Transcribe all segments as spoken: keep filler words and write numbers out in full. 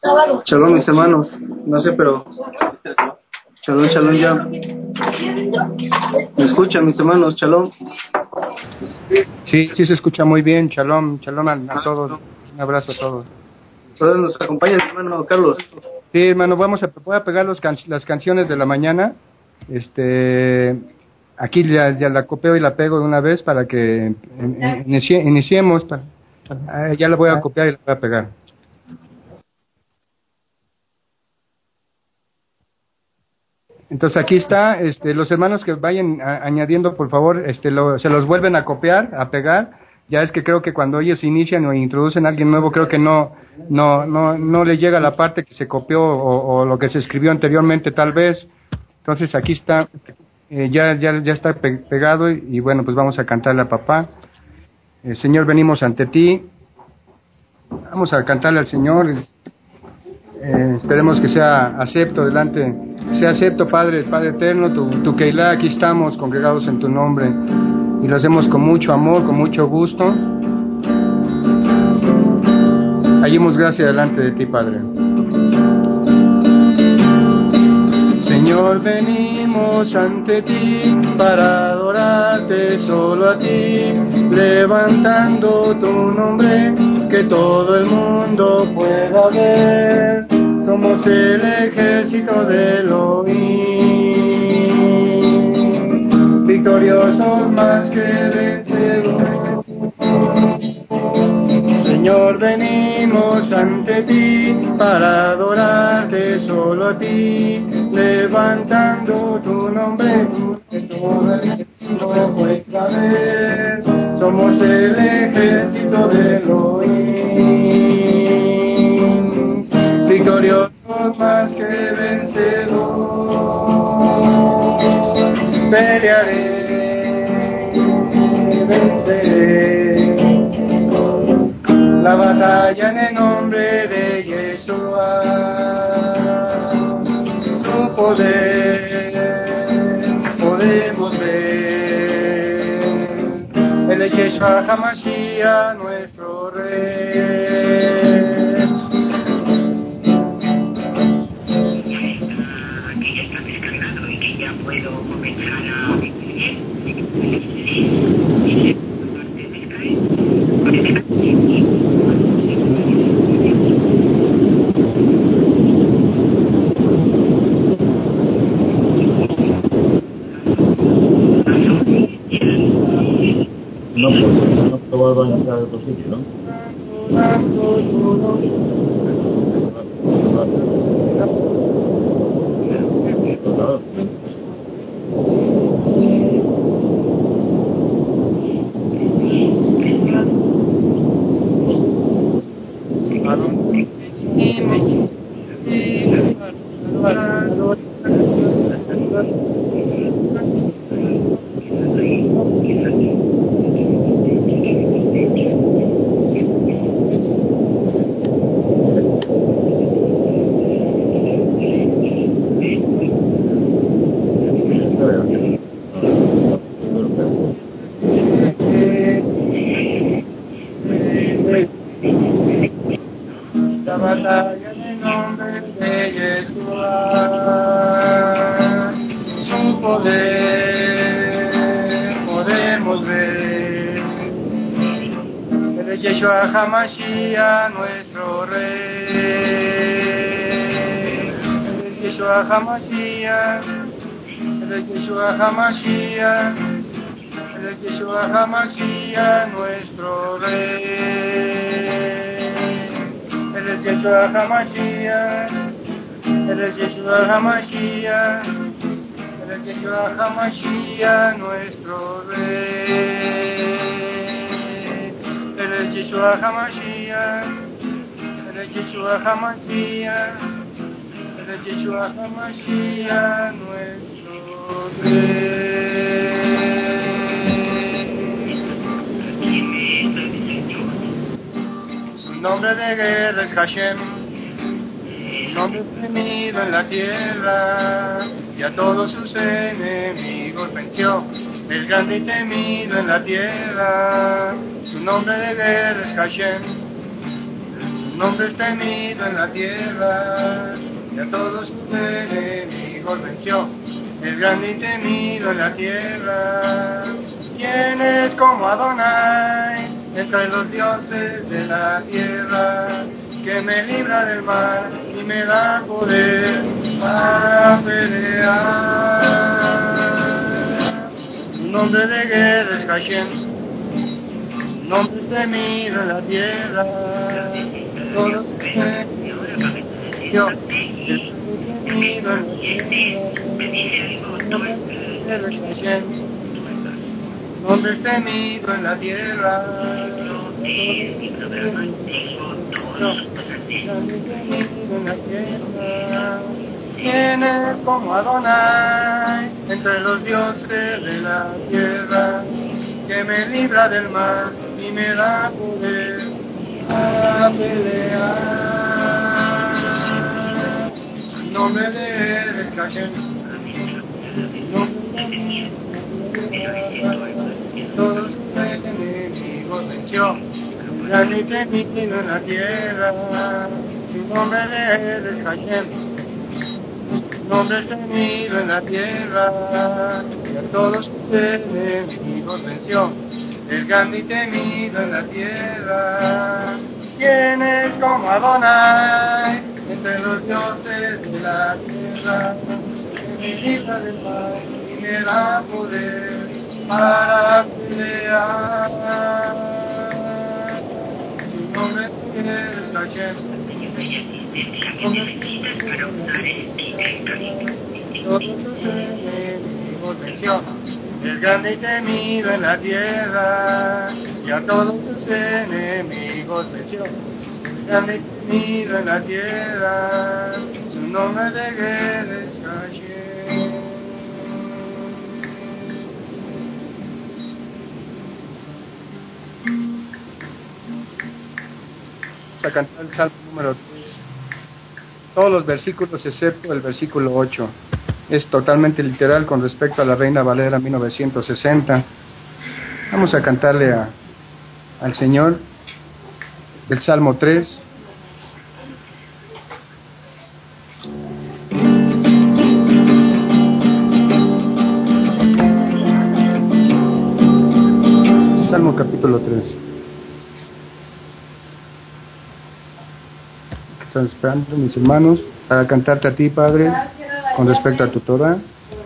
Shalom, mis hermanos. No sé, pero shalom, shalom ya. ¿Me escuchan, mis hermanos? Shalom. Sí, sí se escucha muy bien. Shalom, shalom a, a todos. Un abrazo a todos. Todos nos acompañan, hermano Carlos. Sí, hermano, vamos a, voy a pegar los can, las canciones de la mañana. Este, aquí ya, ya la copio y la pego de una vez para que inicie, iniciemos. Para, para, ya la voy a copiar y la voy a pegar. Entonces aquí está, este, los hermanos que vayan a, añadiendo, por favor, este, lo, se los vuelven a copiar, a pegar. Ya es que creo que cuando ellos inician o introducen a alguien nuevo, creo que no, no, no, no le llega la parte que se copió o, o lo que se escribió anteriormente, tal vez. Entonces aquí está, eh, ya, ya, ya está pe pegado y, y bueno, pues vamos a cantarle a papá. Eh, Señor, venimos ante ti. Vamos a cantarle al Señor. Eh, esperemos que sea acepto delante, sea acepto, Padre, Padre eterno, tu, tu Keilah, aquí estamos congregados en tu nombre y lo hacemos con mucho amor, con mucho gusto. Hallemos gracia delante de ti, Padre. Señor, venimos ante ti para adorarte solo a ti, levantando tu nombre, que todo el mundo pueda ver. Somos el ejército de Elohim, victoriosos más que vencedores. Señor, venimos ante ti para adorarte solo a ti, levantando tu nombre, que todo el mundo pueda ver. Somos el ejército de Elohim, victoriosos más que vencedores. Pelearé, venceré la batalla en el nombre de Yeshua. Su poder podemos ver. Él es Yeshua HaMashiach, nuestro Rey. Que ya está descargado y que ya puedo comenzar a escribir. No, pues no he probado a entrar a otro sitio, ¿no? La batalla en el nombre de Yeshua, su poder podemos ver. Él es Yeshua HaMashiach, nuestro Rey. Él es Yeshua HaMashiach, Él es Yeshua HaMashiach, Él es Yeshua HaMashiach, nuestro Rey. Él es Yeshua HaMashiach, Él es Yeshua HaMashiach, Él es Yeshua HaMashiach, nuestro Rey. Él es Yeshua HaMashiach, Él es Yeshua HaMashiach, Él es Yeshua HaMashiach, nuestro Rey. Su nombre de guerra es Hashem, su nombre temido en la tierra, y a todos sus enemigos venció, es grande y temido en la tierra. Su nombre de guerra es Hashem, su Su nombre es temido en la tierra, y a todos sus enemigos venció. El grande y temido en la tierra. ¿Quién es como Adonai entre los dioses de la tierra? Que me libra del mal y me da poder para pelear. Su nombre de guerra es Hashem, su nombre es temido en la tierra. Todos se yo, el temido en la tierra. Su nombre es Hashem, su nombre es temido en la tierra. ¿Quién es como Adonai entre los dioses de la tierra? Que me libra del mal y me da poder para pelear. Su nombre de él es Hashem, su nombre de todos sus enemigos venció. Grande y temido en la tierra, su nombre de él es Hashem, su nombre es temido en la tierra, y a todos sus enemigos venció. El grande y temido en la tierra. ¿Quién es como Adonai entre los dioses de la tierra? Que me libra del mal y me da poder para pelear. Su nombre es Hashem, todos sus enemigos venció. El grande y temido en la tierra, y a todos sus enemigos venció. El grande y temido en la tierra, su nombre de guerra es Hashem. A cantar el Salmo número tres, todos los versículos excepto el versículo ocho. Es totalmente literal con respecto a la Reina Valera mil novecientos sesenta. Vamos a cantarle a, al Señor el Salmo tres. Salmo capítulo tres. Están esperando mis hermanos para cantarte a ti, Padre, con respecto a tu Torah.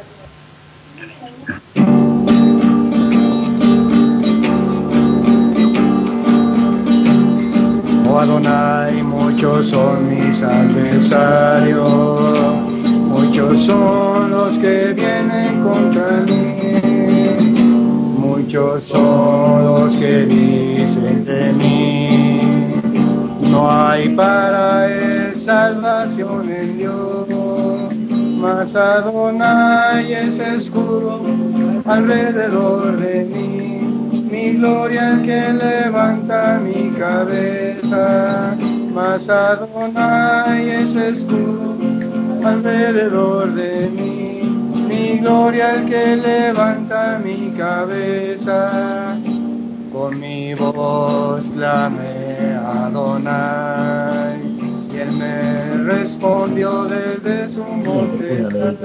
Oh Adonai, muchos son mis adversarios, muchos son los que vienen contra mí, muchos son los que dicen de mí, no hay para él salvación en Dios, mas Adonai es escudo alrededor de mí, mi gloria el que levanta mi cabeza, mas Adonai es escudo alrededor de mí, mi gloria el que levanta mi cabeza. Con mi voz clamé a Adonai, y él me respondió desde su monte.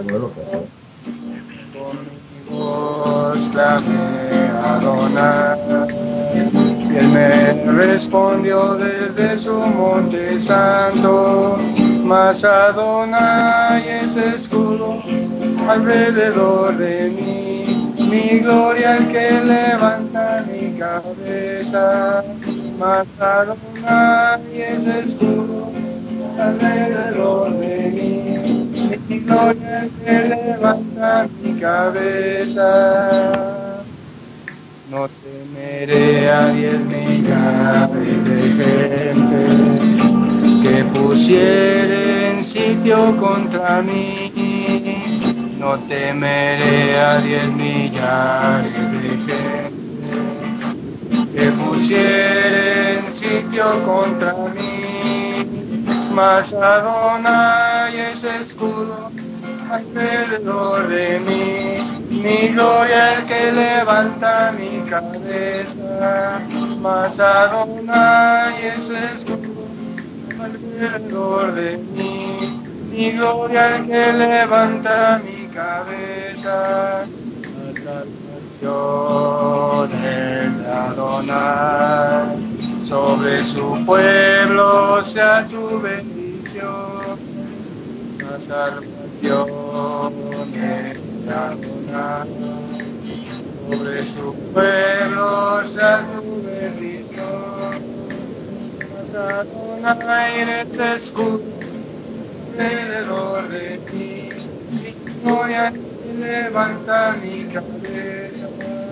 Con mi voz clamé a Adonai, y él me respondió desde su monte santo. Mas Adonai es escudo alrededor de mí, mi gloria el que levanta mi cabeza. Mas Adonai es escudo alrededor de mí, mi gloria el que levanta mi cabeza. No temeré a diez millares de gente que pusieren sitio contra mí. No temeré a diez millares de gente que pusieren sitio contra mí. Mas Adonai es escudo alrededor de mí, mi gloria el que levanta mi cabeza. Mas Adonai es escudo alrededor de mí, mi gloria el que levanta mi cabeza, la salvación es Adonai, sobre su pueblo sea su bendición, la salvación es Adonai, sobre su pueblo sea su bendición. Adonai eres escudo alrededor de mí, mi gloria levanta mi cabeza.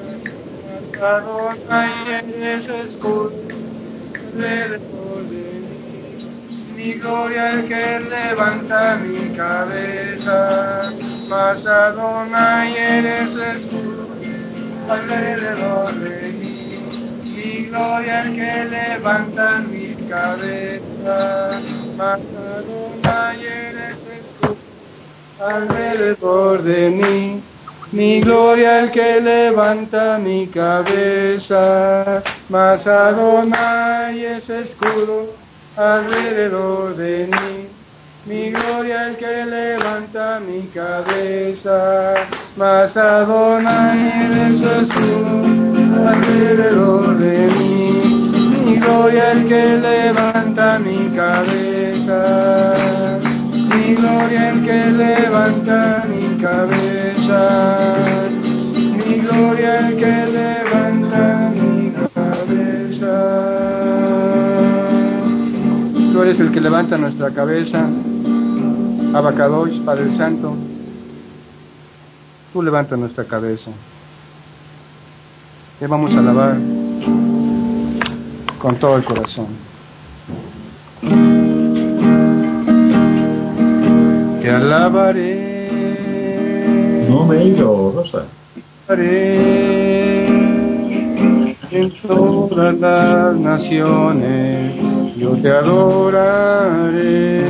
Adonai eres escudo alrededor de mí, mi gloria el que levanta mi cabeza. Mas Adonai eres escudo alrededor de mí, mi gloria el que levanta mi cabeza. Mas Adonai eres escudo alrededor de mí, mi gloria el que levanta mi cabeza. Mas Adonai es escudo alrededor de mí, mi gloria el que levanta mi cabeza. Mas Adonai eres escudo alrededor de mí, mi gloria el que levanta mi cabeza. Mi gloria el que levanta mi cabeza, mi gloria el que levanta mi cabeza. Tú eres el que levanta nuestra cabeza, Abacadosh, Padre Santo. Tú levantas nuestra cabeza. Te vamos a alabar con todo el corazón. Te alabaré. No me he ido, Rosa. Te alabaré en todas las naciones. Yo te adoraré.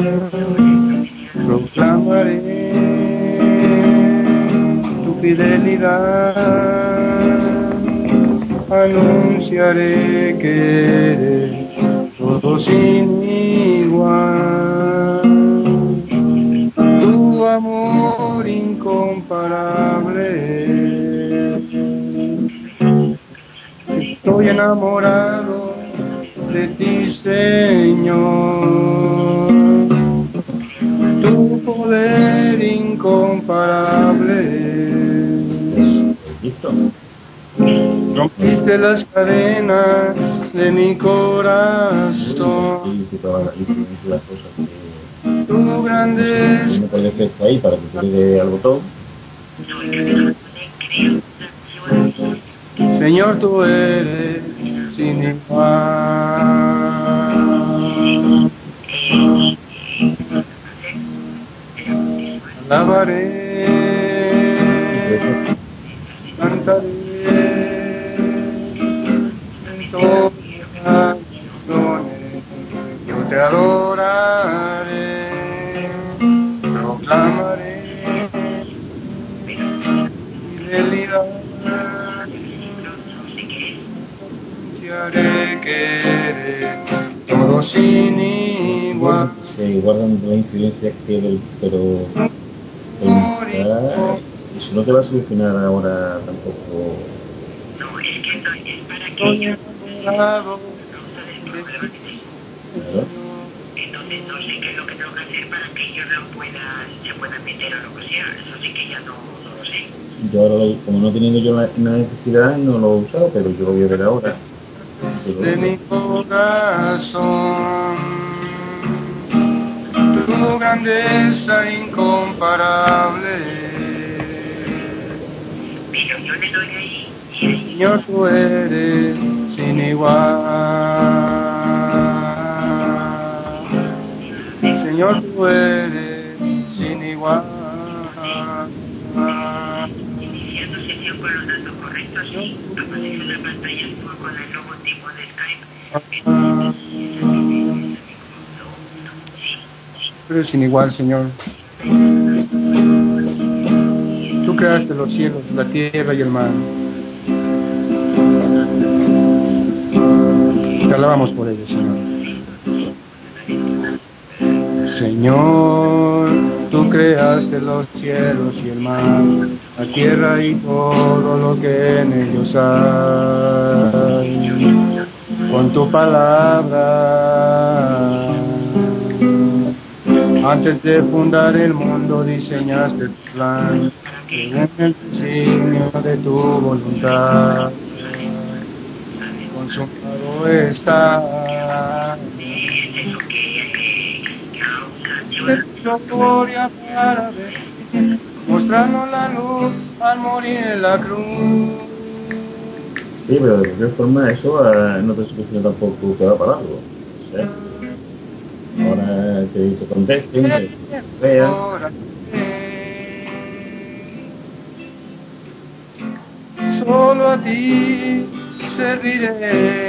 Proclamaré tu fidelidad. Anunciaré que eres todo sin igual. Tu amor incomparable. Estoy enamorado de ti, Señor. Tu poder incomparable. ¿Listo? Rompiste las cadenas de mi corazón. Sí, todas las cosas que... Tu grandeza. No puedes que está ahí para que te dé al botón. Señor, tú eres sin igual. Alabaré, cantaré en todas las naciones. Yo te adoraré, proclamaré fidelidad. Anunciaré que eres todo sin igual. Se guardan las incidencias que el, pero el, eso no te va a solucionar ahora tampoco. No, es que no, es para que Estoy ellos enamorado de ti. entonces no sé qué es lo que tengo que hacer para que ellos lo puedan, se puedan meter o lo que sea. Eso sí que ya no, no lo sé. Yo ahora, como no teniendo yo la, la necesidad, no lo he usado, pero yo lo voy a ver ahora. De mi corazón, tu grandeza incomparable. Pero yo le doy ahí y ahí. Señor, tú eres sin igual. Señor, tú eres sin igual. Iniciando sesión con los datos correctos, sí. Aparece en la pantalla como con el logotipo de Skype. Tú eres sin igual, Señor. Tú creaste los cielos, la tierra y el mar. Te alabamos por ello, Señor. Señor, tú creaste los cielos y el mar, la tierra y todo lo que en ellos hay. Con tu palabra, antes de fundar el mundo diseñaste tu plan, según el designio de tu voluntad. Consumado está. Te gloria para ver, mostrarnos la luz al morir en la cruz. Sí, pero de cualquier forma eso eh, no te suficiente tampoco queda para algo. ¿Sí? Ahora que te contesten, que vean. Solo a ti serviré.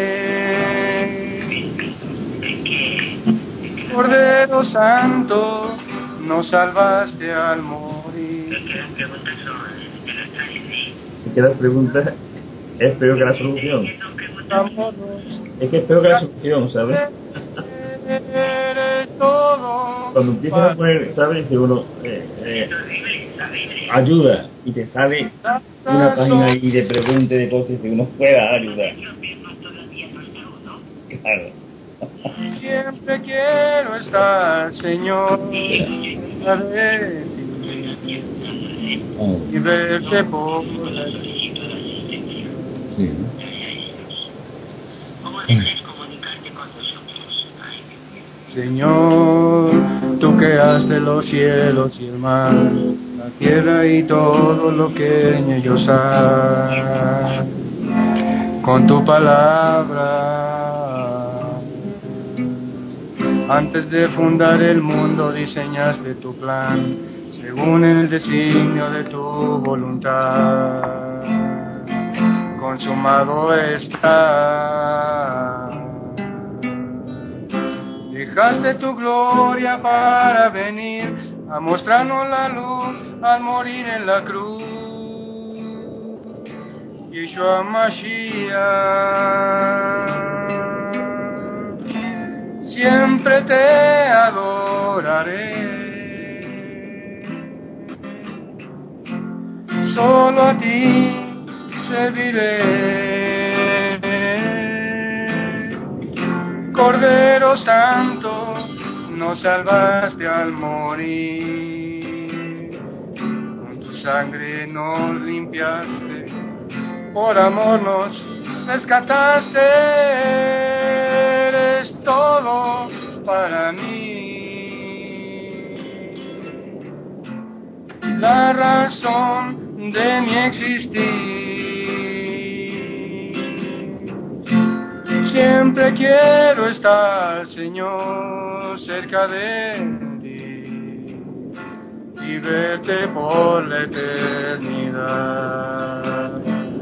Cordero Santo, nos salvaste al morir. Es que las preguntas es peor que la solución. Vámonos. Es que es peor que la solución, ¿sabes? Eres todo. Cuando empiezas a poner, ¿sabes? Dice uno, eh, eh, ayuda, y te sale una página ahí de preguntas de cosas que uno pueda ayudar. Claro. Siempre quiero estar, Señor, a ver y verte por la Sí. Señor, tú creaste los cielos y el mar, la tierra y todo lo que en ellos hay. Con tu palabra, antes de fundar el mundo diseñaste tu plan, según el designio de tu voluntad. Consumado está. Dejaste tu gloria para venir a mostrarnos la luz al morir en la cruz. Yeshua Mashiach, siempre te adoraré. Solo a ti serviré. Cordero Santo, nos salvaste al morir. Con tu sangre nos limpiaste, por amor nos rescataste. Eres todo para mí, la razón de mi existir. Siempre quiero estar, Señor, cerca de ti y verte por la eternidad.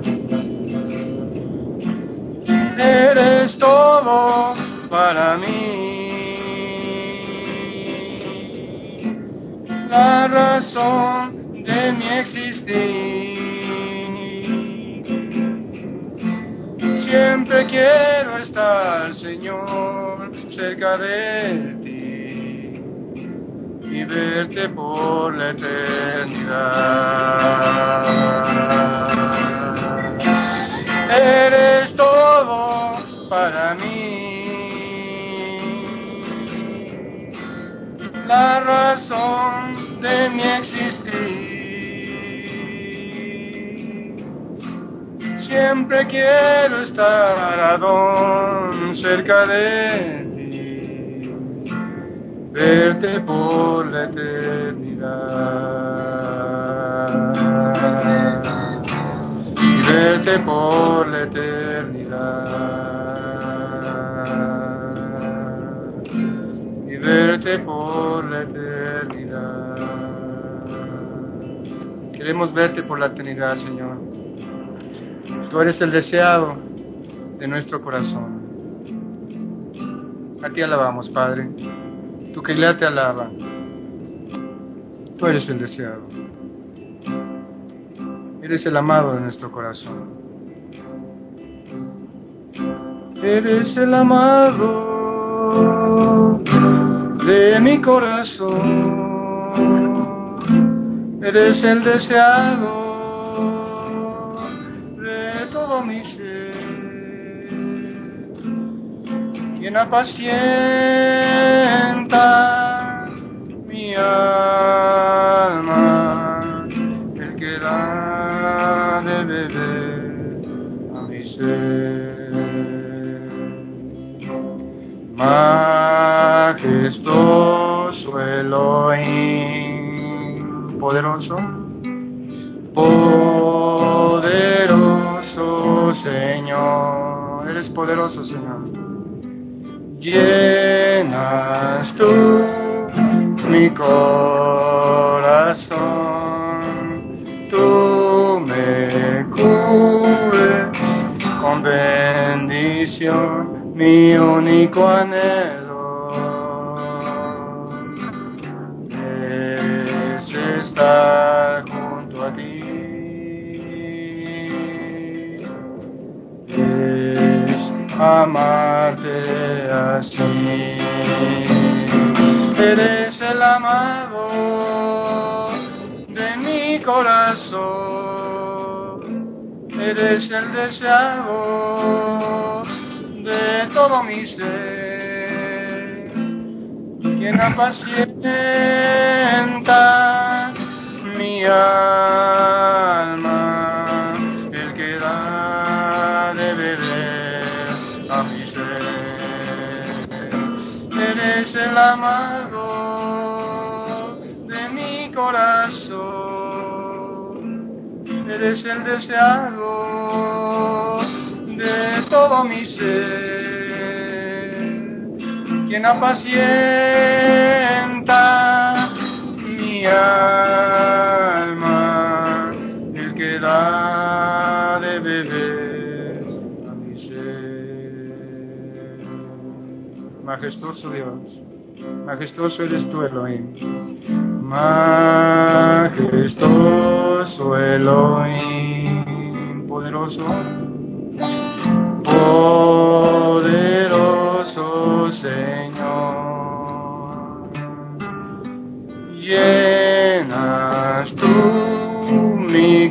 Eres todo para mí, la razón de mi existir. Siempre quiero estar, Señor, cerca de ti y verte por la eternidad. Eres todo para mí, la razón de mi existir. Siempre quiero estar, Adón, cerca de ti, verte por la eternidad, y verte por la eternidad, y verte por la eternidad. Queremos verte por la eternidad, Señor. Tú eres el deseado de nuestro corazón. A ti alabamos, Padre. Tu Keilah te alaba. Tú eres el deseado. Eres el amado de nuestro corazón. Eres el amado de mi corazón. Eres el deseado de todo mi ser, quien apacienta mi alma, el que da de beber a mi ser. Majestuoso Elohim, poderoso, poderoso Señor, eres poderoso, Señor. Llenas tú mi corazón, tú me cubres con bendición. Mi único anhelo es estar junto a ti, es amarte así. Eres el amado de mi corazón, eres el deseado de todo mi ser, quien apacienta mi alma, el que da de beber a mi ser. Eres el amado de mi corazón, eres el deseado de todo mi ser, quien apacienta mi alma, el que da de beber a mi ser. Majestuoso Dios, majestuoso eres tú, Elohim, majestuoso Elohim, poderoso, poderoso Señor. Llenas tú mi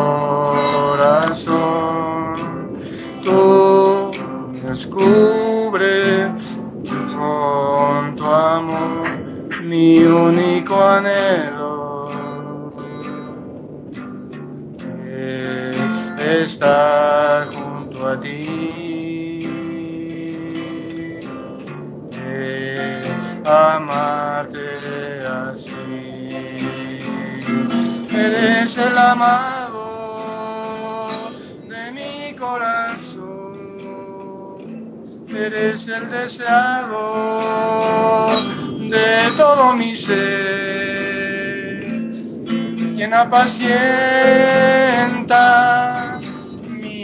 corazón, tú me descubres con tu amor, mi único anhelo es estar junto a ti, es amarte así. Eres el amado de mi corazón, eres el deseado de todo mi ser, quien apacienta mi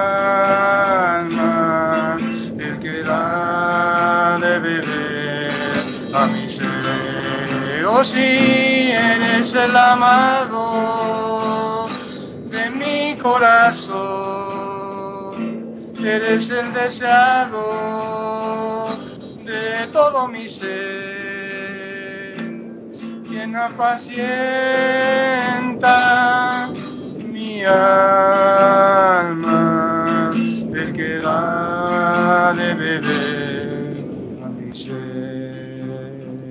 alma, el que da de beber a mi ser. Oh sí, eres el amado de mi corazón, eres el deseado de todo mi ser, quien apacienta mi alma, el que da de beber a mi ser,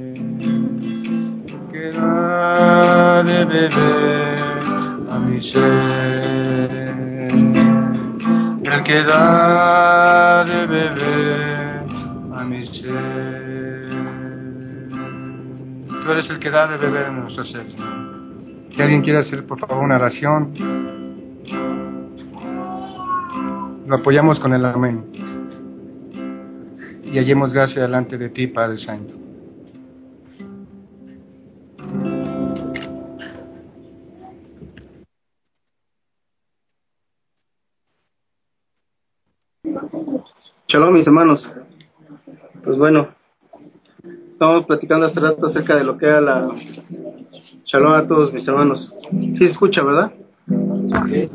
el que da de beber a mi ser, el que da de beber a mi ser. Tú eres el que da de beber en nuestro ser. Si alguien quiere hacer, por favor, una oración, lo apoyamos con el amén. Y hallemos gracia delante de ti, Padre Santo. Shalom, mis hermanos. Pues bueno, estamos platicando hace rato acerca de lo que era la... Shalom a todos mis hermanos. Sí se escucha, ¿verdad? Sí.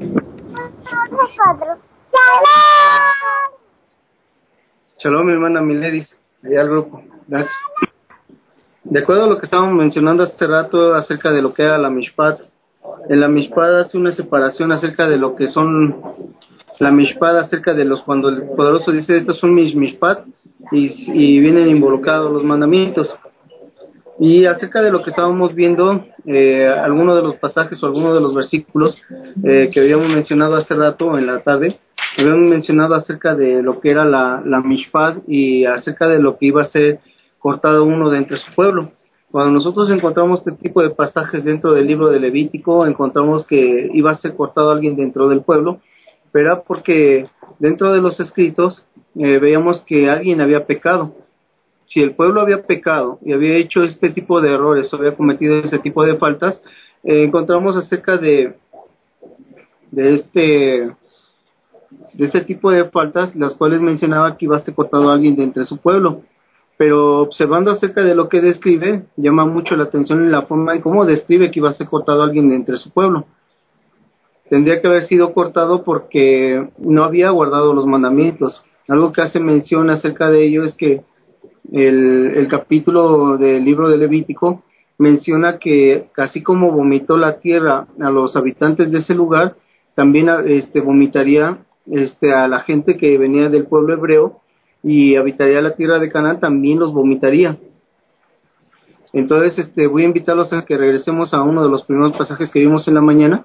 Shalom, mi hermana Miledis, allá al grupo. Gracias. De acuerdo a lo que estábamos mencionando hace rato acerca de lo que era la Mishpat, en la Mishpat hace una separación acerca de lo que son la Mishpat, acerca de los cuando el poderoso dice estos son mis Mishpat y, y vienen involucrados los mandamientos. Y acerca de lo que estábamos viendo, eh, algunos de los pasajes o algunos de los versículos eh, que habíamos mencionado hace rato en la tarde, habíamos mencionado acerca de lo que era la, la Mishpat y acerca de lo que iba a ser cortado uno de entre su pueblo. Cuando nosotros encontramos este tipo de pasajes dentro del libro de Levítico, encontramos que iba a ser cortado alguien dentro del pueblo, pero era porque dentro de los escritos eh, veíamos que alguien había pecado. Si el pueblo había pecado y había hecho este tipo de errores o había cometido este tipo de faltas, eh, encontramos acerca de, de este de este tipo de faltas, las cuales mencionaba que iba a ser cortado alguien de entre su pueblo. Pero observando acerca de lo que describe, llama mucho la atención en la forma en cómo describe que iba a ser cortado alguien de entre su pueblo. Tendría que haber sido cortado porque no había guardado los mandamientos. Algo que hace mención acerca de ello es que El, el capítulo del libro de Levítico menciona que así como vomitó la tierra a los habitantes de ese lugar, también este, vomitaría este, a la gente que venía del pueblo hebreo y habitaría la tierra de Canaán, también los vomitaría. Entonces este, voy a invitarlos a que regresemos a uno de los primeros pasajes que vimos en la mañana.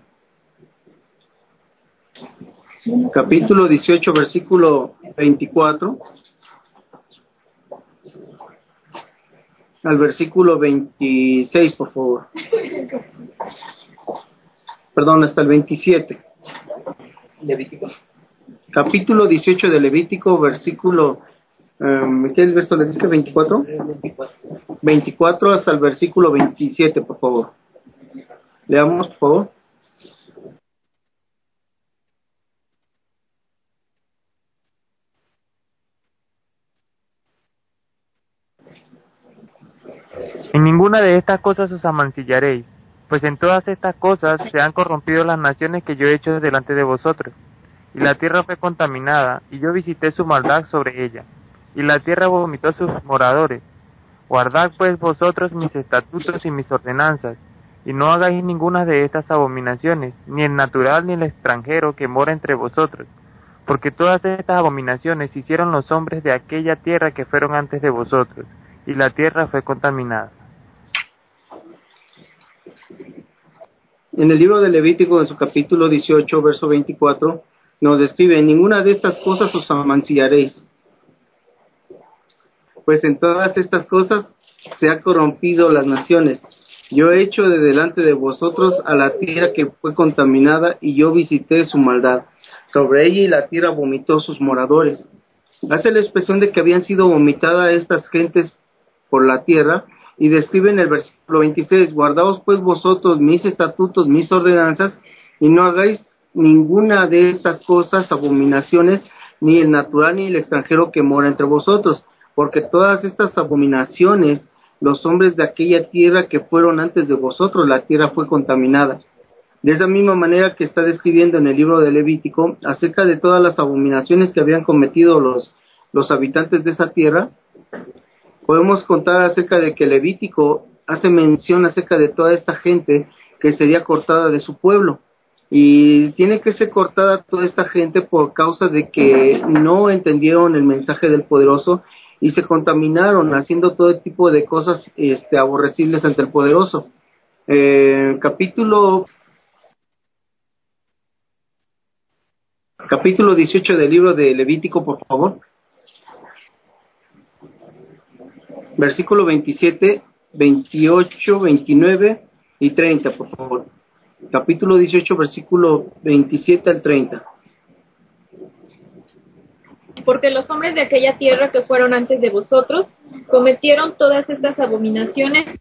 Capítulo dieciocho, versículo veinticuatro. Al versículo veintiséis, por favor. Perdón, hasta el veintisiete. Levítico. Capítulo dieciocho de Levítico, versículo... Um, ¿Qué es el verso? ¿Les dice veinticuatro? veinticuatro hasta el versículo veintisiete, por favor. Leamos, por favor. En ninguna de estas cosas os amancillaréis, pues en todas estas cosas se han corrompido las naciones que yo he hecho delante de vosotros. Y la tierra fue contaminada, y yo visité su maldad sobre ella, y la tierra vomitó a sus moradores. Guardad pues vosotros mis estatutos y mis ordenanzas, y no hagáis ninguna de estas abominaciones, ni el natural ni el extranjero que mora entre vosotros, porque todas estas abominaciones hicieron los hombres de aquella tierra que fueron antes de vosotros, y la tierra fue contaminada. En el libro de Levítico, en su capítulo dieciocho, verso veinticuatro, nos describe: ninguna de estas cosas os amancillaréis, pues en todas estas cosas se han corrompido las naciones. Yo he hecho de delante de vosotros a la tierra que fue contaminada, y yo visité su maldad sobre ella, y la tierra vomitó sus moradores. Hace la expresión de que habían sido vomitadas estas gentes por la tierra, y describe en el versículo veintiséis: guardaos pues vosotros mis estatutos, mis ordenanzas, y no hagáis ninguna de estas cosas, abominaciones, ni el natural ni el extranjero que mora entre vosotros, porque todas estas abominaciones, los hombres de aquella tierra que fueron antes de vosotros, la tierra fue contaminada. De esa misma manera que está describiendo en el libro de Levítico, acerca de todas las abominaciones que habían cometido los, los habitantes de esa tierra, podemos contar acerca de que Levítico hace mención acerca de toda esta gente que sería cortada de su pueblo. Y tiene que ser cortada toda esta gente por causa de que no entendieron el mensaje del poderoso y se contaminaron haciendo todo tipo de cosas este, aborrecibles ante el poderoso. Eh, capítulo capítulo dieciocho del libro de Levítico, por favor. Versículo veintisiete, veintiocho, veintinueve y treinta, por favor. Capítulo dieciocho, versículo veintisiete al treinta. Porque los hombres de aquella tierra que fueron antes de vosotros cometieron todas estas abominaciones.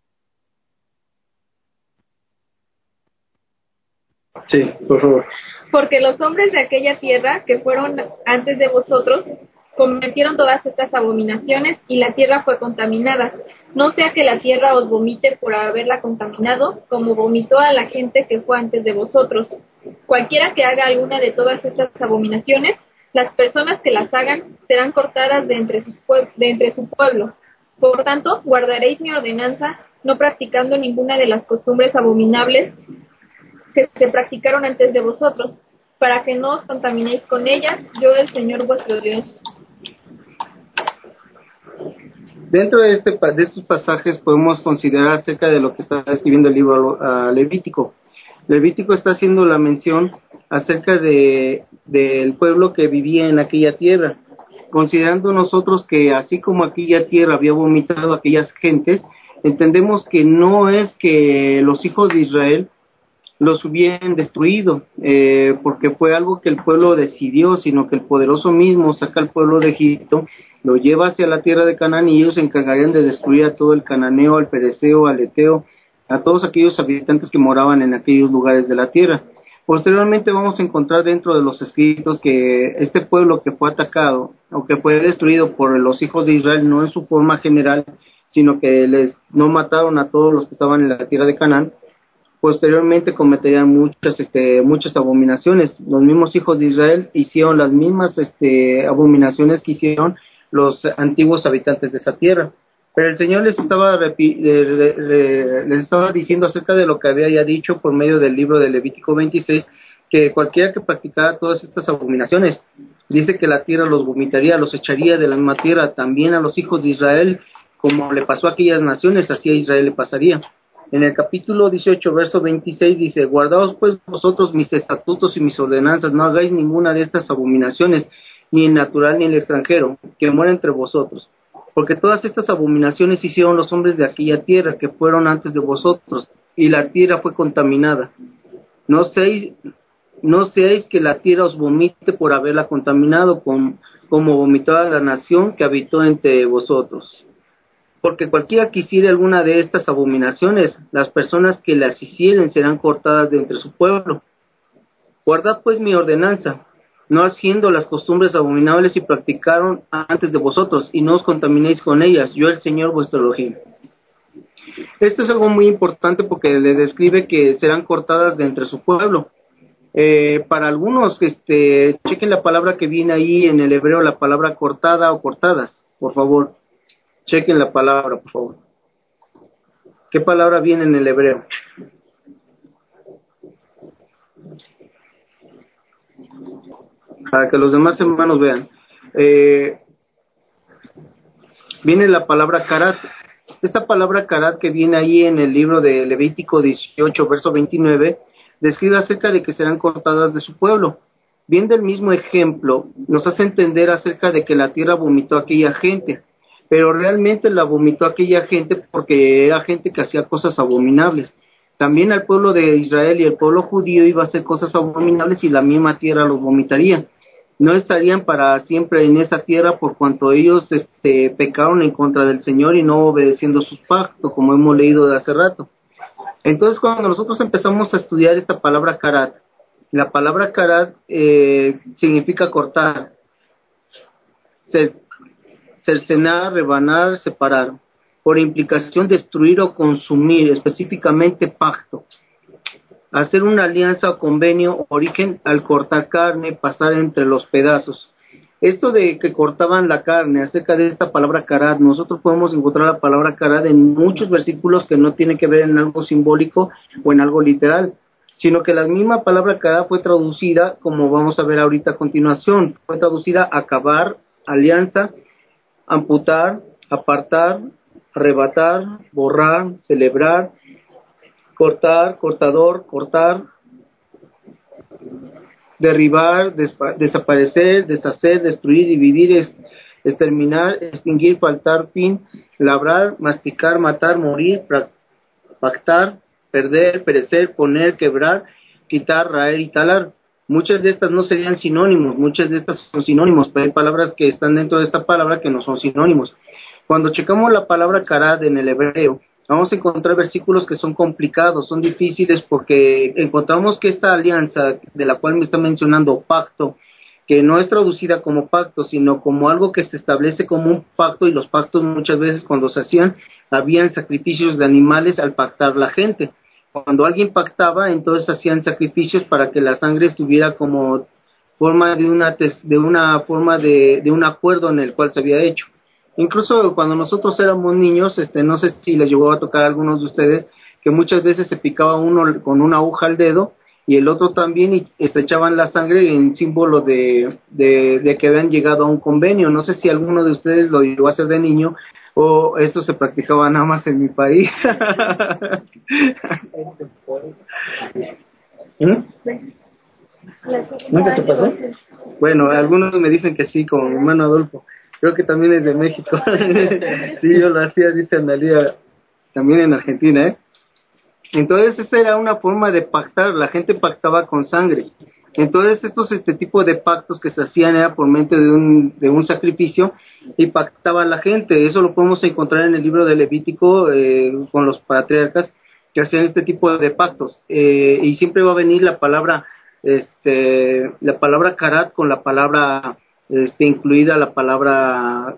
Sí, por favor. Porque los hombres de aquella tierra que fueron antes de vosotros cometieron todas estas abominaciones, y la tierra fue contaminada. No sea que la tierra os vomite por haberla contaminado, como vomitó a la gente que fue antes de vosotros. Cualquiera que haga alguna de todas estas abominaciones, las personas que las hagan serán cortadas de entre su, pue- de entre su pueblo. Por tanto, guardaréis mi ordenanza, no practicando ninguna de las costumbres abominables que se practicaron antes de vosotros, para que no os contaminéis con ellas, yo el Señor vuestro Dios. Dentro de, este, de estos pasajes podemos considerar acerca de lo que está escribiendo el libro uh, Levítico. Levítico está haciendo la mención acerca de del pueblo que vivía en aquella tierra, considerando nosotros que así como aquella tierra había vomitado a aquellas gentes, entendemos que no es que los hijos de Israel los hubieran destruido, eh, porque fue algo que el pueblo decidió, sino que el poderoso mismo saca al pueblo de Egipto, lo lleva hacia la tierra de Canaán y ellos se encargarían de destruir a todo el cananeo, al fereceo, al eteo, a todos aquellos habitantes que moraban en aquellos lugares de la tierra. Posteriormente vamos a encontrar dentro de los escritos que este pueblo que fue atacado o que fue destruido por los hijos de Israel no en su forma general, sino que les no mataron a todos los que estaban en la tierra de Canaán. Posteriormente cometerían muchas este, muchas abominaciones. Los mismos hijos de Israel hicieron las mismas este, abominaciones que hicieron los antiguos habitantes de esa tierra. Pero el Señor les estaba repi- les estaba diciendo acerca de lo que había ya dicho por medio del libro de Levítico veintiséis, que cualquiera que practicara todas estas abominaciones, dice que la tierra los vomitaría, los echaría de la misma tierra. También a los hijos de Israel, como le pasó a aquellas naciones, así a Israel le pasaría. En el capítulo dieciocho, verso veintiséis dice: guardaos pues vosotros mis estatutos y mis ordenanzas, no hagáis ninguna de estas abominaciones, ni el natural ni el extranjero, que muera entre vosotros. Porque todas estas abominaciones hicieron los hombres de aquella tierra, que fueron antes de vosotros, y la tierra fue contaminada. No seáis, no seáis que la tierra os vomite por haberla contaminado, como, como vomitó a la nación que habitó entre vosotros. Porque cualquiera que hiciere alguna de estas abominaciones, las personas que las hicieren serán cortadas de entre su pueblo. Guardad pues mi ordenanza, no haciendo las costumbres abominables y practicaron antes de vosotros, y no os contaminéis con ellas, yo el Señor vuestro Elohim. Esto es algo muy importante porque le describe que serán cortadas de entre su pueblo. Eh, para algunos, este, chequen la palabra que viene ahí en el hebreo, la palabra cortada o cortadas, por favor. Chequen la palabra, por favor. ¿Qué palabra viene en el hebreo? Para que los demás hermanos vean. Eh, viene la palabra karat. Esta palabra karat que viene ahí en el libro de Levítico dieciocho, verso veintinueve, describe acerca de que serán cortadas de su pueblo. Viendo el mismo ejemplo, nos hace entender acerca de que la tierra vomitó a aquella gente. Pero realmente la vomitó aquella gente porque era gente que hacía cosas abominables. También al pueblo de Israel y el pueblo judío iba a hacer cosas abominables y la misma tierra los vomitaría. No estarían para siempre en esa tierra por cuanto ellos este, pecaron en contra del Señor y no obedeciendo sus pactos, como hemos leído de hace rato. Entonces, cuando nosotros empezamos a estudiar esta palabra karat, la palabra karat eh, significa cortar, ser cercenar, rebanar, separar, por implicación destruir o consumir, específicamente pacto, hacer una alianza o convenio, origen al cortar carne, pasar entre los pedazos. Esto de que cortaban la carne, acerca de esta palabra karat, nosotros podemos encontrar la palabra karat en muchos versículos que no tienen que ver en algo simbólico o en algo literal, sino que la misma palabra karat fue traducida, como vamos a ver ahorita a continuación, fue traducida a acabar, alianza, amputar, apartar, arrebatar, borrar, celebrar, cortar, cortador, cortar, derribar, despa- desaparecer, deshacer, destruir, dividir, es- exterminar, extinguir, faltar, fin, labrar, masticar, matar, morir, pra- pactar, perder, perecer, poner, quebrar, quitar, raer y talar. Muchas de estas no serían sinónimos, muchas de estas son sinónimos, pero hay palabras que están dentro de esta palabra que no son sinónimos. Cuando checamos la palabra karat en el hebreo, vamos a encontrar versículos que son complicados, son difíciles porque encontramos que esta alianza de la cual me está mencionando, pacto, que no es traducida como pacto, sino como algo que se establece como un pacto, y los pactos muchas veces cuando se hacían, habían sacrificios de animales al pactar la gente. Cuando alguien pactaba, entonces hacían sacrificios para que la sangre estuviera como forma de una de una forma de, de un acuerdo en el cual se había hecho. Incluso cuando nosotros éramos niños, este, no sé si les llegó a tocar a algunos de ustedes, que muchas veces se picaba uno con una aguja al dedo y el otro también y estrechaban la sangre en símbolo de, de, de que habían llegado a un convenio. No sé si alguno de ustedes lo llegó a hacer de niño o eso se practicaba nada más en mi país. ¿Mm? ¿Nunca te pasó? Bueno, algunos me dicen que sí, como mi hermano Adolfo. Creo que también es de México. Sí, yo lo hacía, dice Analia, también en Argentina, ¿eh? Entonces, esa era una forma de pactar, la gente pactaba con sangre. Entonces, estos este tipo de pactos que se hacían era por medio de un, de un sacrificio y pactaba la gente. Eso lo podemos encontrar en el libro de Levítico eh, con los patriarcas que hacían este tipo de pactos. Eh, y siempre va a venir la palabra, este, la palabra karat con la palabra, este, incluida la palabra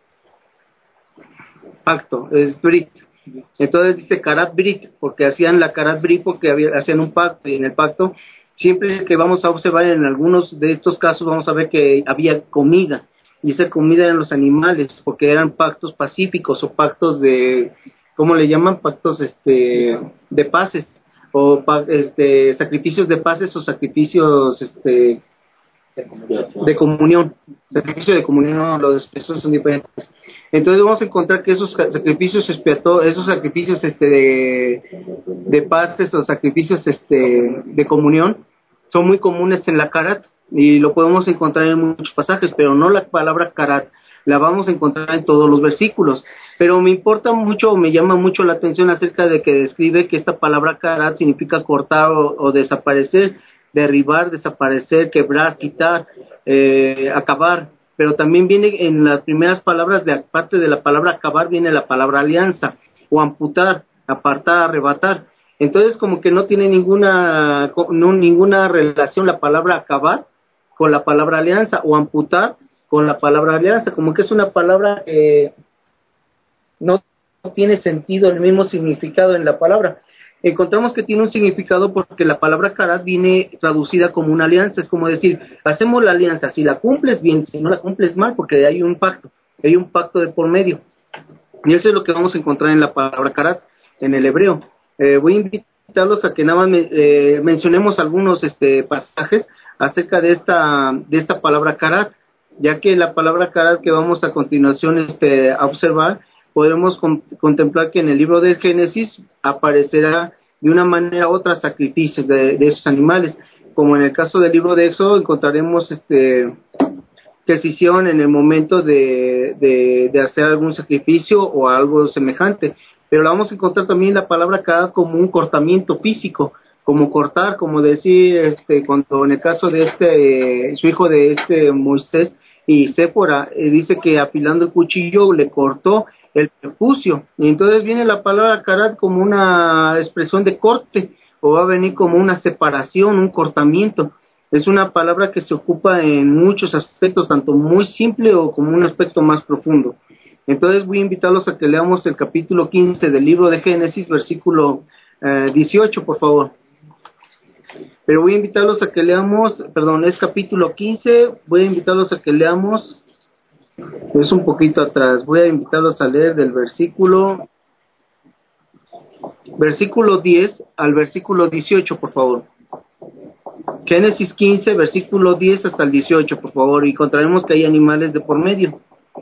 pacto, es brit. Entonces dice karat brit, porque hacían la karat brit porque había, hacían un pacto, y en el pacto, siempre que vamos a observar en algunos de estos casos, vamos a ver que había comida, y esa comida eran los animales, porque eran pactos pacíficos o pactos de, ¿cómo le llaman? Pactos este de paces, o pa, este sacrificios de paces o sacrificios este de comunión, sacrificio de comunión, los esos son diferentes. Entonces vamos a encontrar que esos sacrificios expiatorios, esos sacrificios este de, de paces o sacrificios este de comunión son muy comunes en la karat y lo podemos encontrar en muchos pasajes, pero no la palabra karat la vamos a encontrar en todos los versículos. Pero me importa mucho, me llama mucho la atención acerca de que describe que esta palabra karat significa cortar o, o desaparecer, derribar, desaparecer, quebrar, quitar, eh, acabar. Pero también viene en las primeras palabras, de aparte de la palabra acabar, viene la palabra alianza, o amputar, apartar, arrebatar. Entonces como que no tiene ninguna, no, ninguna relación la palabra acabar con la palabra alianza, o amputar con la palabra alianza, como que es una palabra que no tiene sentido, el mismo significado en la palabra. Encontramos que tiene un significado porque la palabra karat viene traducida como una alianza, es como decir, hacemos la alianza, si la cumples bien, si no la cumples mal, porque hay un pacto, hay un pacto de por medio. Y eso es lo que vamos a encontrar en la palabra karat, en el hebreo. Eh, voy a invitarlos a que nada más me, eh, mencionemos algunos este, pasajes acerca de esta, de esta palabra karat, ya que la palabra karat que vamos a continuación este, a observar, podemos con, contemplar que en el libro del Génesis aparecerá de una manera u otra sacrificios de, de esos animales, como en el caso del libro de Éxodo encontraremos este que se hicieron en el momento de, de, de hacer algún sacrificio o algo semejante, pero la vamos a encontrar también la palabra karat como un cortamiento físico, como cortar, como decir, este, cuando en el caso de este, su hijo de este Moisés y Séfora, eh, dice que afilando el cuchillo le cortó el prepucio, y entonces viene la palabra karat como una expresión de corte, o va a venir como una separación, un cortamiento. Es una palabra que se ocupa en muchos aspectos, tanto muy simple o como un aspecto más profundo. Entonces voy a invitarlos a que leamos el capítulo quince del libro de Génesis, versículo eh, dieciocho, por favor. Pero voy a invitarlos a que leamos, perdón, es capítulo quince, voy a invitarlos a que leamos, es un poquito atrás, voy a invitarlos a leer del versículo, versículo diez al versículo dieciocho, por favor. Génesis quince, versículo diez hasta el dieciocho, por favor, y encontraremos que hay animales de por medio.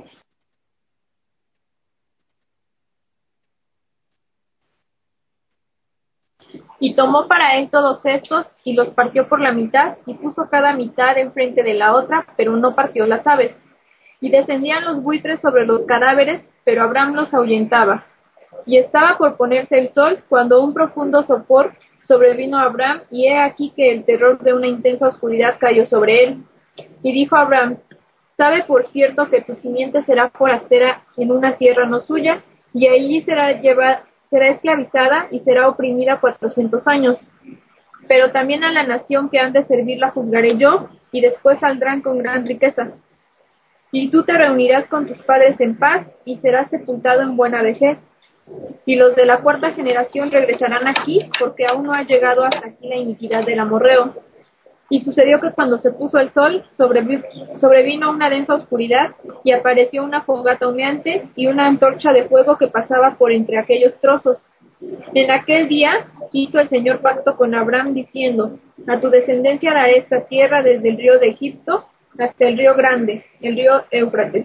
Y tomó para él todos estos, y los partió por la mitad, y puso cada mitad enfrente de la otra, pero no partió las aves. Y descendían los buitres sobre los cadáveres, pero Abraham los ahuyentaba. Y estaba por ponerse el sol, cuando un profundo sopor sobrevino a Abraham, y he aquí que el terror de una intensa oscuridad cayó sobre él. Y dijo Abraham: sabe por cierto que tu simiente será forastera en una tierra no suya, y allí será llevada, será esclavizada y será oprimida cuatrocientos años. Pero también a la nación que han de servir la juzgaré yo, y después saldrán con gran riqueza. Y tú te reunirás con tus padres en paz, y serás sepultado en buena vejez. Y los de la cuarta generación regresarán aquí, porque aún no ha llegado hasta aquí la iniquidad del amorreo. Y sucedió que cuando se puso el sol, sobrevi- sobrevino una densa oscuridad, y apareció una fogata humeante y una antorcha de fuego que pasaba por entre aquellos trozos. En aquel día hizo el Señor pacto con Abraham, diciendo: a tu descendencia daré esta tierra desde el río de Egipto hasta el río grande, el río Éufrates.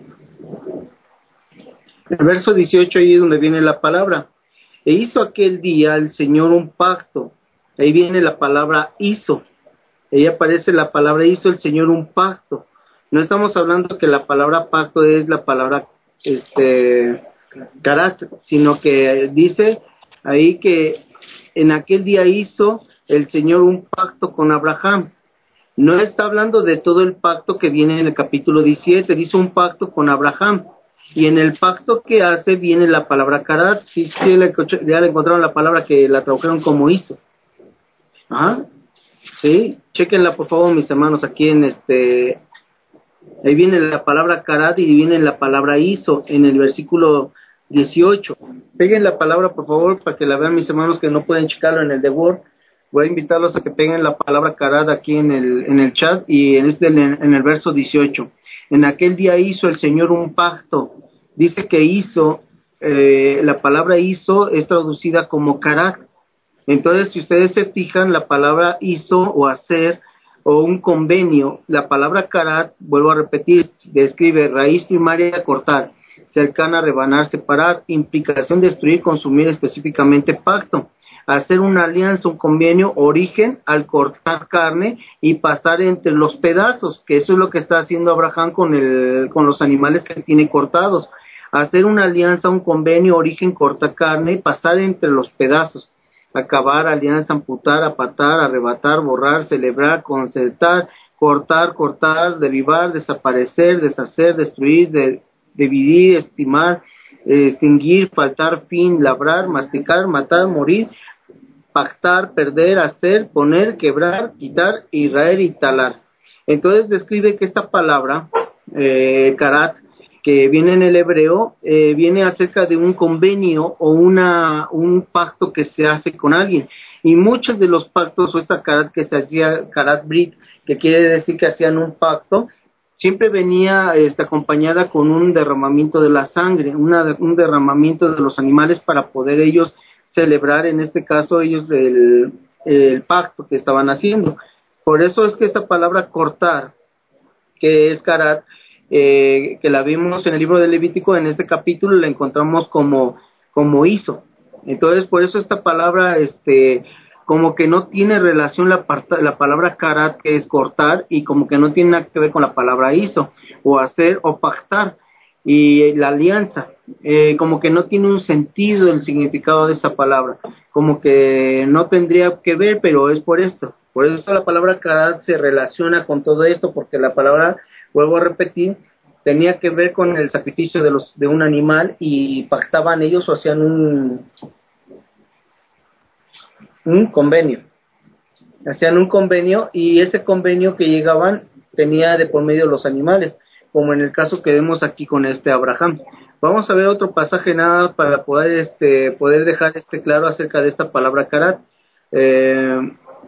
El verso dieciocho, ahí es donde viene la palabra. E hizo aquel día el Señor un pacto. Ahí viene la palabra hizo. Ahí aparece la palabra hizo el Señor un pacto. No estamos hablando que la palabra pacto es la palabra este karat, sino que dice ahí que en aquel día hizo el Señor un pacto con Abraham. No está hablando de todo el pacto que viene en el capítulo diecisiete, hizo un pacto con Abraham. Y en el pacto que hace viene la palabra karat. Sí, sí, ya le encontraron la palabra que la tradujeron como hizo. ¿Ah? Sí, chequenla por favor, mis hermanos, aquí en este, ahí viene la palabra karat y viene la palabra hizo en el versículo dieciocho. Peguen la palabra por favor para que la vean mis hermanos que no pueden checarlo en el de Word. Voy a invitarlos a que peguen la palabra karat aquí en el en el chat y en este en el verso dieciocho. En aquel día hizo el Señor un pacto. Dice que hizo, eh, la palabra hizo es traducida como karat. Entonces, si ustedes se fijan, la palabra hizo o hacer o un convenio, la palabra karat, vuelvo a repetir, describe raíz primaria, cortar, cercana, rebanar, separar, implicación, destruir, consumir, específicamente pacto, hacer una alianza, un convenio, origen, al cortar carne y pasar entre los pedazos, que eso es lo que está haciendo Abraham con el, con los animales que tiene cortados, hacer una alianza, un convenio, origen, cortar carne, pasar entre los pedazos, acabar, alianza, amputar, apartar, arrebatar, borrar, celebrar, concertar, cortar, cortar, derribar, desaparecer, deshacer, destruir, de, dividir, estimar, eh, extinguir, faltar, fin, labrar, masticar, matar, morir, pactar, perder, hacer, poner, quebrar, quitar, y raer y talar. Entonces describe que esta palabra, eh, karat, que viene en el hebreo, eh, viene acerca de un convenio o una un pacto que se hace con alguien. Y muchos de los pactos, o esta karat que se hacía, karat brit, que quiere decir que hacían un pacto, siempre venía este, acompañada con un derramamiento de la sangre, una, un derramamiento de los animales para poder ellos celebrar, en este caso ellos, el, el pacto que estaban haciendo. Por eso es que esta palabra cortar, que es karat, eh, que la vimos en el libro de Levítico, en este capítulo la encontramos como, como hizo. Entonces, por eso esta palabra, este, como que no tiene relación la, parta, la palabra karat, que es cortar, y como que no tiene nada que ver con la palabra hizo, o hacer, o pactar, y la alianza, eh, como que no tiene un sentido el significado de esa palabra, como que no tendría que ver, pero es por esto. Por eso la palabra karat se relaciona con todo esto, porque la palabra, vuelvo a repetir, tenía que ver con el sacrificio de los de un animal, y pactaban ellos o hacían un un convenio. Hacían un convenio, y ese convenio que llegaban tenía de por medio los animales, como en el caso que vemos aquí con este Abraham. Vamos a ver otro pasaje nada para poder este poder dejar este claro acerca de esta palabra karat. Eh,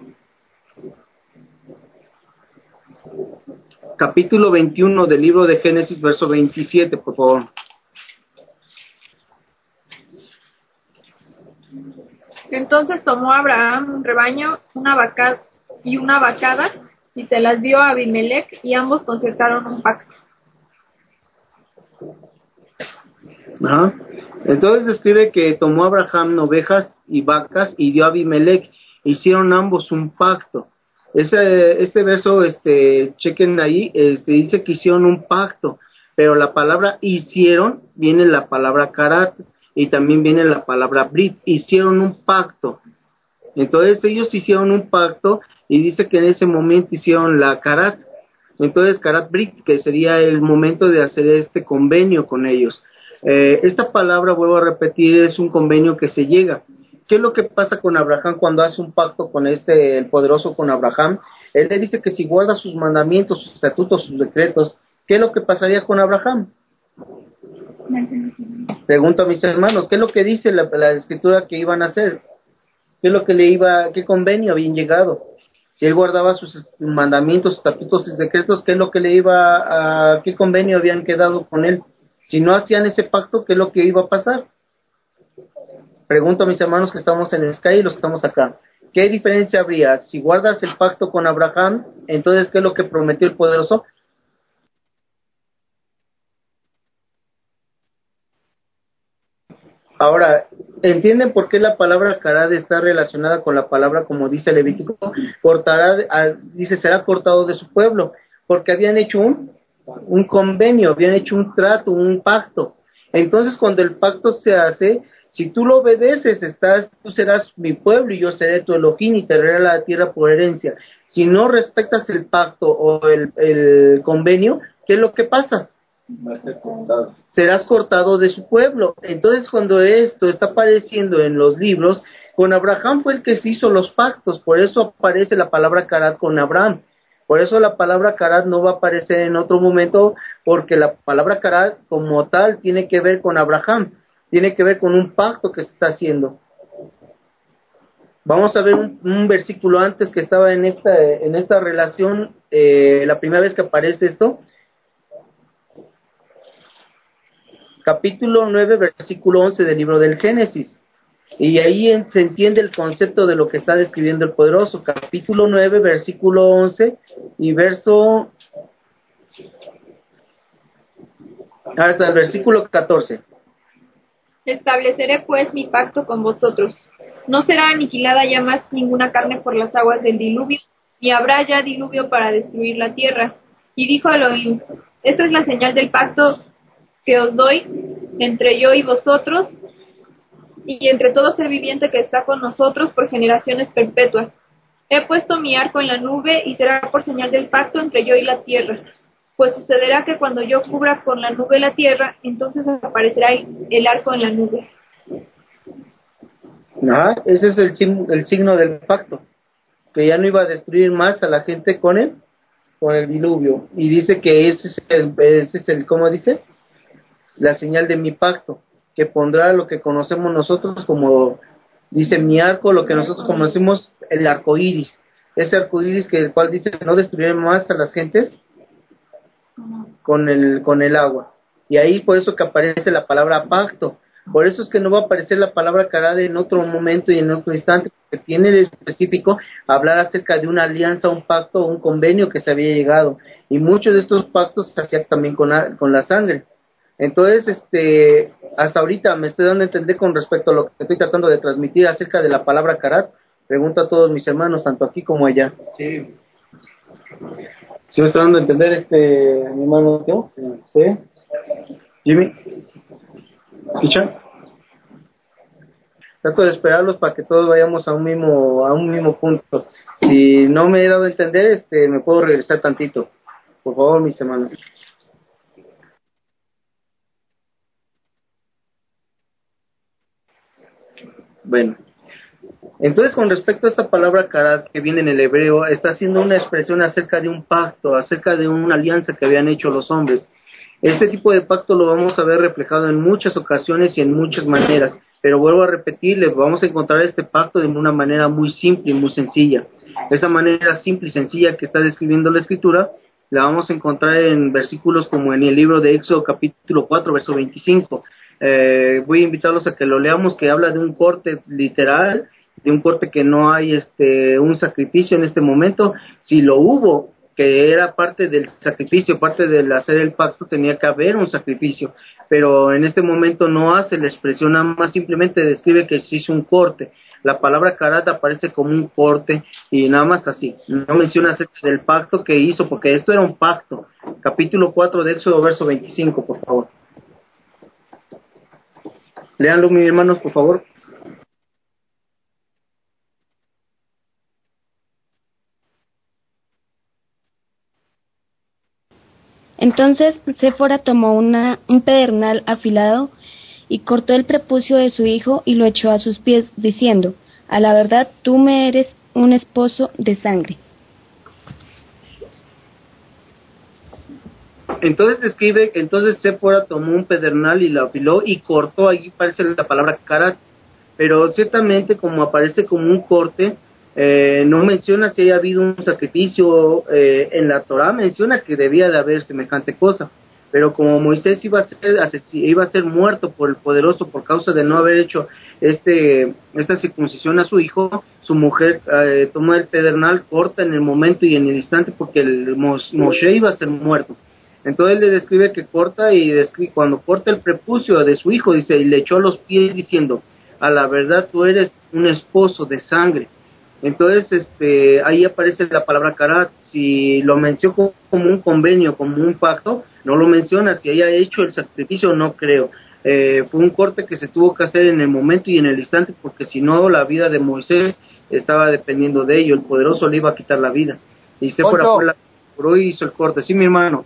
capítulo veintiuno del libro de Génesis, verso veintisiete, por favor. Entonces tomó Abraham un rebaño, una vaca y una vacada, y se las dio a Abimelech, y ambos concertaron un pacto. Ajá. Entonces describe que tomó Abraham ovejas y vacas y dio a Abimelech. Hicieron ambos un pacto. Ese, este verso, este, chequen ahí, este, dice que hicieron un pacto, pero la palabra hicieron, viene la palabra karat, y también viene la palabra brit, hicieron un pacto. Entonces ellos hicieron un pacto, y dice que en ese momento hicieron la karat. Entonces karat brit, que sería el momento de hacer este convenio con ellos. Eh, esta palabra, vuelvo a repetir, es un convenio que se llega. ¿Qué es lo que pasa con Abraham cuando hace un pacto con este, el poderoso, con Abraham? Él le dice que si guarda sus mandamientos, sus estatutos, sus decretos, ¿qué es lo que pasaría con Abraham? Pregunto a mis hermanos, ¿qué es lo que dice la, la escritura que iban a hacer? ¿Qué es lo que le iba, qué convenio habían llegado? si él guardaba sus mandamientos, estatutos y decretos, ¿qué es lo que le iba a, qué convenio habían quedado con él? Si no hacían ese pacto, ¿qué es lo que iba a pasar? Pregunto a mis hermanos que estamos en Sky y los que estamos acá, ¿qué diferencia habría? Si guardas el pacto con Abraham, entonces, ¿qué es lo que prometió el poderoso? Ahora, ¿entienden por qué la palabra carad está relacionada con la palabra, como dice Levítico? Cortará, dice, será cortado de su pueblo, porque habían hecho un, un convenio, habían hecho un trato, un pacto. Entonces, cuando el pacto se hace, si tú lo obedeces, estás, tú serás mi pueblo y yo seré tu Elohim y te daré la tierra por herencia. Si no respetas el pacto o el, el convenio, ¿qué es lo que pasa? Va a ser cortado. Serás cortado de su pueblo. Entonces, cuando esto está apareciendo en los libros, con Abraham fue el que se hizo los pactos, por eso aparece la palabra Carad con Abraham. Por eso la palabra Carad no va a aparecer en otro momento, porque la palabra Carad como tal tiene que ver con Abraham, tiene que ver con un pacto que se está haciendo. Vamos a ver un, un versículo antes que estaba en esta, en esta relación, eh, la primera vez que aparece esto. Capítulo nueve, versículo once del libro del Génesis. Y ahí en, se entiende el concepto de lo que está describiendo el poderoso. Capítulo nueve, versículo once y verso hasta el versículo catorce. Estableceré pues mi pacto con vosotros. No será aniquilada ya más ninguna carne por las aguas del diluvio, ni habrá ya diluvio para destruir la tierra. Y dijo Elohim, esta es la señal del pacto que os doy entre yo y vosotros, y entre todo ser viviente que está con nosotros por generaciones perpetuas. He puesto mi arco en la nube, y será por señal del pacto entre yo y la tierra. Pues sucederá que cuando yo cubra con la nube la tierra, entonces aparecerá el arco en la nube. Ajá, ese es el, signo, el signo del pacto, que ya no iba a destruir más a la gente con él, con el diluvio. Y dice que ese es el, ese es el, ¿cómo dice? La señal de mi pacto, que pondrá lo que conocemos nosotros como, dice mi arco, lo que nosotros conocemos el arco iris. Ese arco iris que el cual dice no destruiré más a las gentes con el, con el agua. Y ahí por eso que aparece la palabra pacto. Por eso es que no va a aparecer la palabra carad en otro momento y en otro instante, porque tiene el específico hablar acerca de una alianza, un pacto o un convenio que se había llegado. Y muchos de estos pactos se hacían también con la, con la sangre. Entonces, este, hasta ahorita me estoy dando a entender con respecto a lo que estoy tratando de transmitir acerca de la palabra carad. Pregunto a todos mis hermanos, tanto aquí como allá. Sí. ¿Sí me está dando a entender, este, mi hermano Teo? ¿Sí? ¿Jimmy? ¿Escuchan? Trato de esperarlos para que todos vayamos a un mismo, a un mismo punto. Si no me he dado a entender, este, me puedo regresar tantito. Por favor, mis hermanos. Bueno, entonces con respecto a esta palabra carad que viene en el hebreo, está haciendo una expresión acerca de un pacto, acerca de una alianza que habían hecho los hombres. Este tipo de pacto lo vamos a ver reflejado en muchas ocasiones y en muchas maneras, pero vuelvo a repetirles, vamos a encontrar este pacto de una manera muy simple y muy sencilla. Esa manera simple y sencilla que está describiendo la Escritura, la vamos a encontrar en versículos como en el libro de Éxodo capítulo cuatro, verso veinticinco. Eh, voy a invitarlos a que lo leamos, que habla de un corte literal, de un corte que no hay este un sacrificio en este momento. Si lo hubo, que era parte del sacrificio, parte del hacer el pacto, tenía que haber un sacrificio, pero en este momento no hace la expresión, nada más simplemente describe que se hizo un corte. La palabra carad aparece como un corte y nada más así, no menciona acerca del pacto que hizo, porque esto era un pacto. Capítulo cuatro de Éxodo, verso veinticinco, por favor. Léanlo, mis hermanos, por favor. Entonces Séfora tomó una, un pedernal afilado y cortó el prepucio de su hijo y lo echó a sus pies, diciendo, a la verdad tú me eres un esposo de sangre. Entonces describe, entonces Séfora tomó un pedernal y lo afiló y cortó, ahí aparece la palabra carad, pero ciertamente como aparece como un corte, Eh, no menciona si haya habido un sacrificio. Eh, en la Torá menciona que debía de haber semejante cosa, pero como Moisés iba a ser iba a ser muerto por el Poderoso por causa de no haber hecho este esta circuncisión a su hijo, su mujer eh, toma el pedernal, corta en el momento y en el instante, porque el Mos, Moshe iba a ser muerto. Entonces le describe que corta, y describe, cuando corta el prepucio de su hijo, dice, y le echó a los pies diciendo, a la verdad tú eres un esposo de sangre. Entonces, este, ahí aparece la palabra karat. Si lo menciona como un convenio, como un pacto, no lo menciona. Si haya hecho el sacrificio, no creo. Eh, fue un corte que se tuvo que hacer en el momento y en el instante, porque si no, la vida de Moisés estaba dependiendo de ello. El Poderoso le iba a quitar la vida. Y se fuera por la por hoy hizo el corte. Sí, mi hermano.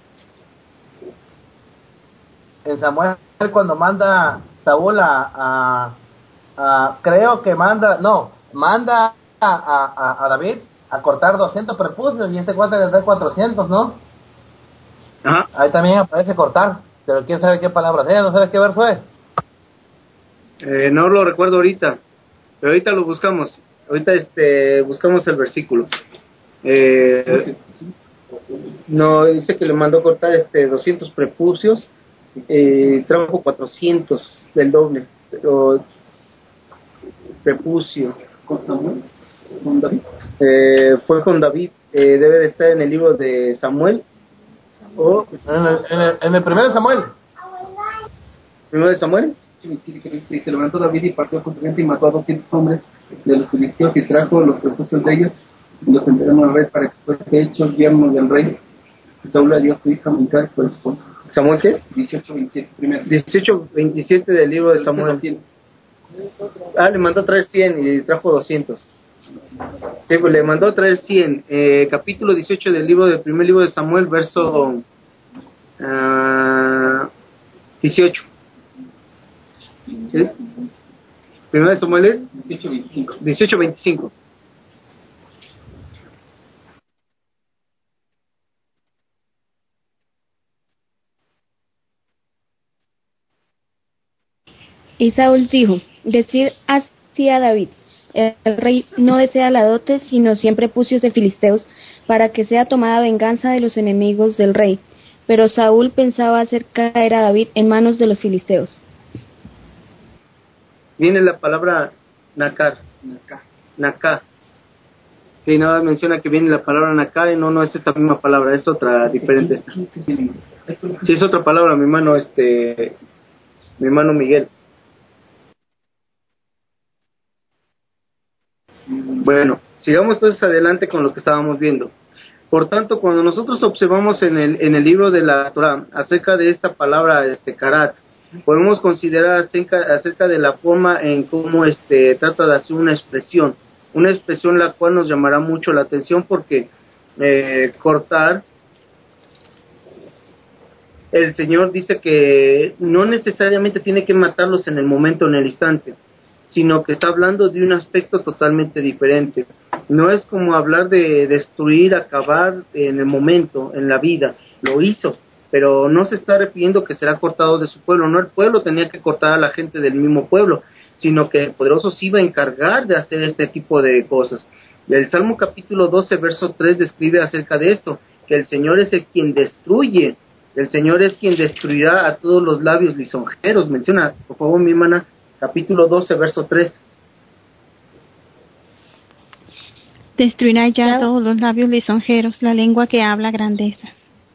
En Samuel, cuando manda Saúl a, a, a creo que manda, no, manda A, a, a David a cortar doscientos prepucios, y este cuate le da cuatrocientos, ¿no? Ajá. Ahí también aparece cortar, pero quién sabe qué palabra es, ¿no sabes qué verso es? Eh, no lo recuerdo ahorita, pero ahorita lo buscamos. Ahorita este buscamos el versículo. Eh, no, dice que le mandó cortar este doscientos prepucios, eh, trajo cuatrocientos del doble, pero prepucio. ¿Con Samuel? ¿Con David? Eh, fue con David. Eh, debe de estar en el libro de Samuel o en el, en el, en el primero de Samuel. ¿Primero de Samuel? Sí, sí, sí, se levantó David y partió contra gente y mató a doscientos hombres de los filisteos y trajo los prepucios de ellos y los entregó al rey para que fuese hecho yerno del rey. Saúl le dio a su hija Mical por esposa. ¿Samuel qué es? dieciocho veintisiete, primero. dieciocho veintisiete del libro de Samuel. Ah, le mandó a traer cien y trajo doscientos. Sí, pues le mandó a traer cien. Eh, capítulo dieciocho del libro del primer libro de Samuel, verso uh, dieciocho. ¿Sí? Primero de Samuel es dieciocho veinticinco. dieciocho veinticinco. Y Saúl dijo, decid así a David, el rey no desea la dote, sino siempre prepucios de filisteos, para que sea tomada venganza de los enemigos del rey. Pero Saúl pensaba hacer caer a David en manos de los filisteos. Viene la palabra nacar, nacar. Sí, nada más menciona que viene la palabra nacar, y no, no es esta misma palabra, es otra diferente esta. Sí, es otra palabra, mi hermano, este, mi hermano Miguel. Bueno, sigamos entonces adelante con lo que estábamos viendo. Por tanto, cuando nosotros observamos en el en el libro de la Torah acerca de esta palabra, este karat, podemos considerar acerca, acerca de la forma en cómo este trata de hacer una expresión, una expresión la cual nos llamará mucho la atención, porque eh, cortar, el Señor dice que no necesariamente tiene que matarlos en el momento, en el instante, sino que está hablando de un aspecto totalmente diferente. No es como hablar de destruir, acabar en el momento, en la vida. Lo hizo, pero no se está refiriendo que será cortado de su pueblo. No, el pueblo tenía que cortar a la gente del mismo pueblo, sino que el Poderoso se iba a encargar de hacer este tipo de cosas. El Salmo capítulo doce, verso tres describe acerca de esto, que el Señor es el quien destruye. El Señor es quien destruirá a todos los labios lisonjeros. Menciona, por favor, mi hermana, capítulo doce, verso tres. Destruirá ya todos los labios lisonjeros, la lengua que habla grandeza.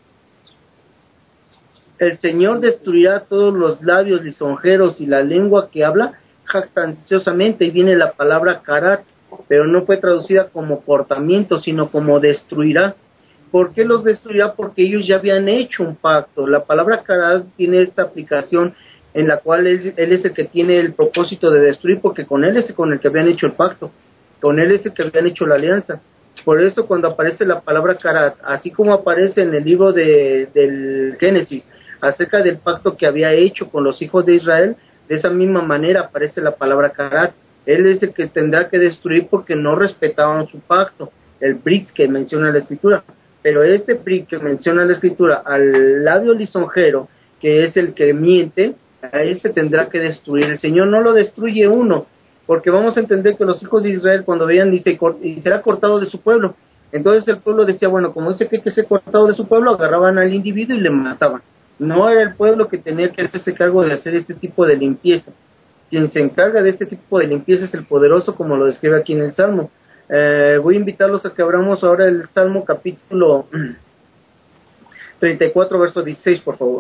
El Señor destruirá todos los labios lisonjeros y la lengua que habla jactanciosamente. Y viene la palabra karat, pero no fue traducida como cortamiento, sino como destruirá. ¿Por qué los destruirá? Porque ellos ya habían hecho un pacto. La palabra karat tiene esta aplicación en la cual él, él es el que tiene el propósito de destruir, porque con él es con el que habían hecho el pacto. Con él es el que habían hecho la alianza. Por eso cuando aparece la palabra karat, así como aparece en el libro de, del Génesis, acerca del pacto que había hecho con los hijos de Israel, de esa misma manera aparece la palabra karat. Él es el que tendrá que destruir porque no respetaban su pacto, el brit que menciona la Escritura. Pero este brit que menciona la Escritura, al labio lisonjero, que es el que miente, a este tendrá que destruir. El Señor no lo destruye uno, porque vamos a entender que los hijos de Israel cuando veían dice, y será cortado de su pueblo, entonces el pueblo decía, bueno, como dice que hay que ser cortado de su pueblo, agarraban al individuo y le mataban. No era el pueblo que tenía que hacerse cargo de hacer este tipo de limpieza. Quien se encarga de este tipo de limpieza es el poderoso, como lo describe aquí en el Salmo. Eh, voy a invitarlos a que abramos ahora el Salmo capítulo treinta y cuatro, verso dieciséis, por favor.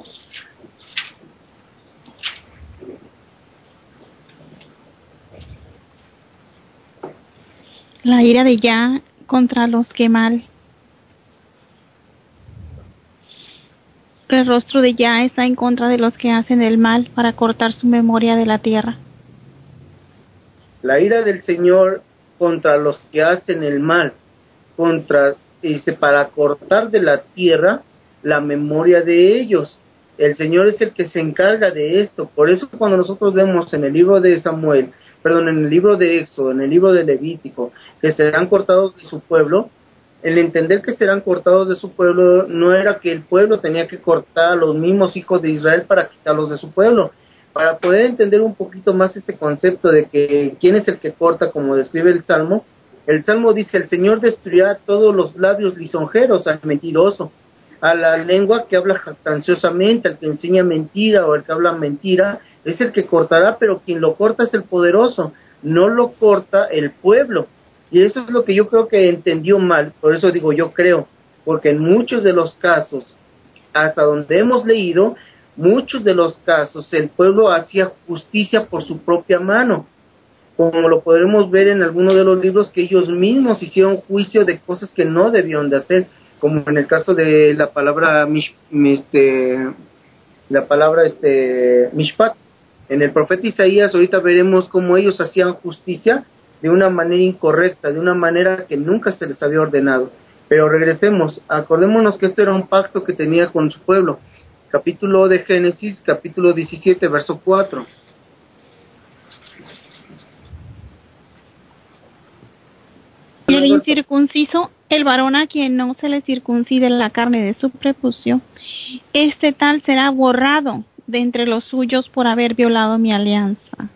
La ira de Yah contra los que mal. El rostro de Yah está en contra de los que hacen el mal para cortar su memoria de la tierra. La ira del Señor contra los que hacen el mal, contra, dice, para cortar de la tierra la memoria de ellos. El Señor es el que se encarga de esto. Por eso cuando nosotros vemos en el libro de Samuel, perdón, en el libro de Éxodo, en el libro de Levítico, que serán cortados de su pueblo, el entender que serán cortados de su pueblo no era que el pueblo tenía que cortar a los mismos hijos de Israel para quitarlos de su pueblo. Para poder entender un poquito más este concepto de que quién es el que corta, como describe el Salmo, el Salmo dice, el Señor destruirá todos los labios lisonjeros, al mentiroso, a la lengua que habla jactanciosamente, al que enseña mentira o al que habla mentira, es el que cortará, pero quien lo corta es el poderoso, no lo corta el pueblo. Y eso es lo que yo creo que entendió mal, por eso digo yo creo, porque en muchos de los casos, hasta donde hemos leído, muchos de los casos el pueblo hacía justicia por su propia mano, como lo podremos ver en algunos de los libros que ellos mismos hicieron juicio de cosas que no debían de hacer, como en el caso de la palabra mish, este, la palabra este mishpat. En el profeta Isaías ahorita veremos cómo ellos hacían justicia de una manera incorrecta, de una manera que nunca se les había ordenado. Pero regresemos, acordémonos que esto era un pacto que tenía con su pueblo. Capítulo de Génesis, capítulo diecisiete, verso cuatro. El incircunciso, el varón a quien no se le circuncide la carne de su prepucio, este tal será borrado de entre los suyos por haber violado mi alianza.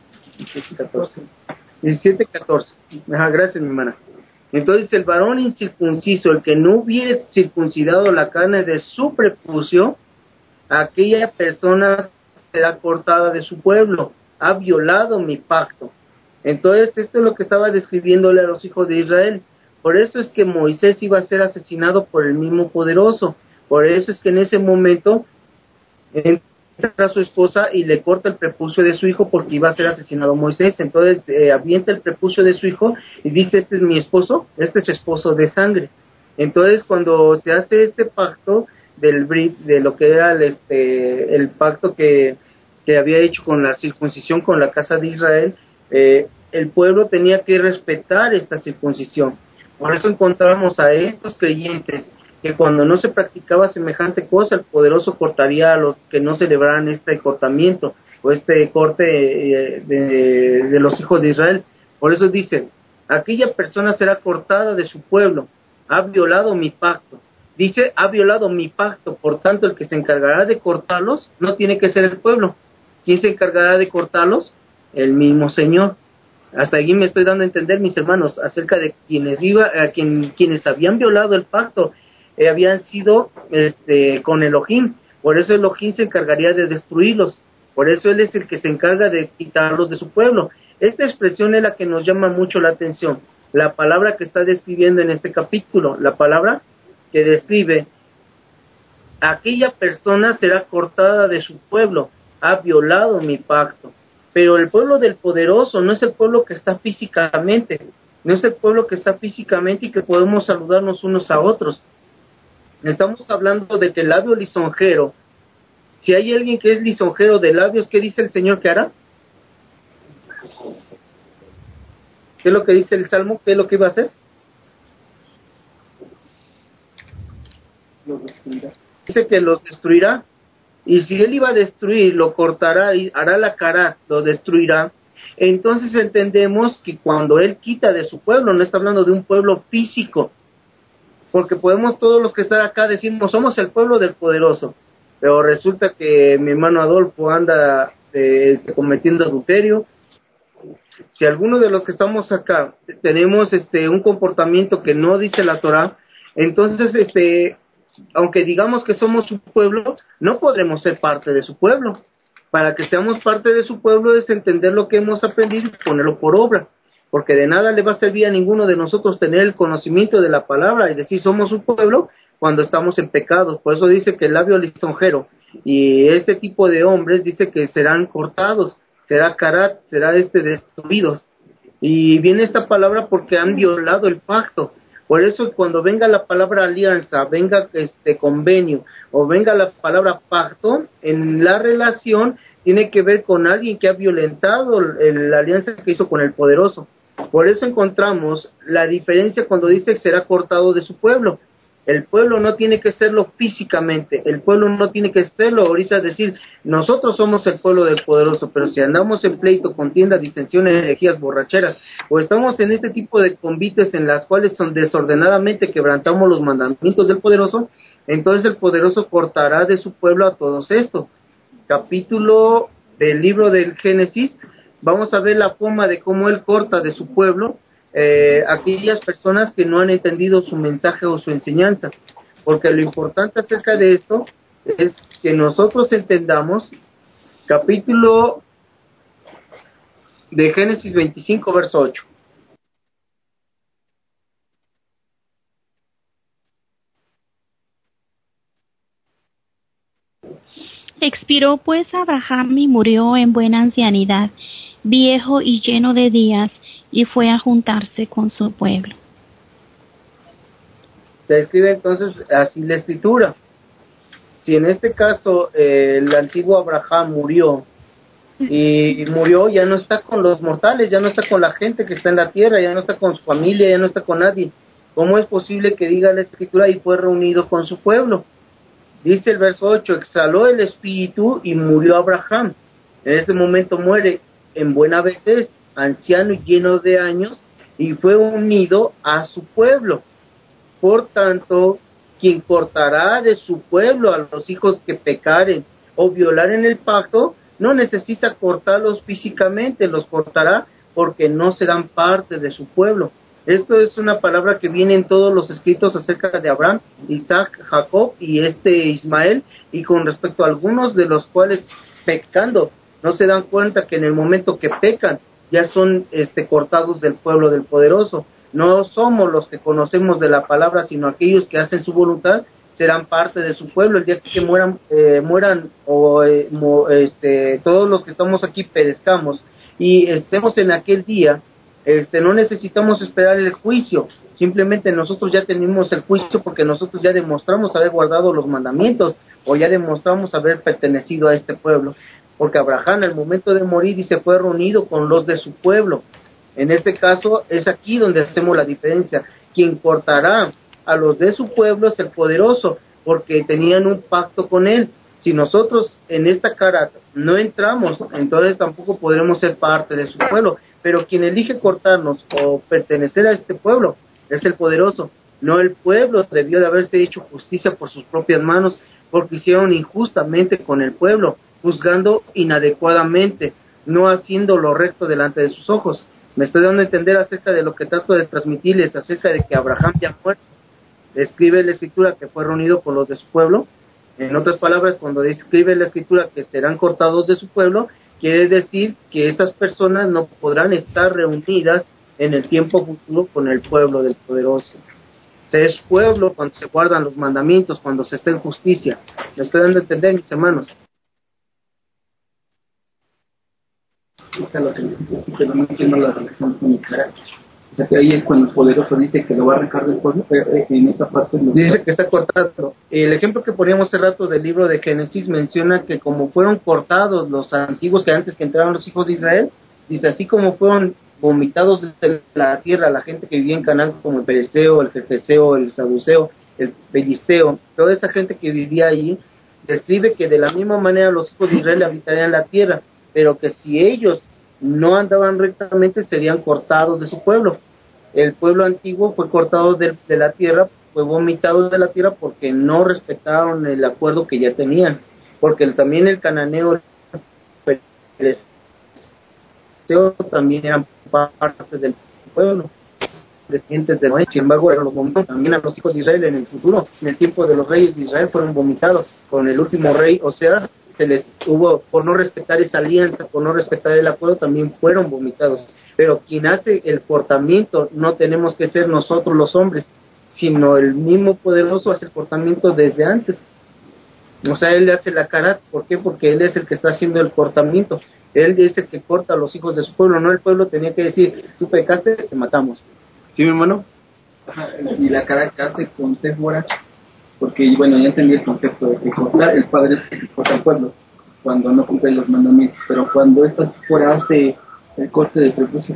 diecisiete catorce. Ajá, gracias, mi hermana. Entonces, el varón incircunciso, el que no hubiere circuncidado la carne de su prepucio, aquella persona será cortada de su pueblo, ha violado mi pacto. Entonces, esto es lo que estaba describiéndole a los hijos de Israel. Por eso es que Moisés iba a ser asesinado por el mismo poderoso. Por eso es que en ese momento entra a su esposa y le corta el prepucio de su hijo porque iba a ser asesinado Moisés. Entonces eh, avienta el prepucio de su hijo y dice, este es mi esposo, este es esposo de sangre. Entonces cuando se hace este pacto del Brit, de lo que era el, este, el pacto que, que había hecho con la circuncisión con la casa de Israel, eh, el pueblo tenía que respetar esta circuncisión. Por eso encontramos a estos creyentes que cuando no se practicaba semejante cosa, el poderoso cortaría a los que no celebraran este cortamiento o este corte eh, de, de los hijos de Israel. Por eso dice, aquella persona será cortada de su pueblo, ha violado mi pacto. Dice, ha violado mi pacto, por tanto el que se encargará de cortarlos no tiene que ser el pueblo. ¿Quién se encargará de cortarlos? El mismo Señor. Hasta aquí me estoy dando a entender, mis hermanos, acerca de quienes iba, a quien, quienes habían violado el pacto, eh, habían sido este, con Elohim. Por eso Elohim se encargaría de destruirlos. Por eso Él es el que se encarga de quitarlos de su pueblo. Esta expresión es la que nos llama mucho la atención. La palabra que está describiendo en este capítulo, la palabra que describe, aquella persona será cortada de su pueblo, ha violado mi pacto. Pero el pueblo del poderoso no es el pueblo que está físicamente, no es el pueblo que está físicamente y que podemos saludarnos unos a otros. Estamos hablando de que el labio lisonjero, si hay alguien que es lisonjero de labios, ¿qué dice el Señor que hará? ¿Qué es lo que dice el Salmo? ¿Qué es lo que iba a hacer? Dice que los destruirá. Y si él iba a destruir, lo cortará y hará la cara, lo destruirá. Entonces entendemos que cuando él quita de su pueblo, no está hablando de un pueblo físico, porque podemos todos los que están acá decimos, somos el pueblo del poderoso, pero resulta que mi hermano Adolfo anda eh, cometiendo adulterio, Si alguno de los que estamos acá tenemos este un comportamiento que no dice la Torah, entonces este aunque digamos que somos su pueblo, no podremos ser parte de su pueblo. Para que seamos parte de su pueblo es entender lo que hemos aprendido y ponerlo por obra, porque de nada le va a servir a ninguno de nosotros tener el conocimiento de la palabra y decir somos su pueblo cuando estamos en pecados. Por eso dice que el labio lisonjero y este tipo de hombres dice que serán cortados, será carat, será este destruidos. Y viene esta palabra porque han violado el pacto. Por eso cuando venga la palabra alianza, venga este convenio o venga la palabra pacto, en la relación tiene que ver con alguien que ha violentado el, la alianza que hizo con el poderoso. Por eso encontramos la diferencia cuando dice que será cortado de su pueblo. El pueblo no tiene que serlo físicamente, el pueblo no tiene que serlo ahorita decir, nosotros somos el pueblo del poderoso, pero si andamos en pleito, contienda, disensiones, herejías, borracheras, o estamos en este tipo de convites en las cuales son desordenadamente quebrantamos los mandamientos del poderoso, entonces el poderoso cortará de su pueblo a todos estos. Capítulo del libro del Génesis, vamos a ver la forma de cómo él corta de su pueblo Eh, aquellas personas que no han entendido su mensaje o su enseñanza, porque lo importante acerca de esto es que nosotros entendamos capítulo de Génesis veinticinco verso ocho. Expiró pues Abraham y murió en buena ancianidad, viejo y lleno de días, y fue a juntarse con su pueblo. Se escribe entonces así la escritura. Si en este caso eh, el antiguo Abraham murió, y murió, ya no está con los mortales, ya no está con la gente que está en la tierra, ya no está con su familia, ya no está con nadie. ¿Cómo es posible que diga la escritura y fue reunido con su pueblo? Dice el verso ocho, exhaló el espíritu y murió Abraham. En ese momento muere en buena vejez, anciano y lleno de años, y fue unido a su pueblo. Por tanto, quien cortará de su pueblo a los hijos que pecaren o violaren el pacto, no necesita cortarlos físicamente, los cortará porque no serán parte de su pueblo. Esto es una palabra que viene en todos los escritos acerca de Abraham, Isaac, Jacob y este Ismael, y con respecto a algunos de los cuales pecando no se dan cuenta que en el momento que pecan ya son este cortados del pueblo del poderoso. No somos los que conocemos de la palabra, sino aquellos que hacen su voluntad serán parte de su pueblo. El día que mueran, eh, mueran o eh, mo, este, todos los que estamos aquí perezcamos y estemos en aquel día, este, no necesitamos esperar el juicio, simplemente nosotros ya tenemos el juicio porque nosotros ya demostramos haber guardado los mandamientos o ya demostramos haber pertenecido a este pueblo, porque Abraham al momento de morir y se fue reunido con los de su pueblo. En este caso es aquí donde hacemos la diferencia. Quien cortará a los de su pueblo es el poderoso, porque tenían un pacto con él. Si nosotros en esta cara no entramos, entonces tampoco podremos ser parte de su pueblo. Pero quien elige cortarnos o pertenecer a este pueblo es el poderoso. No el pueblo debió de haberse hecho justicia por sus propias manos, porque hicieron injustamente con el pueblo, juzgando inadecuadamente, no haciendo lo recto delante de sus ojos. Me estoy dando a entender acerca de lo que trato de transmitirles, acerca de que Abraham ya muerto. Escribe la escritura que fue reunido con los de su pueblo. En otras palabras, cuando describe la escritura que serán cortados de su pueblo, quiere decir que estas personas no podrán estar reunidas en el tiempo futuro con el pueblo del poderoso. Se es pueblo cuando se guardan los mandamientos, cuando se está en justicia. ¿Me estoy dando a entender, mis hermanos? Esta es lo que pero no entiendo la relación con mi carácter. O sea que ahí es cuando el poderoso dice que lo va a arrancar del pueblo, eh, en esa parte no dice está. Que está cortado. El ejemplo que poníamos hace rato del libro de Génesis menciona que como fueron cortados los antiguos que antes que entraron los hijos de Israel, dice así como fueron vomitados de la tierra la gente que vivía en Canaán, como el pereceo, el jefeseo, el saduceo, el pelisteo, toda esa gente que vivía allí, describe que de la misma manera los hijos de Israel habitarían la tierra, pero que si ellos no andaban rectamente serían cortados de su pueblo. El pueblo antiguo fue cortado de, de la tierra, fue vomitado de la tierra porque no respetaron el acuerdo que ya tenían, porque el, también el cananeo, el filisteo también eran parte del pueblo, descendientes de Noé. Sin embargo, eran los vomitados también a los hijos de Israel en el futuro. En el tiempo de los reyes de Israel fueron vomitados. Con el último rey, o sea, se les hubo, por no respetar esa alianza, por no respetar el acuerdo, también fueron vomitados. Pero quien hace el portamiento no tenemos que ser nosotros los hombres, sino el mismo poderoso hace el portamiento desde antes. O sea, él le hace la cara. ¿Por qué? Porque él es el que está haciendo el cortamiento. Él es el que corta a los hijos de su pueblo. No el pueblo tenía que decir, tú pecaste, te matamos. ¿Sí, mi hermano? Ajá, y la cara que hace con Séfora, porque bueno, ya entendí el concepto de que cortar, el padre es el que corta al pueblo cuando no cumple los mandamientos, pero cuando esta Séfora hace el corte de prepucio,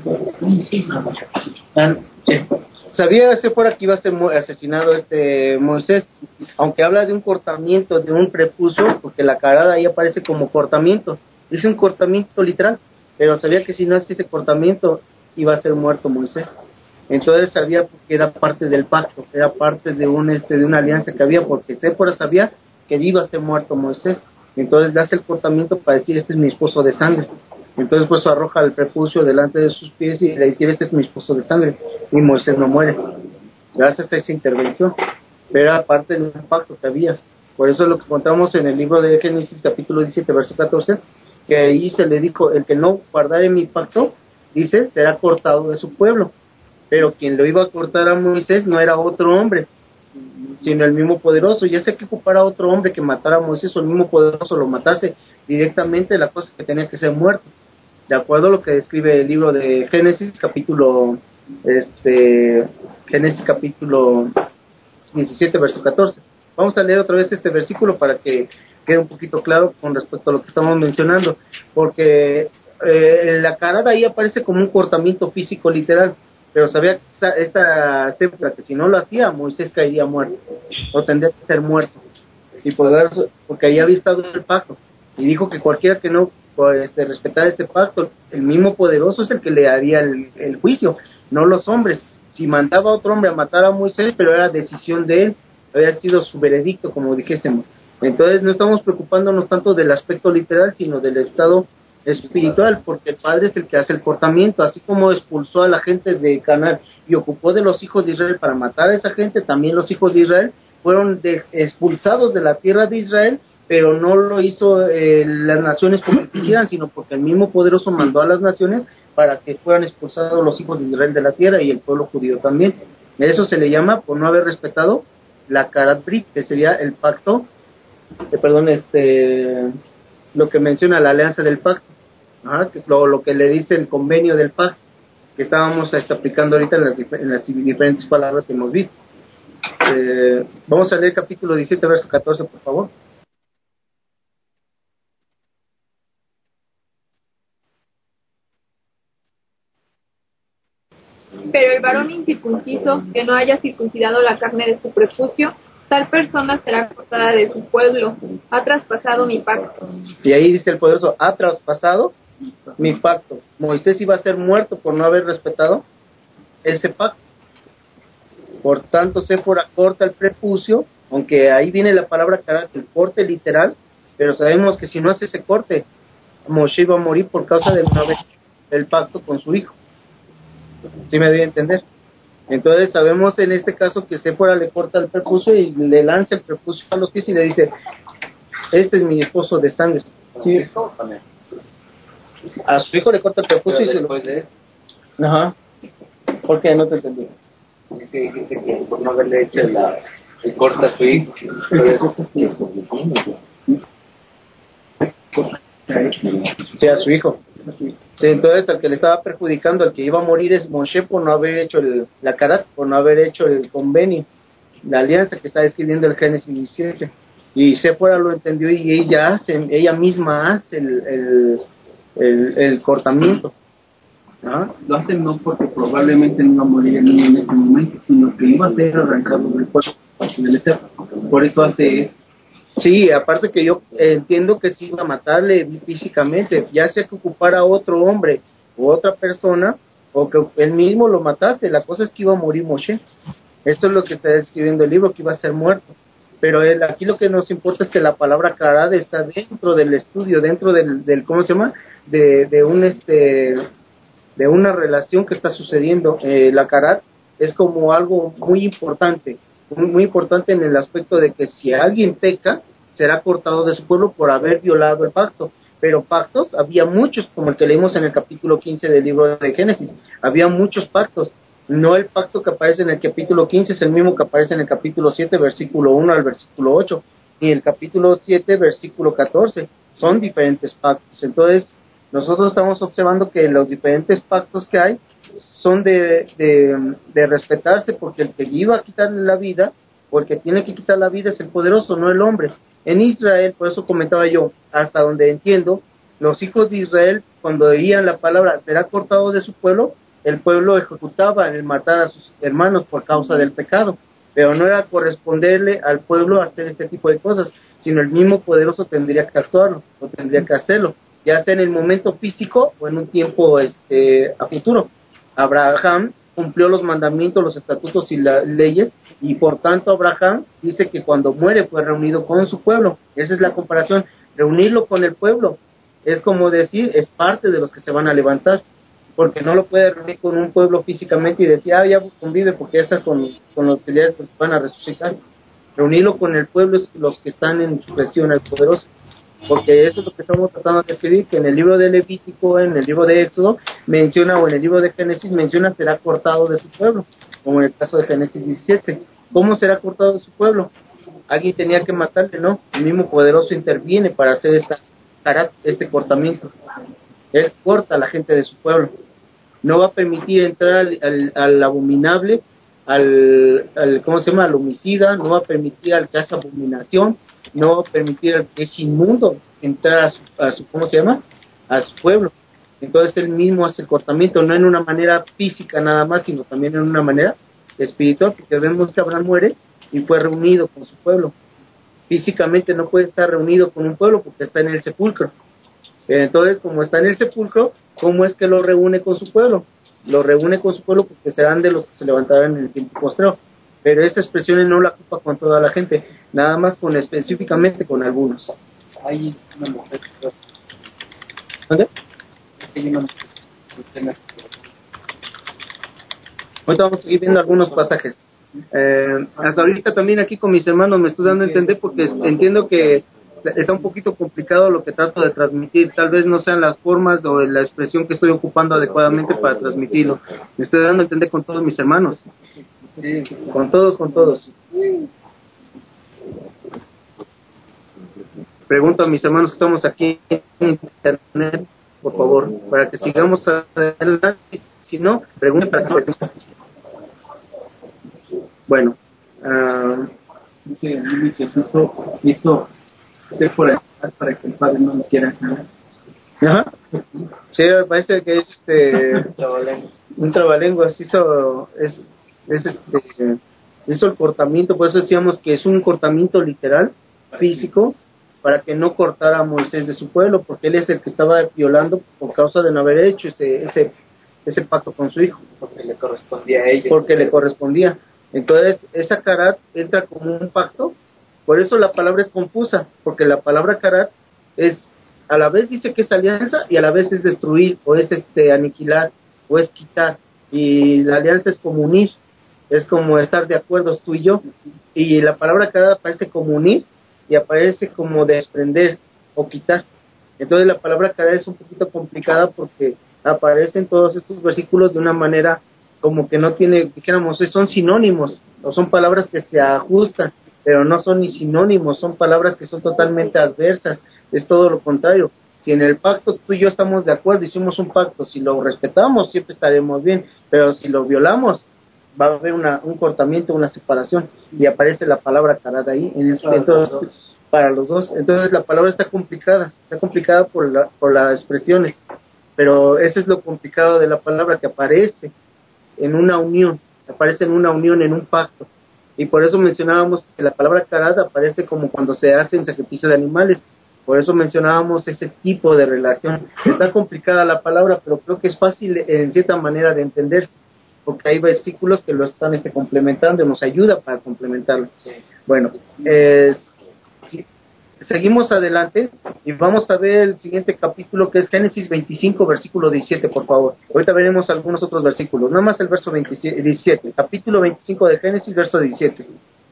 ah, sí. Sabía Séfora que iba a ser asesinado este Moisés, aunque habla de un cortamiento, de un prepucio, porque la carada ahí aparece como cortamiento, es un cortamiento literal, pero sabía que si no hacía ese cortamiento iba a ser muerto Moisés. Entonces sabía que era parte del pacto, era parte de un este de una alianza que había, porque Séfora sabía que iba a ser muerto Moisés. Entonces le hace el cortamiento para decir, este es mi esposo de sangre. Entonces pues arroja el prepucio delante de sus pies y le dice, este es mi esposo de sangre, y Moisés no muere. Gracias a esa intervención, pero era parte de un pacto que había. Por eso es lo que encontramos en el libro de Génesis capítulo diecisiete verso catorce, que ahí se le dijo, el que no guardare mi pacto, dice, será cortado de su pueblo. Pero quien lo iba a cortar a Moisés no era otro hombre, sino el mismo poderoso. Ya sé que ocupara a otro hombre que matara a Moisés, o el mismo poderoso lo matase directamente, la cosa es que tenía que ser muerto, de acuerdo a lo que describe el libro de Génesis capítulo este Génesis capítulo diecisiete verso catorce. Vamos a leer otra vez este versículo para que quede un poquito claro con respecto a lo que estamos mencionando, porque eh, la carada ahí aparece como un cortamiento físico literal, pero sabía que esta Séfora que si no lo hacía, Moisés caería muerto, o tendría que ser muerto, y poder, porque ahí había estado el pacto, y dijo que cualquiera que no pues, este, respetara este pacto, el mismo poderoso es el que le haría el, el juicio, no los hombres. Si mandaba a otro hombre a matar a Moisés, pero era decisión de él, había sido su veredicto, como dijésemos. Entonces no estamos preocupándonos tanto del aspecto literal, sino del estado espiritual, porque el Padre es el que hace el cortamiento, así como expulsó a la gente de Canaán y ocupó de los hijos de Israel para matar a esa gente, también los hijos de Israel fueron de, expulsados de la tierra de Israel, pero no lo hizo eh, las naciones porque quisieran, sino porque el mismo poderoso mandó a las naciones para que fueran expulsados los hijos de Israel de la tierra y el pueblo judío también. Eso se le llama por no haber respetado la Karat Brit, que sería el pacto, eh, perdón, este, lo que menciona la alianza del pacto. Ajá, que lo, lo que le dice el convenio del pacto que estábamos este, aplicando ahorita en las, en las diferentes palabras que hemos visto. Eh, vamos a leer capítulo diecisiete verso catorce, por favor. Pero el varón incircunciso que no haya circuncidado la carne de su prepucio, tal persona será cortada de su pueblo, ha traspasado mi pacto. Y ahí dice el poderoso, ha traspasado mi pacto. Moisés iba a ser muerto por no haber respetado ese pacto. Por tanto, Séfora corta el prepucio, aunque ahí viene la palabra carácter, el corte literal, pero sabemos que si no hace ese corte, Moshe iba a morir por causa del no haber el pacto con su hijo. ¿Sí me doy a entender? Entonces sabemos en este caso que Séfora le corta el prepucio y le lanza el prepucio a los pies y le dice, este es mi esposo de sangre. ¿Sí? A su hijo le corta el prepucio y se lo... De Ajá. ¿Por qué? No te entendí. Es que dijiste que por no haberle hecho la, el corte a su hijo. Sí, a su hijo. Sí, entonces al que le estaba perjudicando, al que iba a morir es Moshe por no haber hecho el, la carat, por no haber hecho el convenio, la alianza que está describiendo el Génesis diecisiete. Y Séfora lo entendió y ella hace, ella misma hace el, el, el, el cortamiento. ¿Ah? Lo hacen no porque probablemente no iba a morir el niño en ese momento, sino que iba a ser arrancado del cuerpo del Eterno. Por eso hace eso. Sí, aparte que yo entiendo que sí iba a matarle físicamente, ya sea que ocupara a otro hombre o otra persona, o que él mismo lo matase, la cosa es que iba a morir Moshe. Eso es lo que está describiendo el libro, que iba a ser muerto. Pero él, aquí lo que nos importa es que la palabra karad está dentro del estudio, dentro del, del ¿cómo se llama? De, de un este de una relación que está sucediendo. Eh, la carat es como algo muy importante, muy, muy importante en el aspecto de que si alguien peca, será cortado de su pueblo por haber violado el pacto. Pero pactos, había muchos, como el que leímos en el capítulo quince del libro de Génesis, había muchos pactos. No el pacto que aparece en el capítulo quince es el mismo que aparece en el capítulo siete, versículo uno al versículo ocho, y el capítulo siete, versículo catorce, son diferentes pactos. Entonces, nosotros estamos observando que los diferentes pactos que hay son de, de, de respetarse, porque el que iba a quitarle la vida, o el que tiene que quitar la vida es el poderoso, no el hombre. En Israel, por eso comentaba yo, hasta donde entiendo, los hijos de Israel, cuando oían la palabra, será cortado de su pueblo, el pueblo ejecutaba el matar a sus hermanos por causa del pecado, pero no era corresponderle al pueblo hacer este tipo de cosas, sino el mismo poderoso tendría que actuarlo, o tendría que hacerlo, ya sea en el momento físico o en un tiempo este a futuro. Abraham cumplió los mandamientos, los estatutos y las leyes, y por tanto Abraham dice que cuando muere fue reunido con su pueblo. Esa es la comparación, reunirlo con el pueblo, es como decir, es parte de los que se van a levantar, porque no lo puede reunir con un pueblo físicamente y decir, ah, ya convive porque ya está con, con los que ya van a resucitar. Reunirlo con el pueblo es los que están en supresión al poderoso, porque eso es lo que estamos tratando de escribir, que en el libro de Levítico, en el libro de Éxodo, menciona, o en el libro de Génesis menciona, será cortado de su pueblo, como en el caso de Génesis diecisiete. ¿Cómo será cortado de su pueblo? Alguien tenía que matarle, ¿no? El mismo poderoso interviene para hacer esta, este cortamiento. Él corta a la gente de su pueblo. No va a permitir entrar al, al, al abominable, al, al, ¿cómo se llama?, al homicida, no va a permitir al que hace abominación, no va a permitir al que es inmundo entrar a su, a su, ¿cómo se llama?, a su pueblo. Entonces él mismo hace el cortamiento, no en una manera física nada más, sino también en una manera espiritual, porque vemos que Abraham muere y fue reunido con su pueblo. Físicamente no puede estar reunido con un pueblo porque está en el sepulcro. Entonces, como está en el sepulcro, ¿cómo es que lo reúne con su pueblo? Lo reúne con su pueblo porque serán de los que se levantarán en el tiempo postrero. Pero esta expresión no la ocupa con toda la gente, nada más con específicamente con algunos. Hay una mujer. ¿Dónde? Hay una mujer. Ahorita vamos a seguir viendo algunos pasajes. Eh, hasta ahorita también aquí con mis hermanos me estoy dando a entender, porque entiendo que está un poquito complicado lo que trato de transmitir. Tal vez no sean las formas o la expresión que estoy ocupando adecuadamente para transmitirlo. Me estoy dando a entender con todos mis hermanos. Sí, con todos, con todos. Pregunto a mis hermanos que estamos aquí en internet, por favor, para que sigamos adelante. Si no, pregunten para que... Bueno, uh, dice que hizo, hizo ser por el, para que el padre no lo quiera. Ajá. Sí, me parece que es este un trabalenguas. Hizo, es, es este, hizo el cortamiento, por eso decíamos que es un cortamiento literal, físico, para que no cortara a Moisés de su pueblo, porque él es el que estaba violando por causa de no haber hecho ese ese ese pacto con su hijo. Porque le correspondía a ellos. Porque le correspondía. Entonces, esa carat entra como un pacto, por eso la palabra es confusa, porque la palabra carat es, a la vez dice que es alianza y a la vez es destruir, o es este aniquilar, o es quitar, y la alianza es como unir, es como estar de acuerdo tú y yo, y la palabra carat aparece como unir y aparece como desprender o quitar. Entonces la palabra carat es un poquito complicada porque aparecen todos estos versículos de una manera como que no tiene, dijéramos, son sinónimos, o son palabras que se ajustan, pero no son ni sinónimos, son palabras que son totalmente adversas, es todo lo contrario. Si en el pacto tú y yo estamos de acuerdo, hicimos un pacto, si lo respetamos siempre estaremos bien, pero si lo violamos va a haber una, un cortamiento, una separación, y aparece la palabra carat ahí, en ese, entonces, para los dos. Entonces la palabra está complicada, está complicada por, la, por las expresiones, pero eso es lo complicado de la palabra, que aparece en una unión, aparece en una unión, en un pacto, y por eso mencionábamos que la palabra carat aparece como cuando se hacen sacrificio de animales, por eso mencionábamos ese tipo de relación. Está complicada la palabra, pero creo que es fácil en cierta manera de entenderse, porque hay versículos que lo están este, complementando, nos ayuda para complementarlo. Sí. Bueno, eh, seguimos adelante y vamos a ver el siguiente capítulo, que es Génesis veinticinco, versículo diecisiete, por favor. Ahorita veremos algunos otros versículos, nada más el verso veintisiete, diecisiete, capítulo veinticinco de Génesis, verso diecisiete.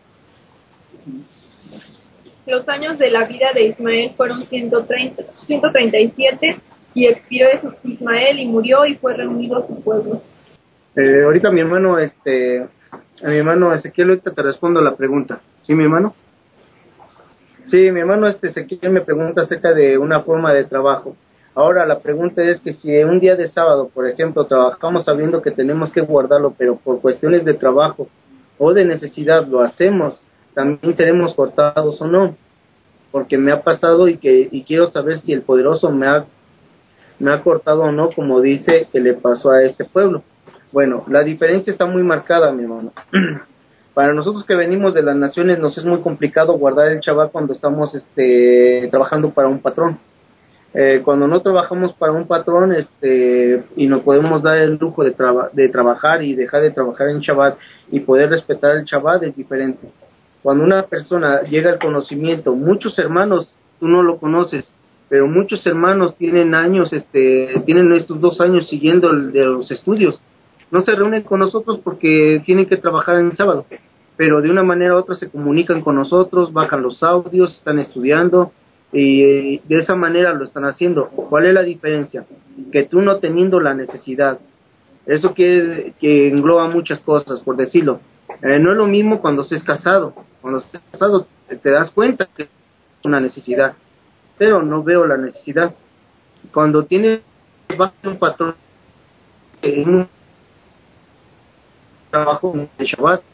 Los años de la vida de Ismael fueron ciento treinta, ciento treinta y siete, y expiró Ismael y murió y fue reunido a su pueblo. Eh, ahorita mi hermano, este, a mi hermano Ezequiel, ahorita te respondo la pregunta. ¿Sí, mi hermano? Sí, mi hermano este Ezequiel me pregunta acerca de una forma de trabajo. Ahora la pregunta es que si un día de sábado, por ejemplo, trabajamos sabiendo que tenemos que guardarlo, pero por cuestiones de trabajo o de necesidad lo hacemos, también seremos cortados o no, porque me ha pasado y que y quiero saber si el poderoso me ha me ha cortado o no, como dice que le pasó a este pueblo. Bueno, la diferencia está muy marcada, mi hermano. Para nosotros que venimos de las naciones nos es muy complicado guardar el Shabbat cuando estamos este, trabajando para un patrón. Eh, cuando no trabajamos para un patrón este, y nos podemos dar el lujo de, traba, de trabajar y dejar de trabajar en Shabbat y poder respetar el Shabbat es diferente. Cuando una persona llega al conocimiento, muchos hermanos, tú no lo conoces, pero muchos hermanos tienen años, este, tienen estos dos años siguiendo el, de los estudios. No se reúnen con nosotros porque tienen que trabajar en el sábado, pero de una manera u otra se comunican con nosotros, bajan los audios, están estudiando y de esa manera lo están haciendo. ¿Cuál es la diferencia? Que tú no teniendo la necesidad, eso que, que engloba muchas cosas, por decirlo. Eh, no es lo mismo cuando estés casado. Cuando estés casado te das cuenta que es una necesidad, pero no veo la necesidad. Cuando tienes un patrón en un trabajo de Shabbat,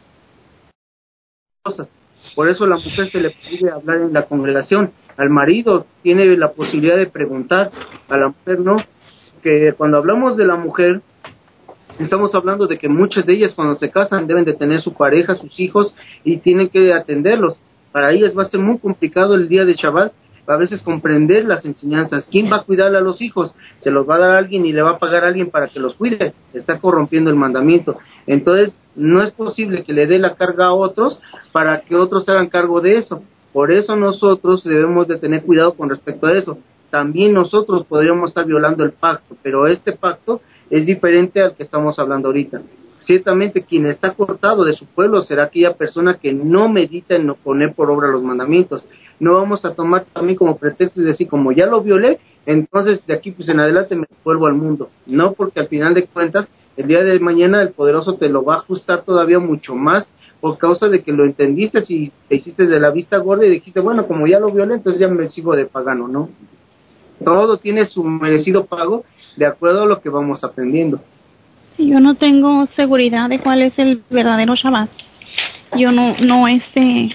cosas. Por eso la mujer se le pide hablar en la congregación. Al marido tiene la posibilidad de preguntar, a la mujer no. Que cuando hablamos de la mujer, estamos hablando de que muchas de ellas cuando se casan deben de tener su pareja, sus hijos, y tienen que atenderlos. Para ellas va a ser muy complicado el día de Shabbat, a veces comprender las enseñanzas. ¿Quién va a cuidar a los hijos? Se los va a dar a alguien y le va a pagar a alguien para que los cuide. Está corrompiendo el mandamiento. Entonces, no es posible que le dé la carga a otros para que otros se hagan cargo de eso. Por eso nosotros debemos de tener cuidado con respecto a eso. También nosotros podríamos estar violando el pacto, pero este pacto es diferente al que estamos hablando ahorita. Ciertamente quien está cortado de su pueblo será aquella persona que no medita en no poner por obra los mandamientos. No vamos a tomar también como pretexto y decir, como ya lo violé, entonces de aquí pues en adelante me vuelvo al mundo. No, porque al final de cuentas, el día de mañana el poderoso te lo va a ajustar todavía mucho más por causa de que lo entendiste y te hiciste de la vista gorda y dijiste, bueno, como ya lo violé, entonces ya me sigo de pagano, ¿no? Todo tiene su merecido pago de acuerdo a lo que vamos aprendiendo. Yo no tengo seguridad de cuál es el verdadero Shabbat. Yo no, no, este,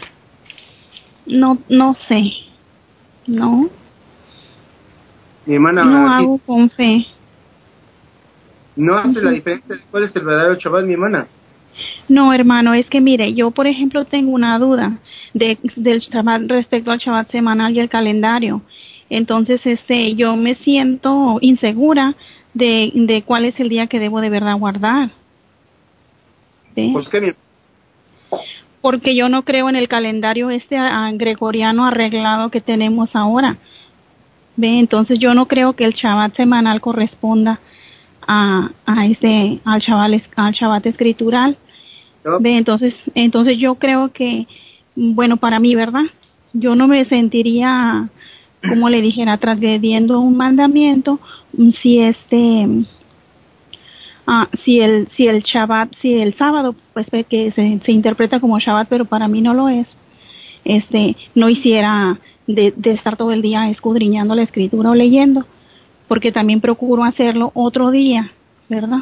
no, no sé, no. Mi hermana, no hago con fe. ¿No hace la diferencia de cuál es el verdadero Shabbat, mi hermana? No, hermano, es que mire, yo por ejemplo tengo una duda de del Shabbat respecto al Shabbat semanal y el calendario. Entonces, este, yo me siento insegura de, de cuál es el día que debo de verdad guardar. ¿Sí? ¿Por qué, mi... Porque yo no creo en el calendario este a, a gregoriano arreglado que tenemos ahora. ¿Ve? Entonces yo no creo que el Shabbat semanal corresponda a, a ese al Shabbat, al Shabbat escritural. ¿No? ¿Ve? Entonces, entonces yo creo que, bueno, para mí, ¿verdad? Yo no me sentiría, como le dijera, transgrediendo un mandamiento si este ah, si el si el Shabbat, si el sábado, pues que se, se interpreta como Shabbat, pero para mí no lo es, este no hiciera de, de estar todo el día escudriñando la escritura o leyendo, porque también procuro hacerlo otro día, ¿verdad?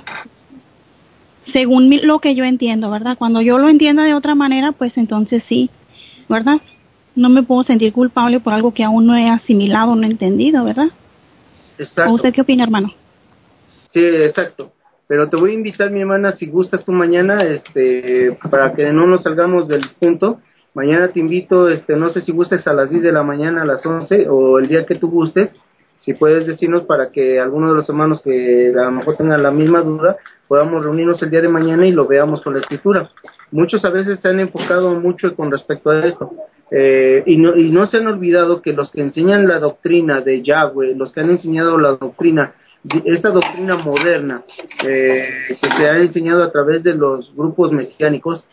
Según mi, lo que yo entiendo, ¿verdad? Cuando yo lo entienda de otra manera, pues entonces sí, ¿verdad? No me puedo sentir culpable por algo que aún no he asimilado, no he entendido, ¿verdad? Exacto. ¿O usted qué opina, hermano? Sí, exacto. Pero te voy a invitar, mi hermana, si gustas tú mañana, este, para que no nos salgamos del punto. Mañana te invito, este, no sé si gustes a las diez de la mañana, a las once, o el día que tú gustes. Si puedes decirnos para que algunos de los hermanos que a lo mejor tengan la misma duda, podamos reunirnos el día de mañana y lo veamos con la escritura. Muchos a veces se han enfocado mucho con respecto a esto, eh, y, no, y no se han olvidado que los que enseñan la doctrina de Yahweh, los que han enseñado la doctrina, esta doctrina moderna, eh, que se ha enseñado a través de los grupos mesiánicos,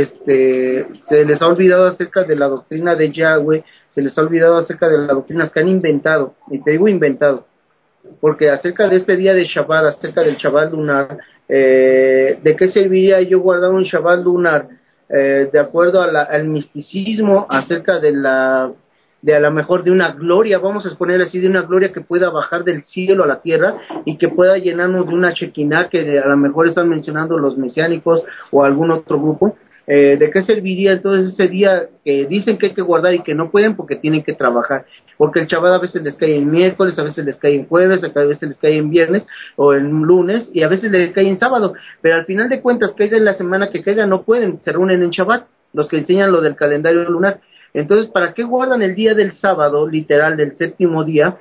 este, se les ha olvidado acerca de la doctrina de Yahweh, se les ha olvidado acerca de las doctrinas que han inventado, y te digo inventado, porque acerca de este día de Shabbat, acerca del Shabbat lunar, eh, ¿de qué serviría yo guardar un Shabbat lunar? Eh, de acuerdo a la, al misticismo acerca de la, de a lo mejor de una gloria, vamos a exponer así, de una gloria que pueda bajar del cielo a la tierra y que pueda llenarnos de una Shekinah que a lo mejor están mencionando los mesiánicos o algún otro grupo. Eh, ¿De qué serviría entonces ese día que dicen que hay que guardar y que no pueden porque tienen que trabajar? Porque el Shabbat a veces les cae en miércoles, a veces les cae en jueves, a veces les cae en viernes o en lunes y a veces les cae en sábado. Pero al final de cuentas, caiga en la semana que caiga, no pueden, se reúnen en Shabbat, los que enseñan lo del calendario lunar. Entonces, ¿para qué guardan el día del sábado, literal, del séptimo día,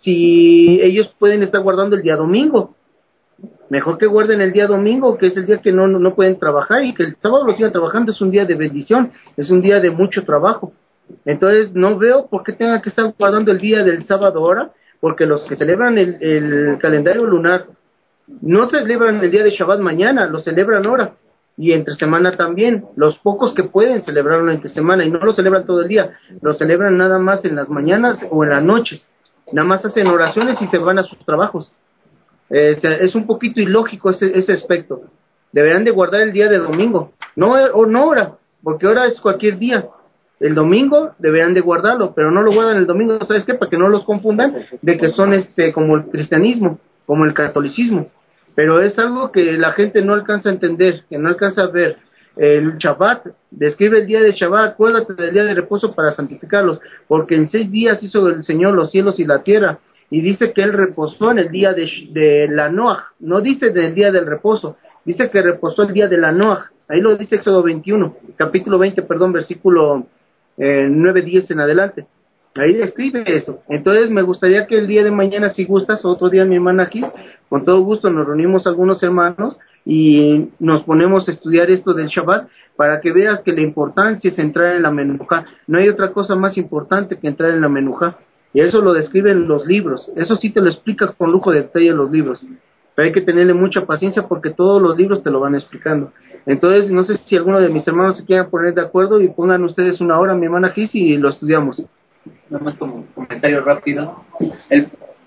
si ellos pueden estar guardando el día domingo? Mejor que guarden el día domingo, que es el día que no, no pueden trabajar, y que el sábado lo sigan trabajando. Es un día de bendición, es un día de mucho trabajo. Entonces no veo por qué tengan que estar guardando el día del sábado ahora, porque los que celebran el, el calendario lunar no celebran el día de Shabbat mañana, lo celebran ahora, y entre semana también. Los pocos que pueden celebrarlo entre semana, y no lo celebran todo el día, lo celebran nada más en las mañanas o en las noches, nada más hacen oraciones y se van a sus trabajos. Eh, es un poquito ilógico ese, ese aspecto. Deberían de guardar el día de domingo, no o no hora, porque hora es cualquier día. El domingo deberían de guardarlo, pero no lo guardan el domingo. ¿Sabes qué? Para que no los confundan de que son este como el cristianismo, como el catolicismo. Pero es algo que la gente no alcanza a entender, que no alcanza a ver. El Shabbat describe el día de Shabbat, acuérdate del día de reposo para santificarlos, porque en seis días hizo el Señor los cielos y la tierra. Y dice que él reposó en el día de, de la Noach, no dice del día del reposo, dice que reposó el día de la Noach. Ahí lo dice Éxodo veintiuno, capítulo veinte, perdón, versículo eh, nueve, diez en adelante. Ahí describe eso. Entonces me gustaría que el día de mañana, si gustas, otro día mi hermana aquí, con todo gusto nos reunimos algunos hermanos y nos ponemos a estudiar esto del Shabbat, para que veas que la importancia es entrar en la menujá. No hay otra cosa más importante que entrar en la menujá. Y eso lo describen los libros, eso sí te lo explicas con lujo de detalle en los libros, pero hay que tenerle mucha paciencia porque todos los libros te lo van explicando. Entonces, no sé si alguno de mis hermanos se quieran poner de acuerdo y pongan ustedes una hora, mi hermana Gis, y lo estudiamos. Nada más como comentario rápido. El,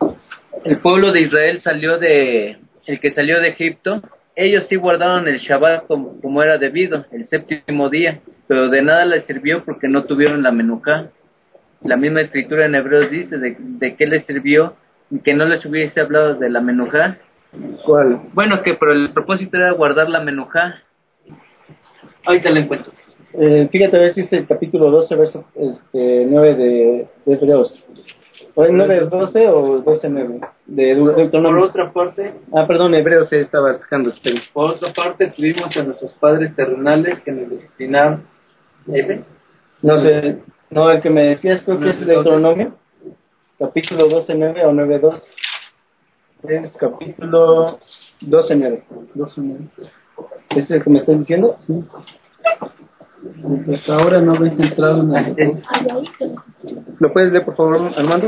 el pueblo de Israel salió de, el que salió de Egipto, ellos sí guardaron el Shabbat como, como era debido, el séptimo día, pero de nada les sirvió porque no tuvieron la menujá. La misma escritura en Hebreos dice de, de qué les sirvió que no les hubiese hablado de la menujá. ¿Cuál? Bueno, que pero el propósito era guardar la menujá. Ahorita la encuentro. Eh, fíjate a ver si es el capítulo doce, verso este, nueve de, de Hebreos. ¿O es nueve doce o doce nueve? De Deuteronomio. Por otra parte... Ah, perdón, Hebreos se estaba sacando. Espera. Por otra parte, tuvimos a nuestros padres terrenales que nos disciplinaron. ¿Ese? No sé... No, el que me decías creo que es Deuteronomio, capítulo doce nueve o nueve dos. Es capítulo doce nueve. ¿Ese es el que me estás diciendo? Sí. Porque hasta ahora no habéis entrado en el reposo. ¿Lo puedes leer, por favor, Armando?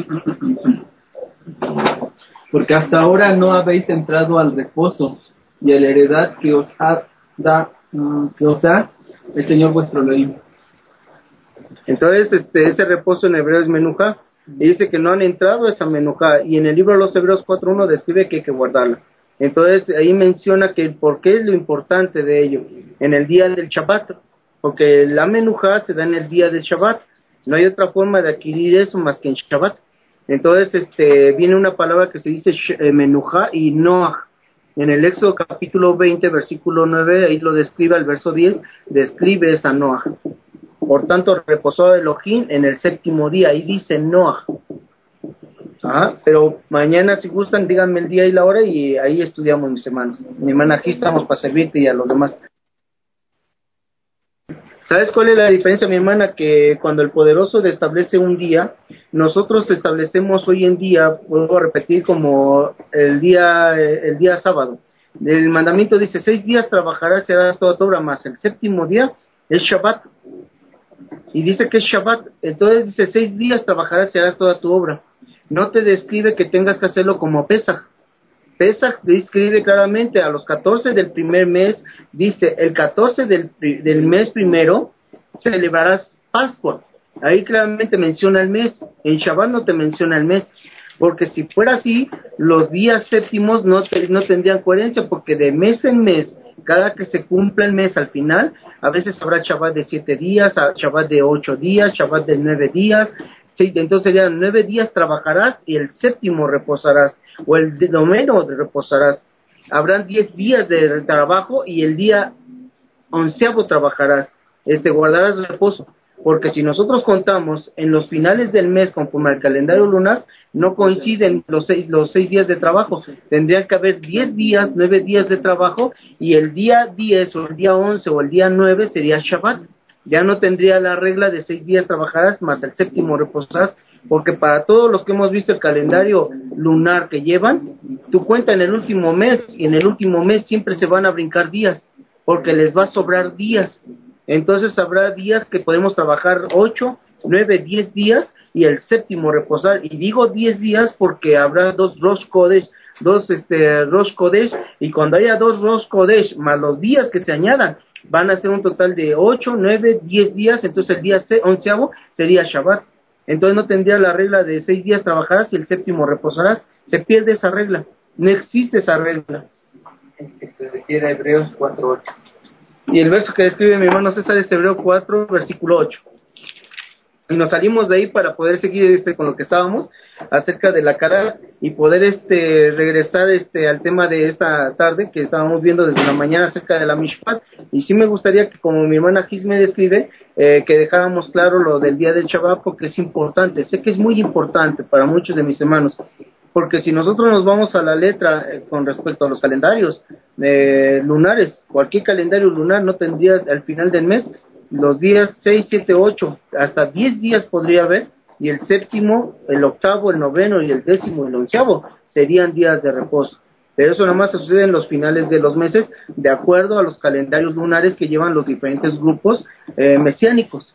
Porque hasta ahora no habéis entrado al reposo y a la heredad que os ha da, uh, que os da el Señor vuestro Elohim. Entonces, este, ese reposo en hebreo es menujá, y dice que no han entrado a esa menujá, y en el libro de los Hebreos cuatro uno describe que hay que guardarla. Entonces, ahí menciona que por qué es lo importante de ello, en el día del Shabbat, porque la menujá se da en el día del Shabbat, no hay otra forma de adquirir eso más que en Shabbat. Entonces, este, viene una palabra que se dice eh, menujá y noach. En el Éxodo capítulo veinte, versículo nueve, ahí lo describe, al verso diez, describe esa noach. Por tanto, reposó Elohim en el séptimo día, ahí dice Noah. Ah, pero mañana, si gustan, díganme el día y la hora y ahí estudiamos, mis hermanos. Mi hermana, aquí estamos para servirte y a los demás. ¿Sabes cuál es la diferencia, mi hermana? Que cuando el Poderoso establece un día, nosotros establecemos hoy en día, puedo repetir, como el día el día sábado. El mandamiento dice, seis días trabajarás y harás toda tu obra, más el séptimo día es Shabbat. Y dice que es Shabbat, entonces dice, seis días trabajarás y harás toda tu obra. No te describe que tengas que hacerlo como Pesaj. Pesaj describe claramente a los catorce del primer mes, dice, el catorce del, del mes primero celebrarás Pascua. Ahí claramente menciona el mes, en Shabbat no te menciona el mes, porque si fuera así, los días séptimos no, te, no tendrían coherencia, porque de mes en mes, cada que se cumpla el mes al final, a veces habrá Shabbat de siete días, Shabbat de ocho días, Shabbat de nueve días, sí, entonces ya nueve días trabajarás y el séptimo reposarás, o el noveno reposarás. Habrán diez días de trabajo y el día onceavo trabajarás, este guardarás reposo, porque si nosotros contamos en los finales del mes conforme al calendario lunar, no coinciden los seis, los seis días de trabajo, tendría que haber diez días, nueve días de trabajo, y el día diez o el día once o el día nueve sería Shabbat, ya no tendría la regla de seis días trabajarás más el séptimo reposarás, porque para todos los que hemos visto el calendario lunar que llevan, tú cuenta en el último mes, y en el último mes siempre se van a brincar días, porque les va a sobrar días. Entonces habrá días que podemos trabajar ocho, nueve, diez días y el séptimo reposar. Y digo diez días porque habrá dos Rosh Kodesh, dos este, Rosh Kodesh, y cuando haya dos Rosh Kodesh más los días que se añadan, van a ser un total de ocho, nueve, diez días, entonces el día onceavo sería Shabbat. Entonces no tendría la regla de seis días trabajarás y el séptimo reposarás. Se pierde esa regla, no existe esa regla. Se refiere a Hebreos cuatro ocho. Y el verso que describe mi hermano César es Hebreo cuatro, versículo ocho. Y nos salimos de ahí para poder seguir este con lo que estábamos acerca de la cara y poder este regresar este al tema de esta tarde que estábamos viendo desde la mañana acerca de la Mishpat. Y sí me gustaría que, como mi hermana Gis me describe, eh, que dejáramos claro lo del día del Shabbat, porque es importante, sé que es muy importante para muchos de mis hermanos. Porque si nosotros nos vamos a la letra eh, con respecto a los calendarios eh, lunares, cualquier calendario lunar no tendría al final del mes los días seis, siete, ocho, hasta diez días podría haber, y el séptimo, el octavo, el noveno y el décimo, el onceavo serían días de reposo. Pero eso nada más sucede en los finales de los meses, de acuerdo a los calendarios lunares que llevan los diferentes grupos eh, mesiánicos.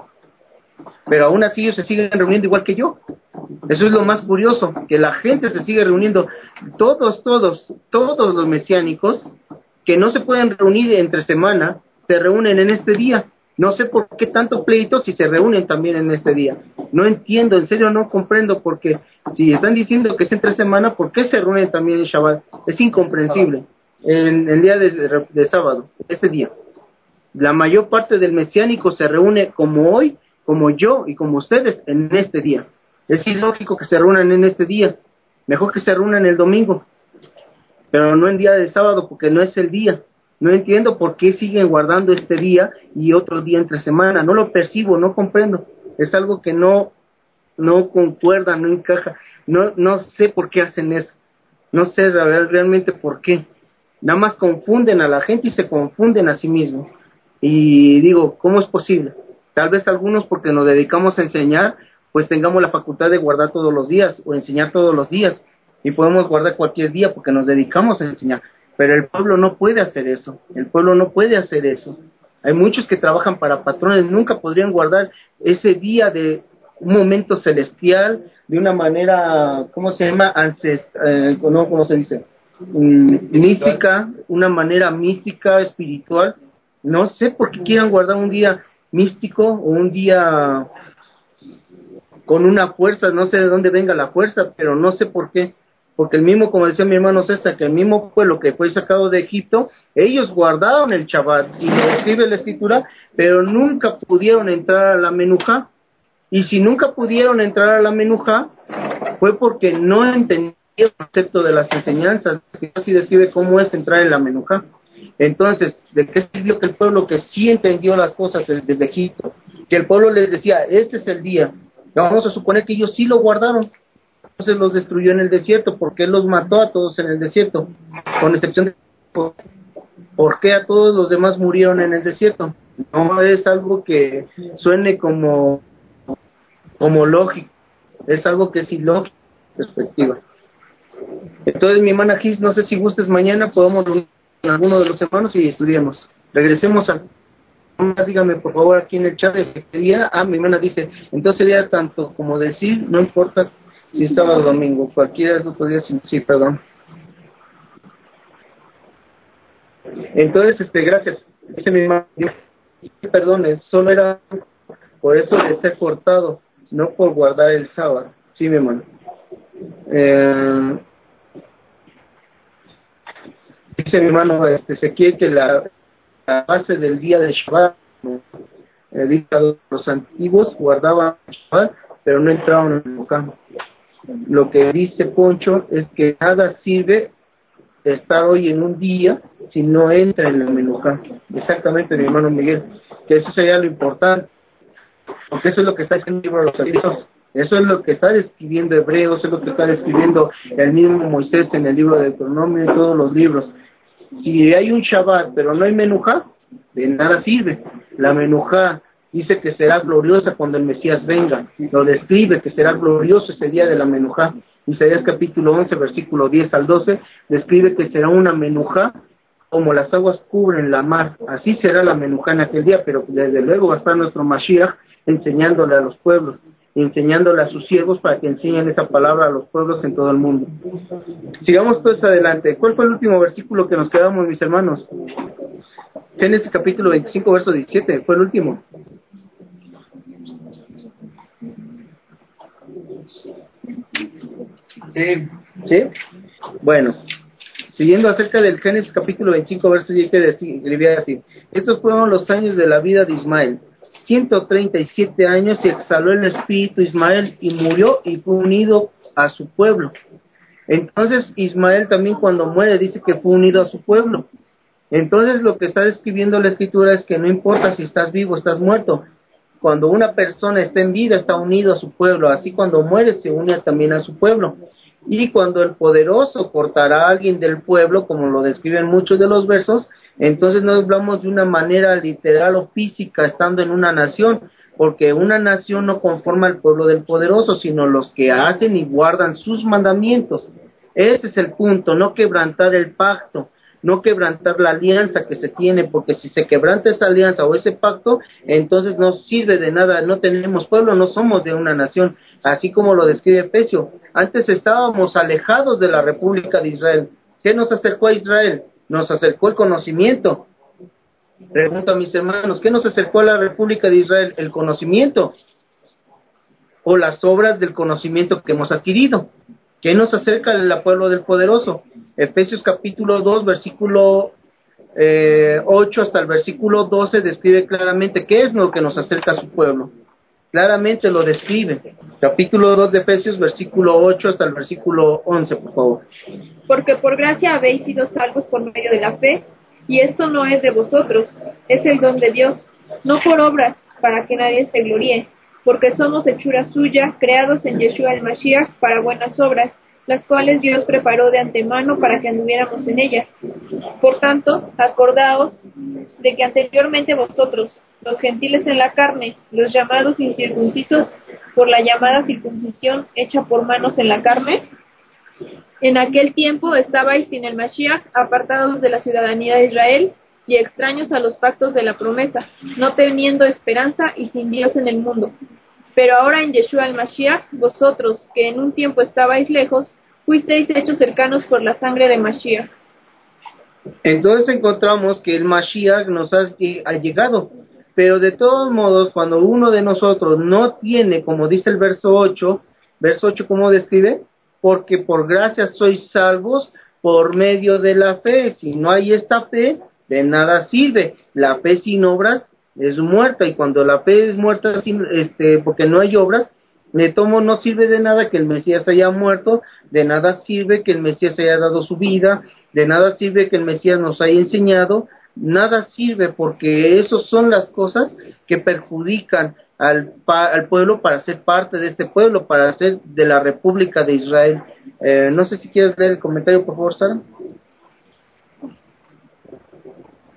Pero aún así ellos se siguen reuniendo igual que yo. Eso es lo más curioso, que la gente se sigue reuniendo, todos, todos, todos los mesiánicos que no se pueden reunir entre semana, se reúnen en este día. No sé por qué tanto pleito si se reúnen también en este día. No entiendo, en serio no comprendo, porque si están diciendo que es entre semana, ¿por qué se reúnen también en Shabbat? Es incomprensible. En el día de, de sábado, este día. La mayor parte del mesiánico se reúne como hoy, como yo y como ustedes en este día. Es ilógico que se reúnan en este día. Mejor que se reúnan el domingo, pero no en día de sábado, porque no es el día. No entiendo por qué siguen guardando este día y otro día entre semana. No lo percibo, no comprendo. Es algo que no no concuerda, no encaja. No no sé por qué hacen eso. No sé realmente por qué. Nada más confunden a la gente y se confunden a sí mismos. Y digo, ¿cómo es posible? Tal vez algunos, porque nos dedicamos a enseñar, pues tengamos la facultad de guardar todos los días o enseñar todos los días. Y podemos guardar cualquier día porque nos dedicamos a enseñar. Pero el pueblo no puede hacer eso, el pueblo no puede hacer eso. Hay muchos que trabajan para patrones, nunca podrían guardar ese día de un momento celestial, de una manera, ¿cómo se llama? Ancest eh, no, ¿cómo se dice? Mm, mística, una manera mística, espiritual. No sé por qué quieran guardar un día místico o un día con una fuerza, no sé de dónde venga la fuerza, pero no sé por qué. Porque el mismo, como decía mi hermano César, que el mismo pueblo que fue sacado de Egipto, ellos guardaron el Shabbat, y lo describe la Escritura, pero nunca pudieron entrar a la Menujá. Y si nunca pudieron entrar a la Menujá, fue porque no entendían el concepto de las enseñanzas. Así describe cómo es entrar en la Menujá. Entonces, ¿de qué sirvió que el pueblo que sí entendió las cosas desde Egipto, que el pueblo les decía, este es el día, vamos a suponer que ellos sí lo guardaron? Entonces los destruyó en el desierto, porque él los mató a todos en el desierto, con excepción de... ¿Por qué a todos los demás murieron en el desierto? No es algo que suene como, como lógico, es algo que es ilógico, perspectiva. Entonces, mi hermana Gis, no sé si gustes mañana, podemos reunir con alguno de los hermanos y estudiemos. Regresemos a... Dígame, por favor, aquí en el chat, este día, ah, mi hermana dice, entonces sería tanto como decir, no importa si es sábado o domingo, cualquiera de los otros días, sí, perdón. Entonces, este, gracias. Dice mi hermana, perdone, solo era por eso de ser cortado, no por guardar el sábado. Sí, mi hermano. Eh, dice mi hermano, este, se quiere que la, la base del día de Shabbat, eh, dice, los antiguos guardaban Shabbat, pero no entraban en el Menucá. Lo que dice Poncho es que nada sirve estar hoy en un día si no entra en la Menucá. Exactamente, mi hermano Miguel, que eso sería lo importante, porque eso es lo que está diciendo el libro de los Hebreos, eso es lo que está describiendo Hebreos, eso es lo que está describiendo el mismo Moisés en el libro de Deuteronomio y todos los libros. Si hay un Shabbat pero no hay Menucá, de nada sirve. La Menucá dice que será gloriosa cuando el Mesías venga, lo describe que será glorioso ese día de la Menucá. Isaías capítulo once, versículo diez al doce, describe que será una Menucá como las aguas cubren la mar. Así será la Menucá en aquel día, pero desde luego va a estar nuestro Mashiach enseñándole a los pueblos, enseñándole a sus siervos para que enseñen esa palabra a los pueblos en todo el mundo. Sigamos pues adelante. ¿Cuál fue el último versículo que nos quedamos, mis hermanos? Génesis capítulo veinticinco, verso diecisiete, fue el último. Sí. ¿Sí? Bueno, siguiendo acerca del Génesis capítulo veinticinco, verso diecisiete, escribía así: estos fueron los años de la vida de Ismael, ciento treinta y siete años, y exhaló el espíritu Ismael y murió y fue unido a su pueblo. Entonces Ismael también cuando muere dice que fue unido a su pueblo. Entonces lo que está describiendo la escritura es que no importa si estás vivo o estás muerto, cuando una persona está en vida está unido a su pueblo, así cuando muere se une también a su pueblo. Y cuando el poderoso cortará a alguien del pueblo, como lo describen muchos de los versos, entonces no hablamos de una manera literal o física estando en una nación, porque una nación no conforma al pueblo del poderoso, sino los que hacen y guardan sus mandamientos. Ese es el punto, no quebrantar el pacto, no quebrantar la alianza que se tiene, porque si se quebranta esa alianza o ese pacto, entonces no sirve de nada, no tenemos pueblo, no somos de una nación, así como lo describe Efesios. Antes estábamos alejados de la República de Israel. ¿Qué nos acercó a Israel? Nos acercó el conocimiento. Pregunto a mis hermanos, ¿qué nos acercó a la República de Israel? ¿El conocimiento o las obras del conocimiento que hemos adquirido? ¿Qué nos acerca al pueblo del poderoso? Efesios capítulo dos, versículo eh, ocho hasta el versículo doce describe claramente qué es lo que nos acerca a su pueblo. Claramente lo describe. Capítulo dos de Efesios, versículo ocho hasta el versículo once, por favor. Porque por gracia habéis sido salvos por medio de la fe, y esto no es de vosotros, es el don de Dios, no por obras, para que nadie se gloríe, porque somos hechura suya, creados en Yeshua el Mashiach para buenas obras, las cuales Dios preparó de antemano para que anduviéramos en ellas. Por tanto, acordaos de que anteriormente vosotros, los gentiles en la carne, los llamados incircuncisos por la llamada circuncisión hecha por manos en la carne, en aquel tiempo estabais sin el Mashiach, apartados de la ciudadanía de Israel y extraños a los pactos de la promesa, no teniendo esperanza y sin Dios en el mundo. Pero ahora en Yeshua el Mashiach, vosotros, que en un tiempo estabais lejos, fuisteis hechos cercanos por la sangre de Mashiach. Entonces encontramos que el Mashiach nos ha, ha llegado, pero de todos modos, cuando uno de nosotros no tiene, como dice el verso ocho, verso ocho, ¿cómo describe? Porque por gracia sois salvos por medio de la fe. Si no hay esta fe, de nada sirve. La fe sin obras es muerta, y cuando la fe es muerta sin, este, porque no hay obras, de tomo no sirve de nada que el Mesías haya muerto, de nada sirve que el Mesías haya dado su vida, de nada sirve que el Mesías nos haya enseñado, nada sirve, porque esas son las cosas que perjudican al, al pueblo para ser parte de este pueblo, para ser de la República de Israel. Eh, no sé si quieres leer el comentario, por favor, Sara.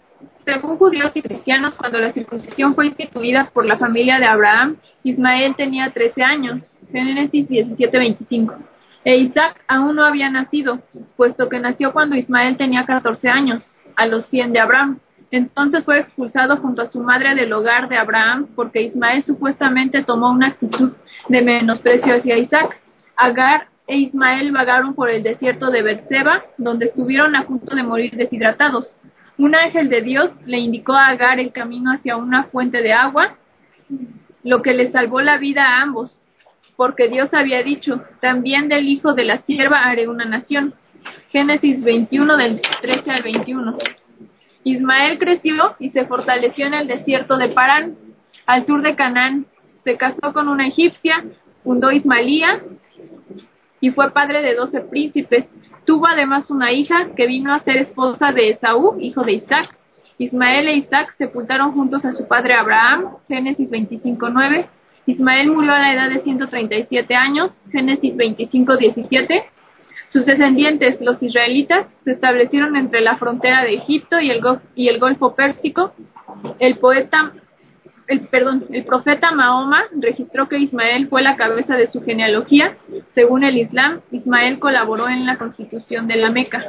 Según judíos y cristianos, cuando la circuncisión fue instituida por la familia de Abraham, Ismael tenía trece años, Génesis diecisiete veinticinco, e Isaac aún no había nacido, puesto que nació cuando Ismael tenía catorce años, a los cien de Abraham. Entonces fue expulsado junto a su madre del hogar de Abraham, porque Ismael supuestamente tomó una actitud de menosprecio hacia Isaac. Agar e Ismael vagaron por el desierto de Beerseba, donde estuvieron a punto de morir deshidratados. Un ángel de Dios le indicó a Agar el camino hacia una fuente de agua, lo que le salvó la vida a ambos, porque Dios había dicho, también del hijo de la sierva haré una nación. Génesis veintiuno, del trece al veintiuno. Ismael creció y se fortaleció en el desierto de Parán, al sur de Canaán. Se casó con una egipcia, fundó Ismaelía y fue padre de doce príncipes. Tuvo además una hija que vino a ser esposa de Esaú, hijo de Isaac. Ismael e Isaac sepultaron juntos a su padre Abraham, Génesis veinticinco nueve. Ismael murió a la edad de ciento treinta y siete años, Génesis veinticinco diecisiete. Sus descendientes, los israelitas, se establecieron entre la frontera de Egipto y el, Go- y el Golfo Pérsico. El poeta, el, perdón, el profeta Mahoma registró que Ismael fue la cabeza de su genealogía. Según el Islam, Ismael colaboró en la constitución de la Meca.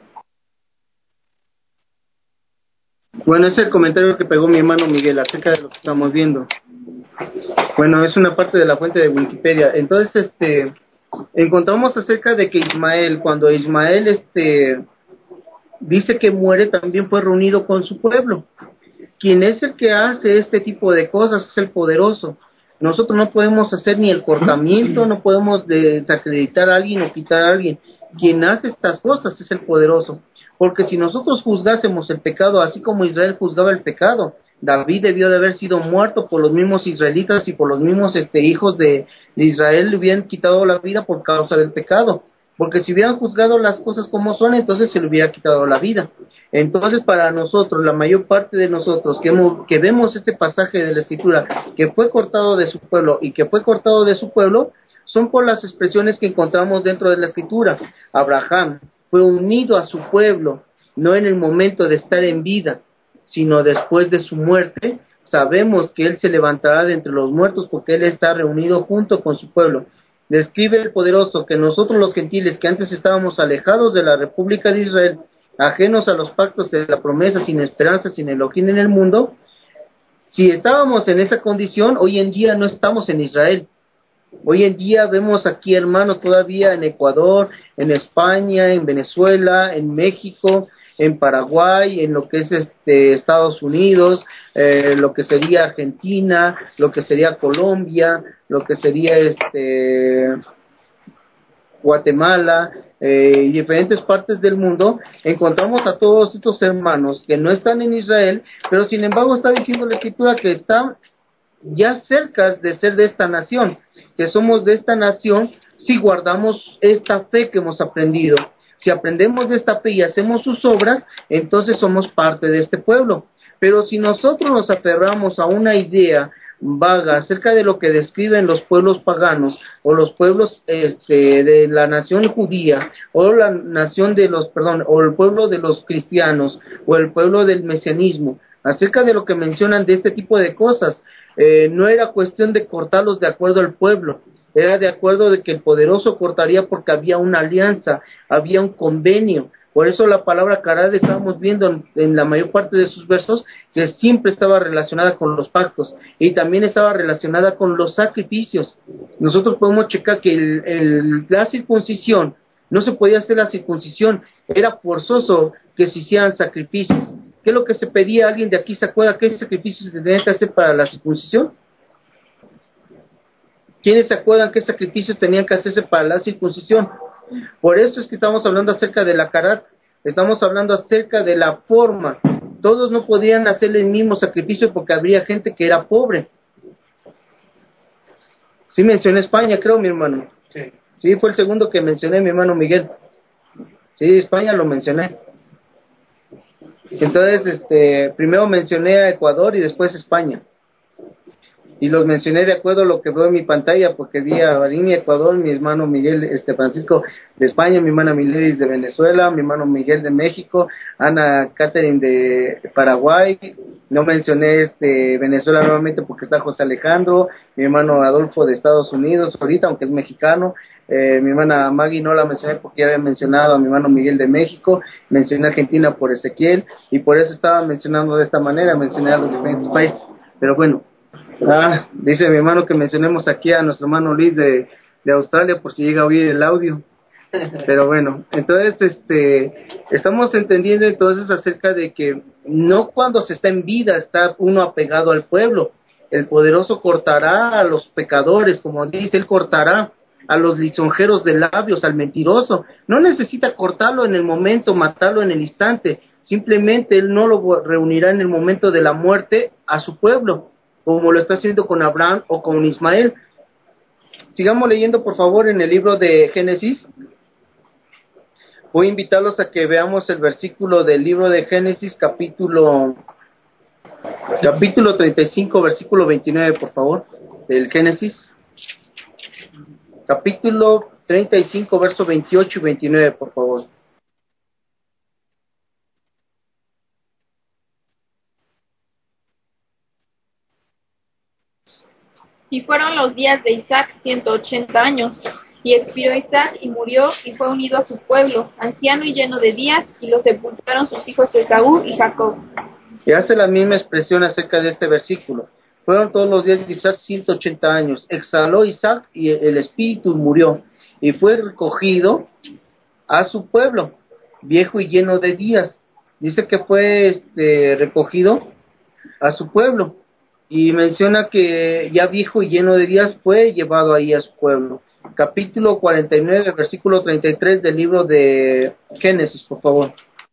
Bueno, ese es el comentario que pegó mi hermano Miguel acerca de lo que estamos viendo. Bueno, es una parte de la fuente de Wikipedia. Entonces, este, encontramos acerca de que Ismael, cuando Ismael, este, dice que muere, también fue reunido con su pueblo. Quien es el que hace este tipo de cosas es el poderoso. Nosotros no podemos hacer ni el cortamiento, no podemos desacreditar a alguien o quitar a alguien. Quien hace estas cosas es el poderoso. Porque si nosotros juzgásemos el pecado así como Israel juzgaba el pecado, David debió de haber sido muerto por los mismos israelitas y por los mismos este, hijos de, de Israel le hubieran quitado la vida por causa del pecado. Porque si hubieran juzgado las cosas como son, entonces se le hubiera quitado la vida. Entonces, para nosotros, la mayor parte de nosotros que, hemos, que vemos este pasaje de la Escritura, que fue cortado de su pueblo y que fue cortado de su pueblo, son por las expresiones que encontramos dentro de la Escritura. Abraham fue unido a su pueblo, no en el momento de estar en vida, sino después de su muerte. Sabemos que él se levantará de entre los muertos porque él está reunido junto con su pueblo. Describe el poderoso que nosotros los gentiles que antes estábamos alejados de la República de Israel, ajenos a los pactos de la promesa, sin esperanza, sin Elohim en el mundo, si estábamos en esa condición, hoy en día no estamos en Israel. Hoy en día vemos aquí hermanos todavía en Ecuador, en España, en Venezuela, en México, en Paraguay, en lo que es este Estados Unidos, eh, lo que sería Argentina, lo que sería Colombia, lo que sería este Guatemala, eh, y diferentes partes del mundo. Encontramos a todos estos hermanos que no están en Israel, pero sin embargo está diciendo la Escritura que están ya cerca de ser de esta nación, que somos de esta nación si guardamos esta fe que hemos aprendido. Si aprendemos de esta fe y hacemos sus obras, entonces somos parte de este pueblo. Pero si nosotros nos aferramos a una idea vaga acerca de lo que describen los pueblos paganos o los pueblos este, de la nación judía o la nación de los, perdón, o el pueblo de los cristianos o el pueblo del mesianismo, acerca de lo que mencionan de este tipo de cosas, eh, no era cuestión de cortarlos de acuerdo al pueblo, era de acuerdo de que el poderoso cortaría porque había una alianza, había un convenio. Por eso la palabra carad estábamos viendo en, en la mayor parte de sus versos que siempre estaba relacionada con los pactos y también estaba relacionada con los sacrificios. Nosotros podemos checar que el, el, la circuncisión, no se podía hacer la circuncisión, era forzoso que se hicieran sacrificios. ¿Qué es lo que se pedía? ¿Alguien de aquí se acuerda qué sacrificios se tenían que hacer para la circuncisión? ¿Quiénes se acuerdan qué sacrificios tenían que hacerse para la circuncisión? Por eso es que estamos hablando acerca de la carat, estamos hablando acerca de la forma. Todos no podían hacer el mismo sacrificio porque habría gente que era pobre. Sí mencioné España, creo, mi hermano. Sí. Sí, fue el segundo que mencioné, mi hermano Miguel. Sí, España lo mencioné. Entonces, este, primero mencioné a Ecuador y después España. y los mencioné de acuerdo a lo que veo en mi pantalla, porque vi a Barini, Ecuador, mi hermano Miguel este Francisco de España, mi hermana Miledis de Venezuela, mi hermano Miguel de México, Ana Catherine de Paraguay, no mencioné este Venezuela nuevamente porque está José Alejandro, mi hermano Adolfo de Estados Unidos, ahorita aunque es mexicano, eh, mi hermana Maggie no la mencioné porque ya había mencionado a mi hermano Miguel de México, mencioné a Argentina por Ezequiel, y por eso estaba mencionando de esta manera, mencioné a los diferentes países, pero bueno. Ah, dice mi hermano que mencionemos aquí a nuestro hermano Luis de, de Australia por si llega a oír el audio. Pero bueno, entonces este estamos entendiendo entonces acerca de que no cuando se está en vida está uno apegado al pueblo. El poderoso cortará a los pecadores, como dice, él cortará a los lisonjeros de labios, al mentiroso. No necesita cortarlo en el momento, matarlo en el instante. Simplemente él no lo reunirá en el momento de la muerte a su pueblo, como lo está haciendo con Abraham o con Ismael. Sigamos leyendo, por favor, en el libro de Génesis. Voy a invitarlos a que veamos el versículo del libro de Génesis, capítulo capítulo treinta y cinco, versículo veintinueve, por favor, del Génesis. Capítulo treinta y cinco, versos veintiocho y veintinueve, por favor. Y fueron los días de Isaac ciento ochenta años, y expiró Isaac y murió, y fue unido a su pueblo, anciano y lleno de días, y lo sepultaron sus hijos Esaú y Jacob. Y hace la misma expresión acerca de este versículo. Fueron todos los días de Isaac ciento ochenta años. Exhaló Isaac y el espíritu murió, y fue recogido a su pueblo, viejo y lleno de días. Dice que fue este, recogido a su pueblo. Y menciona que ya viejo y lleno de días fue llevado ahí a su pueblo. Capítulo cuarenta y nueve, versículo treinta y tres del libro de Génesis, por favor.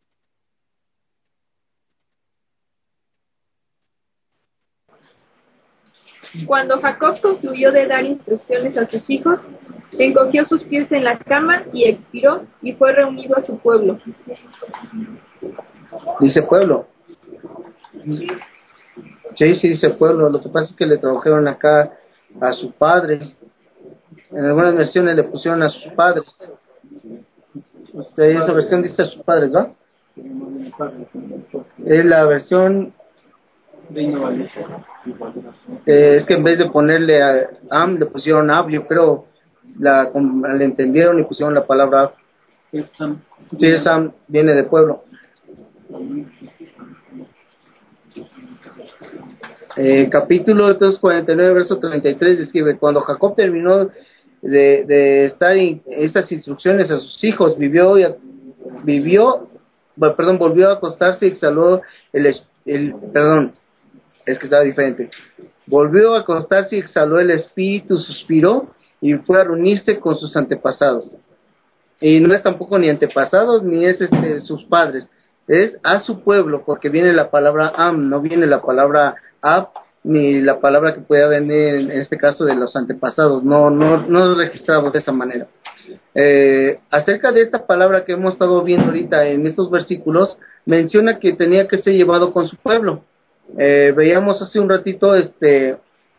Cuando Jacob concluyó de dar instrucciones a sus hijos, encogió sus pies en la cama y expiró, y fue reunido a su pueblo. Dice pueblo. Sí, sí, dice pueblo. Lo que pasa es que le tradujeron acá a sus padres. En algunas versiones le pusieron a sus padres. Usted, esa versión dice a sus padres, ¿no? Es la versión... Eh, es que en vez de ponerle a am, le pusieron ab, yo creo, la, le entendieron y pusieron la palabra ab. Sí, es am, viene de pueblo. Eh, capítulo doscientos cuarenta y nueve, verso treinta y tres describe: cuando Jacob terminó de, de estar en estas instrucciones a sus hijos, vivió, y, vivió, perdón, volvió a acostarse y exhaló el, el, perdón, es que estaba diferente, volvió a acostarse y exhaló el espíritu, suspiró y fue a reunirse con sus antepasados. Y no es tampoco ni antepasados ni es este, sus padres, es a su pueblo, porque viene la palabra am, no viene la palabra ab, ni la palabra que pueda venir en este caso de los antepasados, no no no registramos de esa manera. Eh, acerca de esta palabra que hemos estado viendo ahorita en estos versículos, menciona que tenía que ser llevado con su pueblo. Eh, veíamos hace un ratito este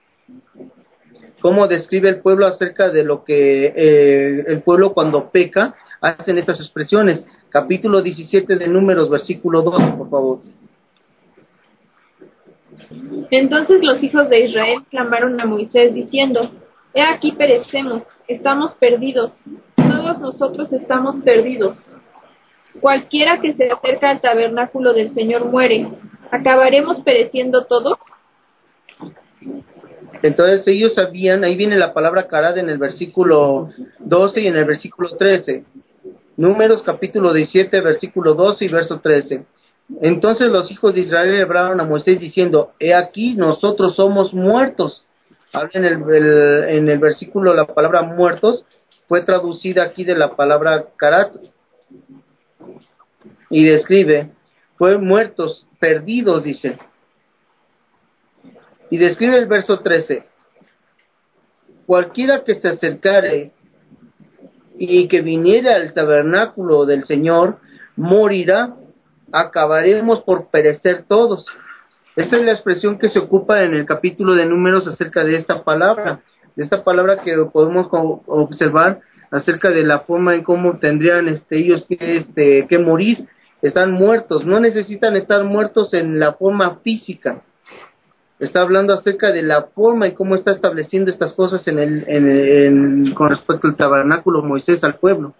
cómo describe el pueblo acerca de lo que eh, el pueblo cuando peca hacen estas expresiones. Capítulo diecisiete de Números, versículo dos, por favor. Entonces los hijos de Israel clamaron a Moisés diciendo: He aquí perecemos, estamos perdidos, todos nosotros estamos perdidos. Cualquiera que se acerca al tabernáculo del Señor muere. ¿Acabaremos pereciendo todos? Entonces ellos sabían, ahí viene la palabra carad en el versículo doce y en el versículo trece. Números capítulo diecisiete, versículo doce y verso trece. Entonces los hijos de Israel hablaron a Moisés diciendo: He aquí nosotros somos muertos. Habla en el, el, en el versículo la palabra muertos, fue traducida aquí de la palabra carad. Y describe, fue muertos, perdidos, dice. Y describe el verso trece: cualquiera que se acercare y que viniera al tabernáculo del Señor, morirá, acabaremos por perecer todos. Esta es la expresión que se ocupa en el capítulo de Números acerca de esta palabra, de esta palabra que podemos observar acerca de la forma en cómo tendrían este, ellos que, este, que morir. Están muertos, no necesitan estar muertos en la forma física. Está hablando acerca de la forma y cómo está estableciendo estas cosas en el, en el, en, con respecto al tabernáculo Moisés al pueblo.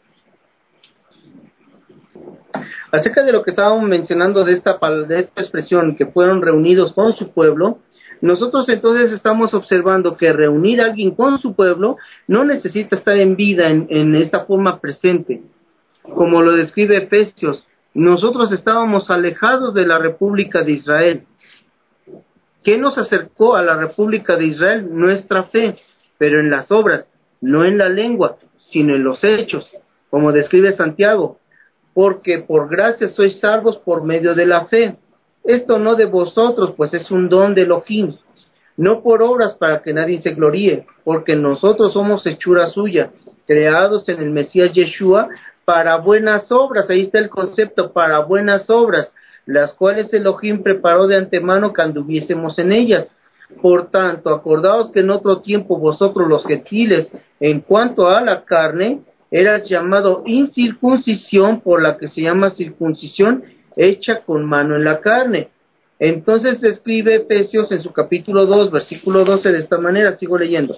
Acerca de lo que estábamos mencionando de esta, de esta expresión, que fueron reunidos con su pueblo, nosotros entonces estamos observando que reunir a alguien con su pueblo no necesita estar en vida en, en esta forma presente. Como lo describe Efesios, nosotros estábamos alejados de la República de Israel. ¿Qué nos acercó a la República de Israel? Nuestra fe, pero en las obras, no en la lengua, sino en los hechos, como describe Santiago, porque por gracia sois salvos por medio de la fe. Esto no de vosotros, pues es un don de Elohim, no por obras para que nadie se gloríe, porque nosotros somos hechura suya, creados en el Mesías Yeshua para buenas obras. Ahí está el concepto, para buenas obras, las cuales Elohim preparó de antemano que anduviésemos en ellas. Por tanto, acordaos que en otro tiempo vosotros los gentiles, en cuanto a la carne, eras llamado incircuncisión, por la que se llama circuncisión hecha con mano en la carne. Entonces describe Efesios en su capítulo dos, versículo doce de esta manera, sigo leyendo.